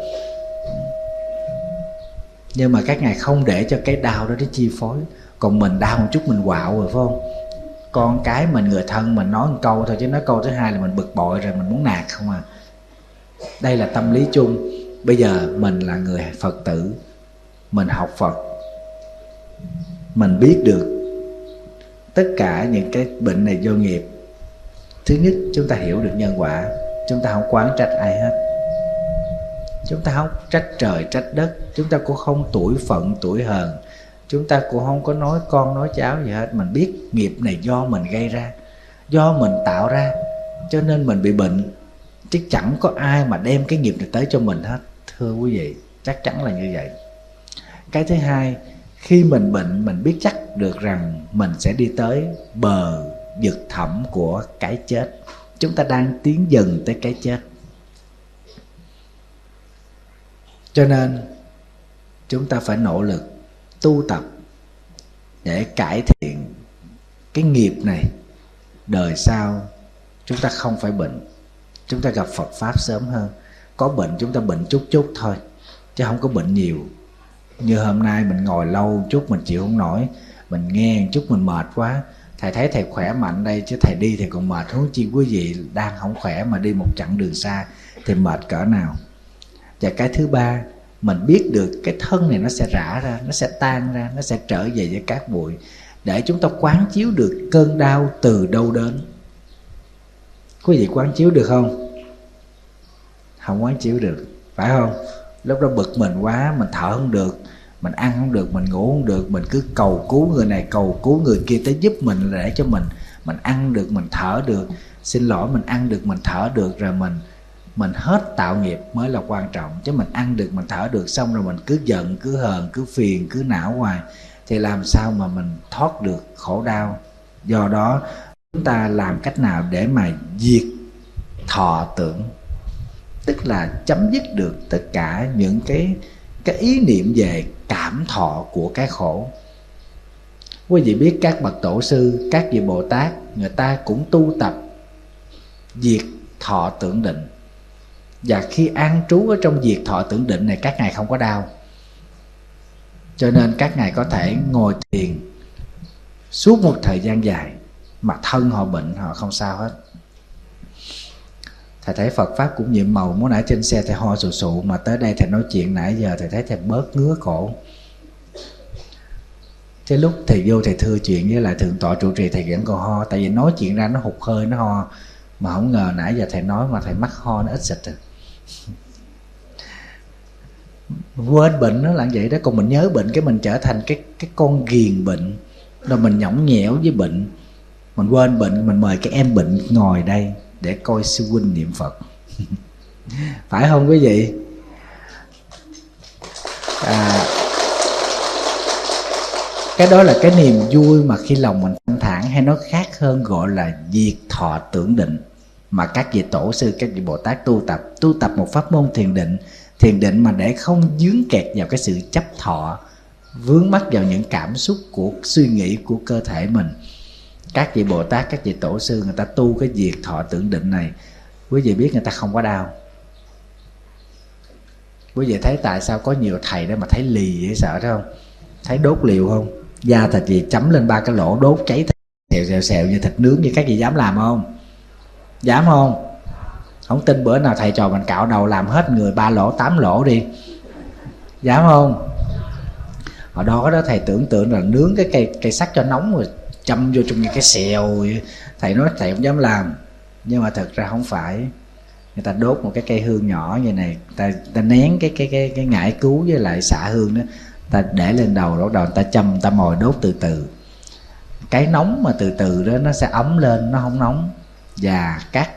Nhưng mà các ngài không để cho cái đau đó nó chi phối. Còn mình đau một chút mình quạo rồi phải không? Con cái mình, người thân mình nói một câu thôi, chứ nói câu thứ hai là mình bực bội rồi, mình muốn nạt không à. Đây là tâm lý chung. Bây giờ mình là người Phật tử, mình học Phật, mình biết được tất cả những cái bệnh này do nghiệp. Thứ nhất, chúng ta hiểu được nhân quả. Chúng ta không quán trách ai hết. Chúng ta không trách trời trách đất. Chúng ta cũng không tủi phận tủi hờn. Chúng ta cũng không có nói con nói cháu gì hết. Mình biết nghiệp này do mình gây ra, do mình tạo ra, cho nên mình bị bệnh. Chứ chẳng có ai mà đem cái nghiệp này tới cho mình hết. Thưa quý vị, chắc chắn là như vậy. Cái thứ hai, khi mình bệnh, mình biết chắc được rằng mình sẽ đi tới bờ vực thẳm của cái chết. Chúng ta đang tiến dần tới cái chết. Cho nên chúng ta phải nỗ lực tu tập để cải thiện cái nghiệp này đời sau chúng ta không phải bệnh, chúng ta gặp Phật Pháp sớm hơn. Có bệnh chúng ta bệnh chút chút thôi, chứ không có bệnh nhiều. Như hôm nay mình ngồi lâu chút mình chịu không nổi, mình nghe chút mình mệt quá. Thầy thấy thầy khỏe mạnh đây, chứ thầy đi thầy còn mệt, huống chi quý vị đang không khỏe mà đi một chặng đường xa thì mệt cỡ nào. Và cái thứ ba, mình biết được cái thân này nó sẽ rã ra, nó sẽ tan ra, nó sẽ trở về với cát bụi, để chúng ta quán chiếu được cơn đau từ đâu đến. Quý vị quán chiếu được không? Không quán chiếu được, phải không? Lúc đó bực mình quá, mình thở không được, mình ăn không được, mình ngủ không được, mình cứ cầu cứu người này, cầu cứu người kia tới giúp mình, để cho mình ăn được, mình thở được. Xin lỗi, mình ăn được, mình thở được rồi mình hết tạo nghiệp mới là quan trọng. Chứ mình ăn được, mình thở được, xong rồi mình cứ giận, cứ hờn, cứ phiền, cứ não hoài, thì làm sao mà mình thoát được khổ đau. Do đó chúng ta làm cách nào để mà diệt thọ tưởng, tức là chấm dứt được tất cả những cái ý niệm về cảm thọ của cái khổ. Quý vị biết các bậc tổ sư, các vị Bồ Tát, người ta cũng tu tập diệt thọ tưởng định. Và khi an trú ở trong diệt thọ tưởng định này, các ngài không có đau, cho nên các ngài có thể ngồi thiền suốt một thời gian dài mà thân họ bệnh họ không sao hết. Thầy thấy Phật Pháp cũng nhiệm màu. Mới nãy trên xe thầy ho sù sụ, mà tới đây thầy nói chuyện nãy giờ thầy thấy thầy bớt ngứa cổ. Cái lúc thầy vô thầy thưa chuyện với lại thượng tọa trụ trì, thầy vẫn còn ho. Tại vì nói chuyện ra nó hụt hơi, nó ho. Mà không ngờ nãy giờ thầy nói mà thầy mắc ho nó ít xịt rồi. Quên bệnh nó là vậy đó. Còn mình nhớ bệnh cái mình trở thành cái con ghiền bệnh, rồi mình nhõng nhẽo với bệnh. Mình quên bệnh, mình mời cái em bệnh ngồi đây để coi sư huynh niệm Phật. Phải không quý vị? Cái đó là cái niềm vui mà khi lòng mình thanh thản, hay nó khác hơn gọi là diệt thọ tưởng định, mà các vị tổ sư, các vị Bồ Tát tu tập một pháp môn thiền định. Thiền định mà để không dướng kẹt vào cái sự chấp thọ, vướng mắc vào những cảm xúc của suy nghĩ của cơ thể mình. Các vị Bồ Tát, các vị tổ sư, người ta tu cái diệt thọ tưởng định này, quý vị biết người ta không có đau. Quý vị thấy tại sao có nhiều thầy đó mà thấy lì dễ sợ đó không? Thấy đốt liều không? Da thịt gì chấm lên 3 cái lỗ đốt cháy xèo như thịt nướng. Như các vị dám làm không? Dám không? Không tin bữa nào thầy trò mình cạo đầu làm hết người 3 lỗ 8 lỗ đi. Dám không? Hồi đó thầy tưởng tượng là nướng cái cây sắt cho nóng rồi châm vô trong cái xèo. Thầy nói thầy không dám làm. Nhưng mà thật ra không phải. Người ta đốt một cái cây hương nhỏ như này, ta nén cái ngải cứu với lại xạ hương đó, ta để lên đầu, bắt đầu ta châm, ta mồi đốt từ từ. Cái nóng mà từ từ đó nó sẽ ấm lên, nó không nóng. Và các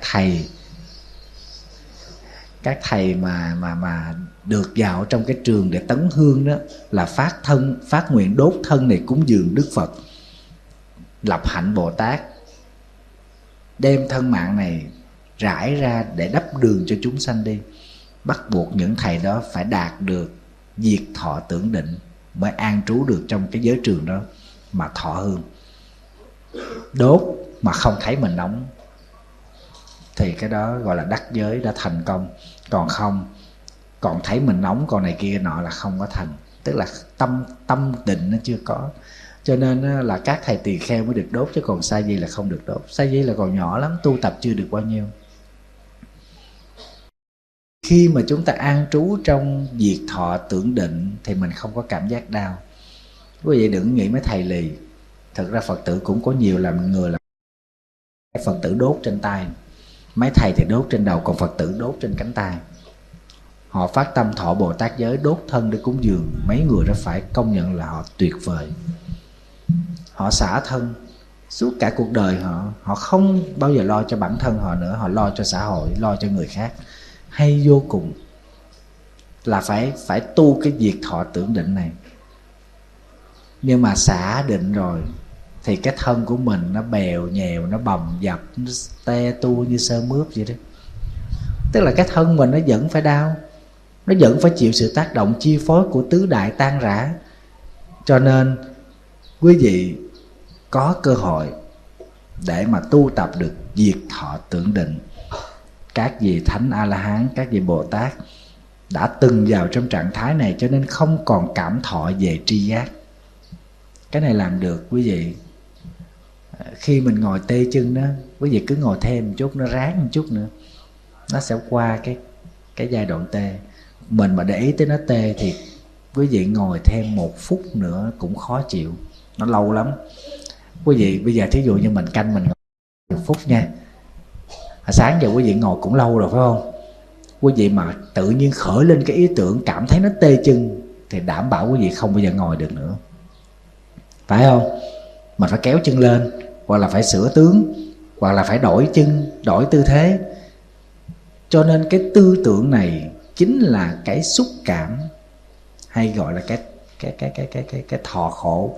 thầy mà được vào trong cái trường để tấn hương đó là phát nguyện đốt thân này cúng dường Đức Phật, lập hạnh Bồ Tát, đem thân mạng này rải ra để đắp đường cho chúng sanh đi. Bắt buộc những thầy đó phải đạt được diệt thọ tưởng định mới an trú được trong cái giới trường đó mà thọ hương. Đốt mà không thấy mình nóng thì cái đó gọi là đắc giới, đã thành công. Còn không, còn thấy mình nóng, còn này kia nọ là không có thành. Tức là tâm định nó chưa có. Cho nên là các thầy tỳ kheo mới được đốt, chứ còn sa di là không được đốt. Sa di là còn nhỏ lắm, tu tập chưa được bao nhiêu. Khi mà chúng ta an trú trong diệt thọ tưởng định thì mình không có cảm giác đau. Quý vị đừng nghĩ mấy thầy lì. Thực ra Phật tử cũng có nhiều làm người là Phật tử đốt trên tay, mấy thầy thì đốt trên đầu, còn Phật tử đốt trên cánh tay. Họ phát tâm thọ Bồ Tát giới, đốt thân để cúng dường. Mấy người đó phải công nhận là họ tuyệt vời. Họ xả thân suốt cả cuộc đời họ không bao giờ lo cho bản thân họ nữa, họ lo cho xã hội, lo cho người khác. Hay vô cùng. Là phải tu cái diệt thọ tưởng định này. Nhưng mà xả định rồi thì cái thân của mình nó bèo nhèo, nó bầm dập, nó te tua như sơ mướp vậy đó. Tức là cái thân mình nó vẫn phải đau, nó vẫn phải chịu sự tác động chi phối của tứ đại tan rã. Cho nên quý vị có cơ hội để mà tu tập được diệt thọ tưởng định. Các vị Thánh A-la-hán, các vị Bồ Tát đã từng vào trong trạng thái này, cho nên không còn cảm thọ về tri giác. Cái này làm được quý vị. Khi mình ngồi tê chân đó, quý vị cứ ngồi thêm một chút, nó ráng một chút nữa, nó sẽ qua cái giai đoạn tê. Mình mà để ý tới nó tê thì quý vị ngồi thêm 1 phút nữa cũng khó chịu, nó lâu lắm. Quý vị bây giờ thí dụ như mình canh mình ngồi 1 phút nha, sáng giờ quý vị ngồi cũng lâu rồi phải không? Quý vị mà tự nhiên khởi lên cái ý tưởng cảm thấy nó tê chân thì đảm bảo quý vị không bao giờ ngồi được nữa, phải không? Mình phải kéo chân lên, hoặc là phải sửa tướng, hoặc là phải đổi chân, đổi tư thế. Cho nên cái tư tưởng này chính là cái xúc cảm, hay gọi là cái thọ khổ.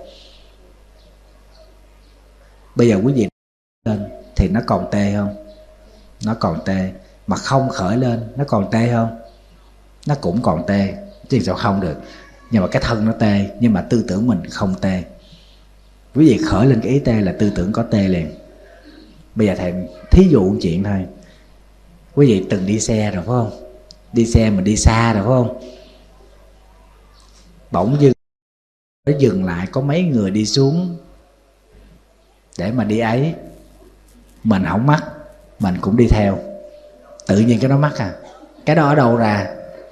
Bây giờ quý vị lên thì nó còn tê không? Nó còn tê. Mà không khởi lên nó còn tê không? Nó cũng còn tê, chứ sao không được. Nhưng mà cái thân nó tê, nhưng mà tư tưởng mình không tê. Quý vị khởi lên cái ý tê là tư tưởng có tê liền. Bây giờ thầy thí dụ một chuyện thôi. Quý vị từng đi xe rồi phải không? Đi xe mình đi xa rồi phải không? Bỗng dưng nó dừng lại, có mấy người đi xuống để mà đi ấy, mình không mắc, mình cũng đi theo. Tự nhiên cái nó mắc à. Cái đó ở đâu ra?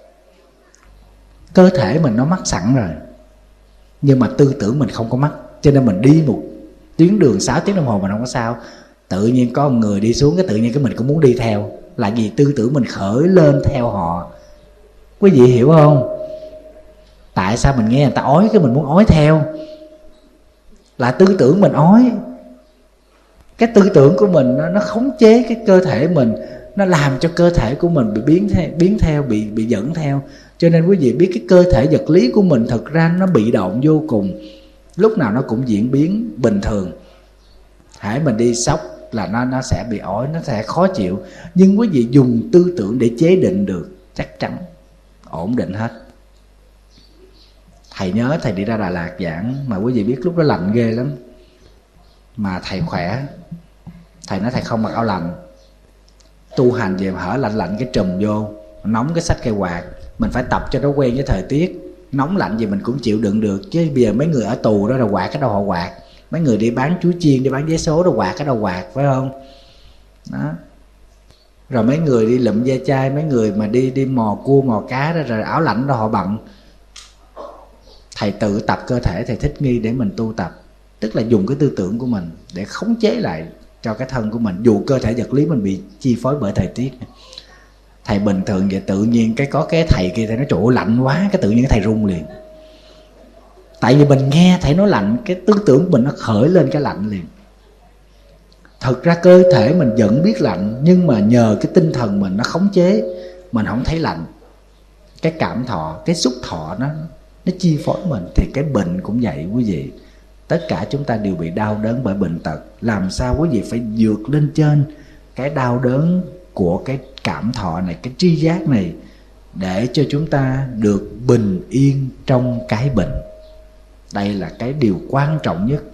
Cơ thể mình nó mắc sẵn rồi, nhưng mà tư tưởng mình không có mắc. Cho nên mình đi một tuyến đường 6 tiếng đồng hồ mình không có sao. Tự nhiên có một người đi xuống, cái tự nhiên cái mình cũng muốn đi theo. Là vì tư tưởng mình khởi lên theo họ. Quý vị hiểu không? Tại sao mình nghe người ta ói cái mình muốn ói theo? Là tư tưởng mình ói. Cái tư tưởng của mình nó khống chế cái cơ thể mình, nó làm cho cơ thể của mình bị biến theo, bị dẫn theo. Cho nên quý vị biết cái cơ thể vật lý của mình thực ra nó bị động vô cùng, lúc nào nó cũng diễn biến bình thường. Hãy mình đi sốc là nó sẽ bị ói, nó sẽ khó chịu. Nhưng quý vị dùng tư tưởng để chế định được, chắc chắn ổn định hết. Thầy nhớ thầy đi ra Đà Lạt giảng, mà quý vị biết lúc đó lạnh ghê lắm, mà thầy khỏe. Thầy nói thầy không mặc áo lạnh, tu hành về hở lạnh lạnh cái trùm vô, nóng cái xách cây quạt. Mình phải tập cho nó quen với thời tiết. Nóng lạnh gì mình cũng chịu đựng được. Chứ bây giờ mấy người ở tù đó là quạt cái đâu họ quạt. Mấy người đi bán chuối chiên, đi bán vé số đó quạt cái đâu quạt, phải không? Đó. Rồi mấy người đi lụm ve chai, mấy người mà đi mò cua mò cá đó, rồi áo lạnh đó họ bận. Thầy tự tập cơ thể, thầy thích nghi để mình tu tập. Tức là dùng cái tư tưởng của mình để khống chế lại cho cái thân của mình, dù cơ thể vật lý mình bị chi phối bởi thời tiết. Thầy bình thường vậy, tự nhiên có cái thầy kia thầy nói trời ơi lạnh quá, cái tự nhiên cái thầy run liền. Tại vì mình nghe thầy nói lạnh, cái tư tưởng của mình nó khởi lên cái lạnh liền. Thực ra cơ thể mình vẫn biết lạnh, nhưng mà nhờ cái tinh thần mình nó khống chế, mình không thấy lạnh. Cái cảm thọ, cái xúc thọ nó chi phối mình. Thì cái bệnh cũng vậy quý vị. Tất cả chúng ta đều bị đau đớn bởi bệnh tật. Làm sao quý vị phải vượt lên trên cái đau đớn của cái cảm thọ này, cái tri giác này, để cho chúng ta được bình yên trong cái bệnh. Đây là cái điều quan trọng nhất.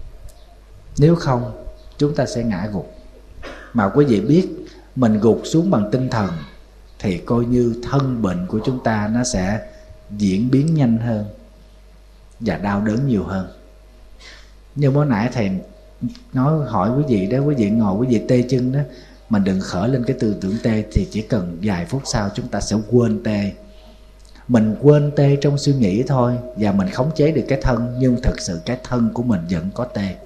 Nếu không chúng ta sẽ ngã gục. Mà quý vị biết mình gục xuống bằng tinh thần thì coi như thân bệnh của chúng ta nó sẽ diễn biến nhanh hơn và đau đớn nhiều hơn. Như bữa nãy thầy nói hỏi quý vị đó, quý vị ngồi quý vị tê chân đó, mình đừng khởi lên cái tư tưởng tê, thì chỉ cần vài phút sau chúng ta sẽ quên tê. Mình quên tê trong suy nghĩ thôi, và mình khống chế được cái thân, nhưng thực sự cái thân của mình vẫn có tê.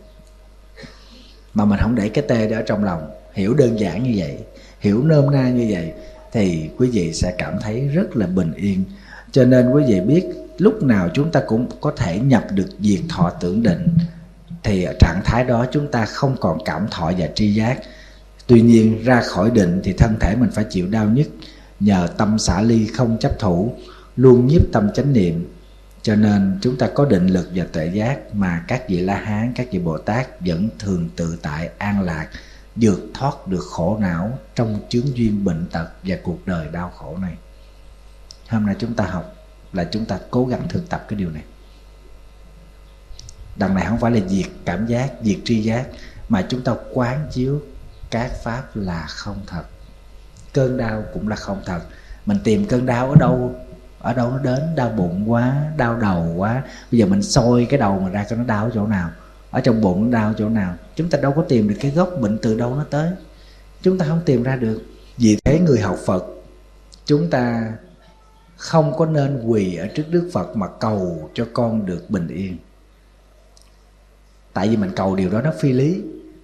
Mà mình không để cái tê đó ở trong lòng. Hiểu đơn giản như vậy, hiểu nôm na như vậy, thì quý vị sẽ cảm thấy rất là bình yên. Cho nên quý vị biết lúc nào chúng ta cũng có thể nhập được diệt thọ tưởng định, thì ở trạng thái đó chúng ta không còn cảm thọ và tri giác. Tuy nhiên ra khỏi định thì thân thể mình phải chịu đau nhất. Nhờ tâm xả ly không chấp thủ, luôn nhiếp tâm chánh niệm, cho nên chúng ta có định lực và tuệ giác, mà các vị La Hán, các vị Bồ Tát vẫn thường tự tại an lạc, vượt thoát được khổ não trong chướng duyên bệnh tật và cuộc đời đau khổ này. Hôm nay chúng ta học là chúng ta cố gắng thực tập cái điều này. Đằng này không phải là diệt cảm giác, diệt tri giác, mà chúng ta quán chiếu các pháp là không thật. Cơn đau cũng là không thật. Mình tìm cơn đau ở đâu nó đến? Đau bụng quá, đau đầu quá, bây giờ mình soi cái đầu mình ra cho nó đau ở chỗ nào, ở trong bụng nó đau ở chỗ nào. Chúng ta đâu có tìm được cái gốc bệnh từ đâu nó tới, chúng ta không tìm ra được. Vì thế người học Phật, chúng ta không có nên quỳ ở trước Đức Phật mà cầu cho con được bình yên. Tại vì mình cầu điều đó nó phi lý.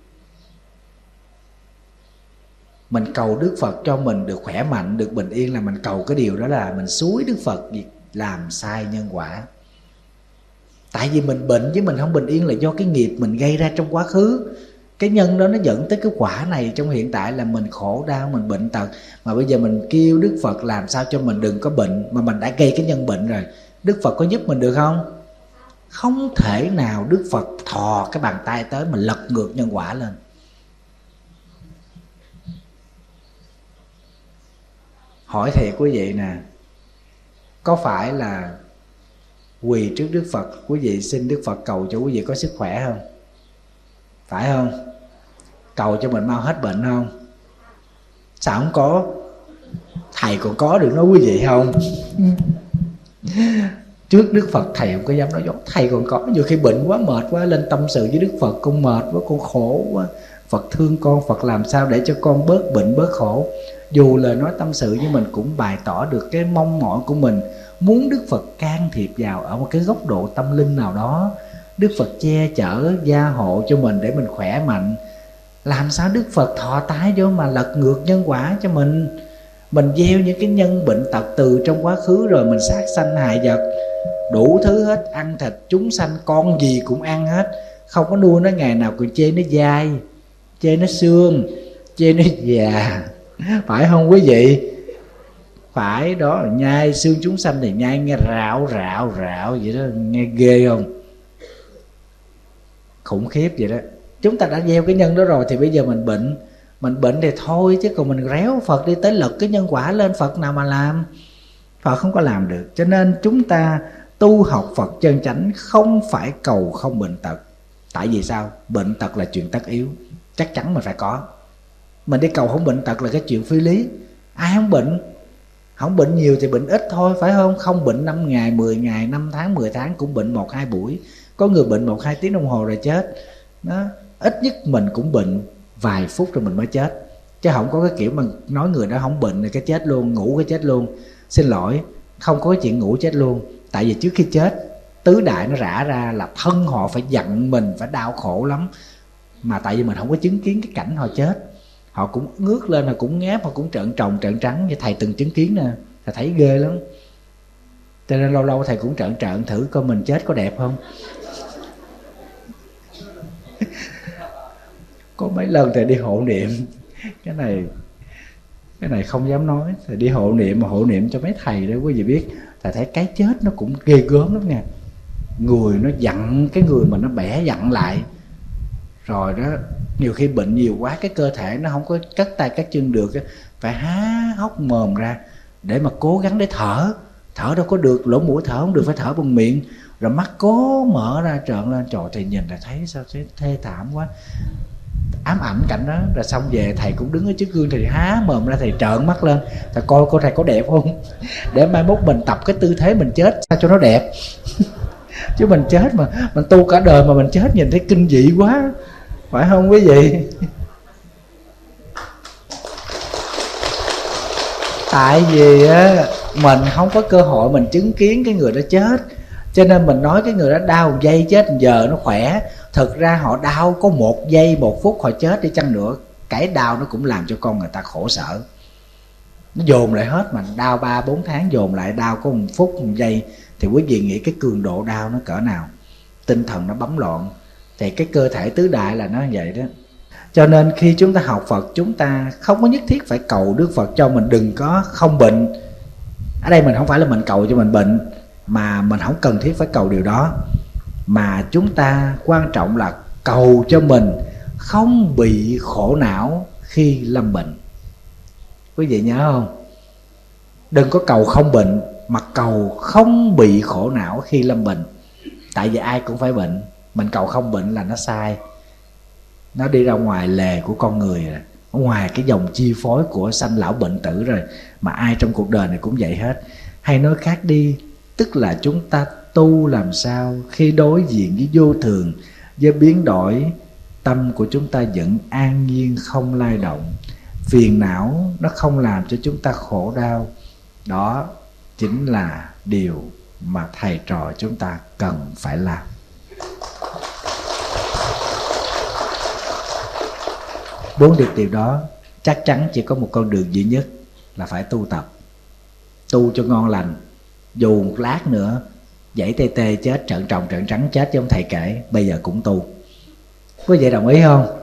Mình cầu Đức Phật cho mình được khỏe mạnh, được bình yên, là mình cầu cái điều đó là mình xúi Đức Phật làm sai nhân quả. Tại vì mình bệnh với mình không bình yên là do cái nghiệp mình gây ra trong quá khứ. Cái nhân đó nó dẫn tới cái quả này trong hiện tại là mình khổ đau, mình bệnh tật. Mà bây giờ mình kêu Đức Phật làm sao cho mình đừng có bệnh, mà mình đã gây cái nhân bệnh rồi, Đức Phật có giúp mình được không? Không thể nào Đức Phật thò cái bàn tay tới mình lật ngược nhân quả lên. Hỏi thiệt quý vị nè, có phải là quỳ trước Đức Phật, quý vị xin Đức Phật cầu cho quý vị có sức khỏe không? Phải không? Cầu cho mình mau hết bệnh không? Sao không có? Thầy còn có được nói quý vị không? Trước Đức Phật thầy không có dám nói dối. Thầy còn có, nhiều khi bệnh quá mệt quá lên tâm sự với Đức Phật, con mệt quá, con khổ quá, Phật thương con, Phật làm sao để cho con bớt bệnh bớt khổ. Dù lời nói tâm sự với mình cũng bày tỏ được cái mong mỏi của mình, muốn Đức Phật can thiệp vào ở một cái góc độ tâm linh nào đó, Đức Phật che chở gia hộ cho mình để mình khỏe mạnh. Làm sao Đức Phật thọ tái vô mà lật ngược nhân quả cho mình? Mình gieo những cái nhân bệnh tật từ trong quá khứ rồi mình sát sanh hại vật, đủ thứ hết, ăn thịt chúng sanh, con gì cũng ăn hết, không có nuôi nó ngày nào còn chê nó dai, chê nó xương, chê nó già. Phải không quý vị? Phải đó, nhai xương chúng sanh thì nhai nghe rạo vậy đó, nghe ghê không? Khủng khiếp vậy đó. Chúng ta đã gieo cái nhân đó rồi thì bây giờ mình bệnh thì thôi, chứ còn mình réo Phật đi tới lật cái nhân quả lên, Phật nào mà làm? Phật không có làm được. Cho nên chúng ta tu học Phật chân chánh không phải cầu không bệnh tật. Tại vì sao? Bệnh tật là chuyện tất yếu, chắc chắn mình phải có. Mình đi cầu không bệnh tật là cái chuyện phi lý. Ai không bệnh? Không bệnh nhiều thì bệnh ít thôi, phải không? Không bệnh 5 ngày, 10 ngày, 5 tháng, 10 tháng, cũng bệnh 1-2 buổi. Có người bệnh 1-2 tiếng đồng hồ rồi chết đó. Ít nhất mình cũng bệnh vài phút rồi mình mới chết. Chứ không có cái kiểu mà nói người đó không bệnh rồi cái chết luôn, ngủ cái chết luôn. Xin lỗi, không có cái chuyện ngủ chết luôn. Tại vì trước khi chết, tứ đại nó rã ra là thân họ phải giận mình, phải đau khổ lắm. Mà tại vì mình không có chứng kiến cái cảnh họ chết, họ cũng ngước lên, họ cũng ngáp, họ cũng trợn tròn trợn trắng. Như thầy từng chứng kiến nè, thầy thấy ghê lắm. Cho nên lâu lâu thầy cũng trợn thử coi mình chết có đẹp không. Có mấy lần thầy đi hộ niệm, cái này không dám nói, thầy đi hộ niệm mà hộ niệm cho mấy thầy đó quý vị biết, thầy thấy cái chết nó cũng ghê gớm lắm nha. Người nó giận cái người mà nó bẻ giận lại rồi đó. Nhiều khi bệnh nhiều quá, cái cơ thể nó không có cất tay cất chân được, phải há hốc mồm ra để mà cố gắng để thở. Thở đâu có được, lỗ mũi thở không được, phải thở bằng miệng. Rồi mắt cố mở ra trợn lên, trời, thì nhìn là thấy sao thê thảm quá, ám ảnh cảnh đó. Rồi xong về thầy cũng đứng ở trước gương, thầy há mồm ra, thầy trợn mắt lên, thầy coi thầy có đẹp không, để mai mốt mình tập cái tư thế mình chết sao cho nó đẹp. Chứ mình chết mà mình tu cả đời mà mình chết nhìn thấy kinh dị quá, phải không quý vị? Tại vì á, mình không có cơ hội mình chứng kiến cái người đó chết, cho nên mình nói cái người đó đau 1 giây chết 1 giờ nó khỏe. Thực ra họ đau có 1 giây 1 phút họ chết đi chăng nữa, cái đau nó cũng làm cho con người ta khổ sở. Nó dồn lại hết, mà đau 3-4 tháng dồn lại đau có 1 phút 1 giây thì quý vị nghĩ cái cường độ đau nó cỡ nào? Tinh thần nó bấn loạn. Thì cái cơ thể tứ đại là nó như vậy đó. Cho nên khi chúng ta học Phật, chúng ta không có nhất thiết phải cầu Đức Phật cho mình đừng có không bệnh. Ở đây mình không phải là mình cầu cho mình bệnh, mà mình không cần thiết phải cầu điều đó. Mà chúng ta quan trọng là cầu cho mình không bị khổ não khi lâm bệnh. Quý vị nhớ không? Đừng có cầu không bệnh, mà cầu không bị khổ não khi lâm bệnh. Tại vì ai cũng phải bệnh, mình cầu không bệnh là nó sai. nó đi ra ngoài lề của con người rồi, ngoài cái dòng chi phối của sanh lão bệnh tử rồi, mà ai trong cuộc đời này cũng vậy hết. Hay nói khác đi, tức là chúng ta tu làm sao khi đối diện với vô thường, với biến đổi, tâm của chúng ta vẫn an nhiên không lay động, phiền não nó không làm cho chúng ta khổ đau. Đó chính là điều mà thầy trò chúng ta cần phải làm. Muốn được điều đó chắc chắn chỉ có một con đường duy nhất là phải tu tập. Tu cho ngon lành. Dù một lát nữa dãy tê tê chết, trợn tròn trợn trắng chết chứ không thầy kể, bây giờ cũng tu. Quý vị đồng ý không?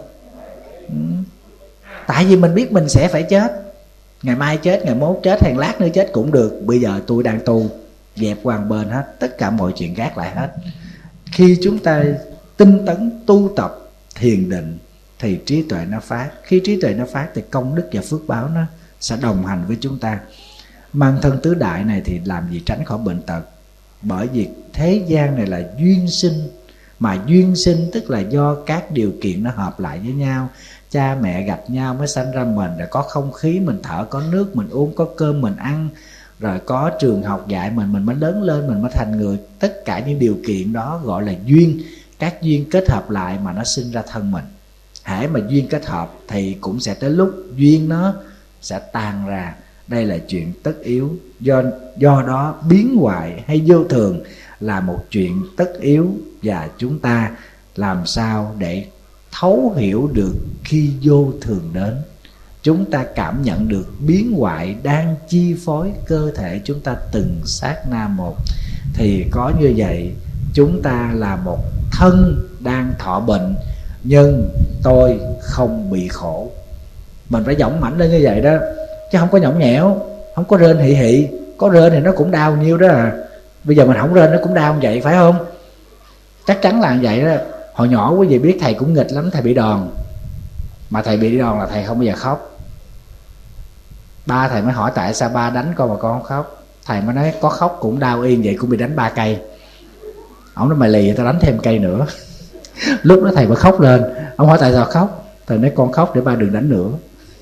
Tại vì mình biết mình sẽ phải chết, ngày mai chết, ngày mốt chết, hàng lát nữa chết cũng được. Bây giờ tôi đang tu, dẹp qua một bên hết, tất cả mọi chuyện gác lại hết. Khi chúng ta tinh tấn tu tập thiền định thì trí tuệ nó phát. Khi trí tuệ nó phát thì công đức và phước báo nó sẽ đồng hành với chúng ta. Mang thân tứ đại này thì làm gì tránh khỏi bệnh tật. Bởi vì thế gian này là duyên sinh. Mà duyên sinh tức là do các điều kiện nó hợp lại với nhau. Cha mẹ gặp nhau mới sanh ra mình, rồi có không khí mình thở, có nước mình uống, có cơm mình ăn, rồi có trường học dạy mình mới lớn lên, mình mới thành người. Tất cả những điều kiện đó gọi là duyên. Các duyên kết hợp lại mà nó sinh ra thân mình. Hễ mà duyên kết hợp thì cũng sẽ tới lúc duyên nó sẽ tan ra. Đây là chuyện tất yếu. Do đó biến hoại hay vô thường là một chuyện tất yếu. Và chúng ta làm sao để thấu hiểu được khi vô thường đến, chúng ta cảm nhận được biến hoại đang chi phối cơ thể chúng ta từng sát na một. Thì có như vậy, chúng ta là một thân đang thọ bệnh, nhưng tôi không bị khổ. Mình phải dõng mãnh lên như vậy đó, chứ không có nhõng nhẽo, không có rên hị hị. Có rên thì nó cũng đau nhiêu đó à. Bây giờ mình không rên nó cũng đau như vậy, phải không? Chắc chắn là như vậy đó. Hồi nhỏ quý vị biết thầy cũng nghịch lắm, thầy bị đòn. Mà thầy bị đòn là thầy không bao giờ khóc. Ba thầy mới hỏi tại sao ba đánh con mà con không khóc. Thầy mới nói có khóc cũng đau yên vậy, cũng bị đánh 3 cây. Ông nói mày lì tao đánh thêm cây nữa. Lúc đó thầy mới khóc lên. Ông hỏi tại sao khóc, thầy nói con khóc để ba đừng đánh nữa.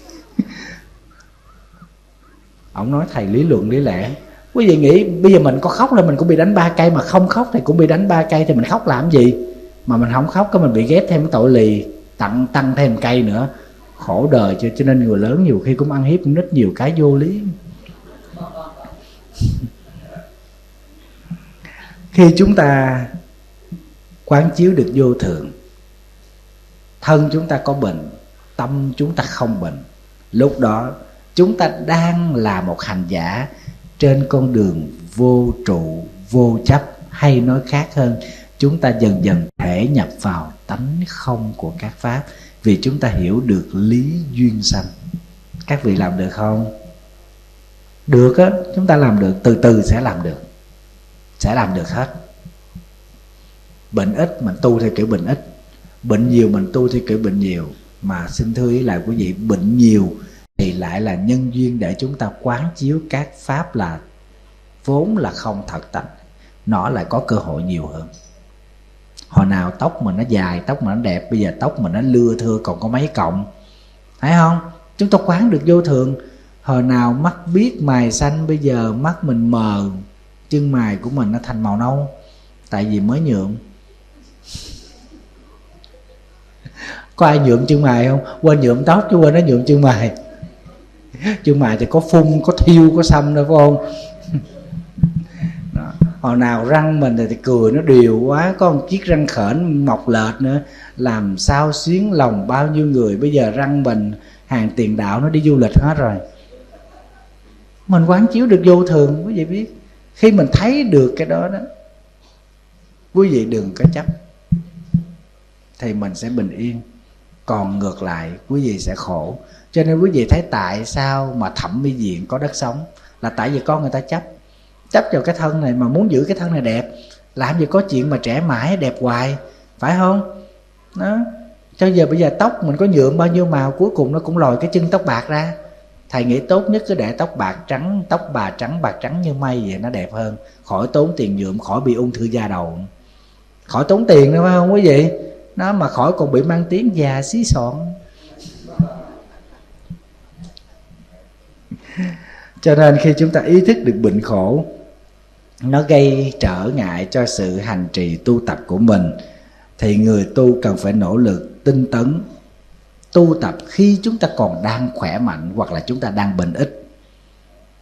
Ông nói thầy lý luận lý lẽ. Quý vị nghĩ bây giờ mình có khóc là mình cũng bị đánh 3 cây, mà không khóc thì cũng bị đánh 3 cây, thì mình khóc làm gì? Mà mình không khóc cái mình bị ghép thêm cái tội lì, tăng thêm cây nữa. Khổ đời. Cho nên người lớn nhiều khi cũng ăn hiếp con nít nhiều cái vô lý. Khi chúng ta quán chiếu được vô thường, thân chúng ta có bệnh, tâm chúng ta không bệnh, lúc đó chúng ta đang là một hành giả trên con đường vô trụ, vô chấp. Hay nói khác hơn, chúng ta dần dần thể nhập vào tánh không của các pháp, vì chúng ta hiểu được lý duyên sanh. Các vị làm được không? Được á, chúng ta làm được, từ từ sẽ làm được. Sẽ làm được hết. Bệnh ít mình tu theo kiểu bệnh ít, bệnh nhiều mình tu theo kiểu bệnh nhiều. Mà xin thưa ý lại quý vị, bệnh nhiều thì lại là nhân duyên để chúng ta quán chiếu các pháp là vốn là không thật tánh, nó lại có cơ hội nhiều hơn. Hồi nào tóc mình nó dài, tóc mình nó đẹp, bây giờ tóc mình nó lưa thưa còn có mấy cọng, thấy không? Chúng ta quán được vô thường. Hồi nào mắt biếc mày xanh, bây giờ mắt mình mờ, chân mày của mình nó thành màu nâu, tại vì mới nhuộm. Có ai nhuộm chân mày không? Quên nhuộm tóc chứ quên nó nhuộm chân mày. Chân mày thì có phun, có thiêu, có xăm đâu phải không? Đó. Hồi nào răng mình thì cười nó đều quá, có một chiếc răng khểnh mọc lệch nữa, làm sao xuyến lòng bao nhiêu người. Bây giờ răng mình hàng tiền đạo nó đi du lịch hết rồi. Mình quán chiếu được vô thường, quý vị biết. Khi mình thấy được cái đó đó, quý vị đừng có chấp, thì mình sẽ bình yên. Còn ngược lại quý vị sẽ khổ. Cho nên quý vị thấy tại sao mà Thẩm Mỹ Viện có đất sống, là tại vì con người ta chấp vào cái thân này, mà muốn giữ cái thân này đẹp, làm gì có chuyện mà trẻ mãi đẹp hoài, phải không? Đó. Cho giờ bây giờ tóc mình có nhuộm bao nhiêu màu, cuối cùng nó cũng lòi cái chân tóc bạc ra. Thầy nghĩ tốt nhất cứ để tóc bạc trắng, tóc bà trắng, bạc trắng như mây vậy nó đẹp hơn, khỏi tốn tiền nhuộm, khỏi bị ung thư da đầu, khỏi tốn tiền nữa phải không quý vị? nó mà khỏi còn bị mang tiếng già xí xọn. Cho nên khi chúng ta ý thức được bệnh khổ, nó gây trở ngại cho sự hành trì tu tập của mình, thì người tu cần phải nỗ lực tinh tấn tu tập khi chúng ta còn đang khỏe mạnh hoặc là chúng ta đang bệnh ít.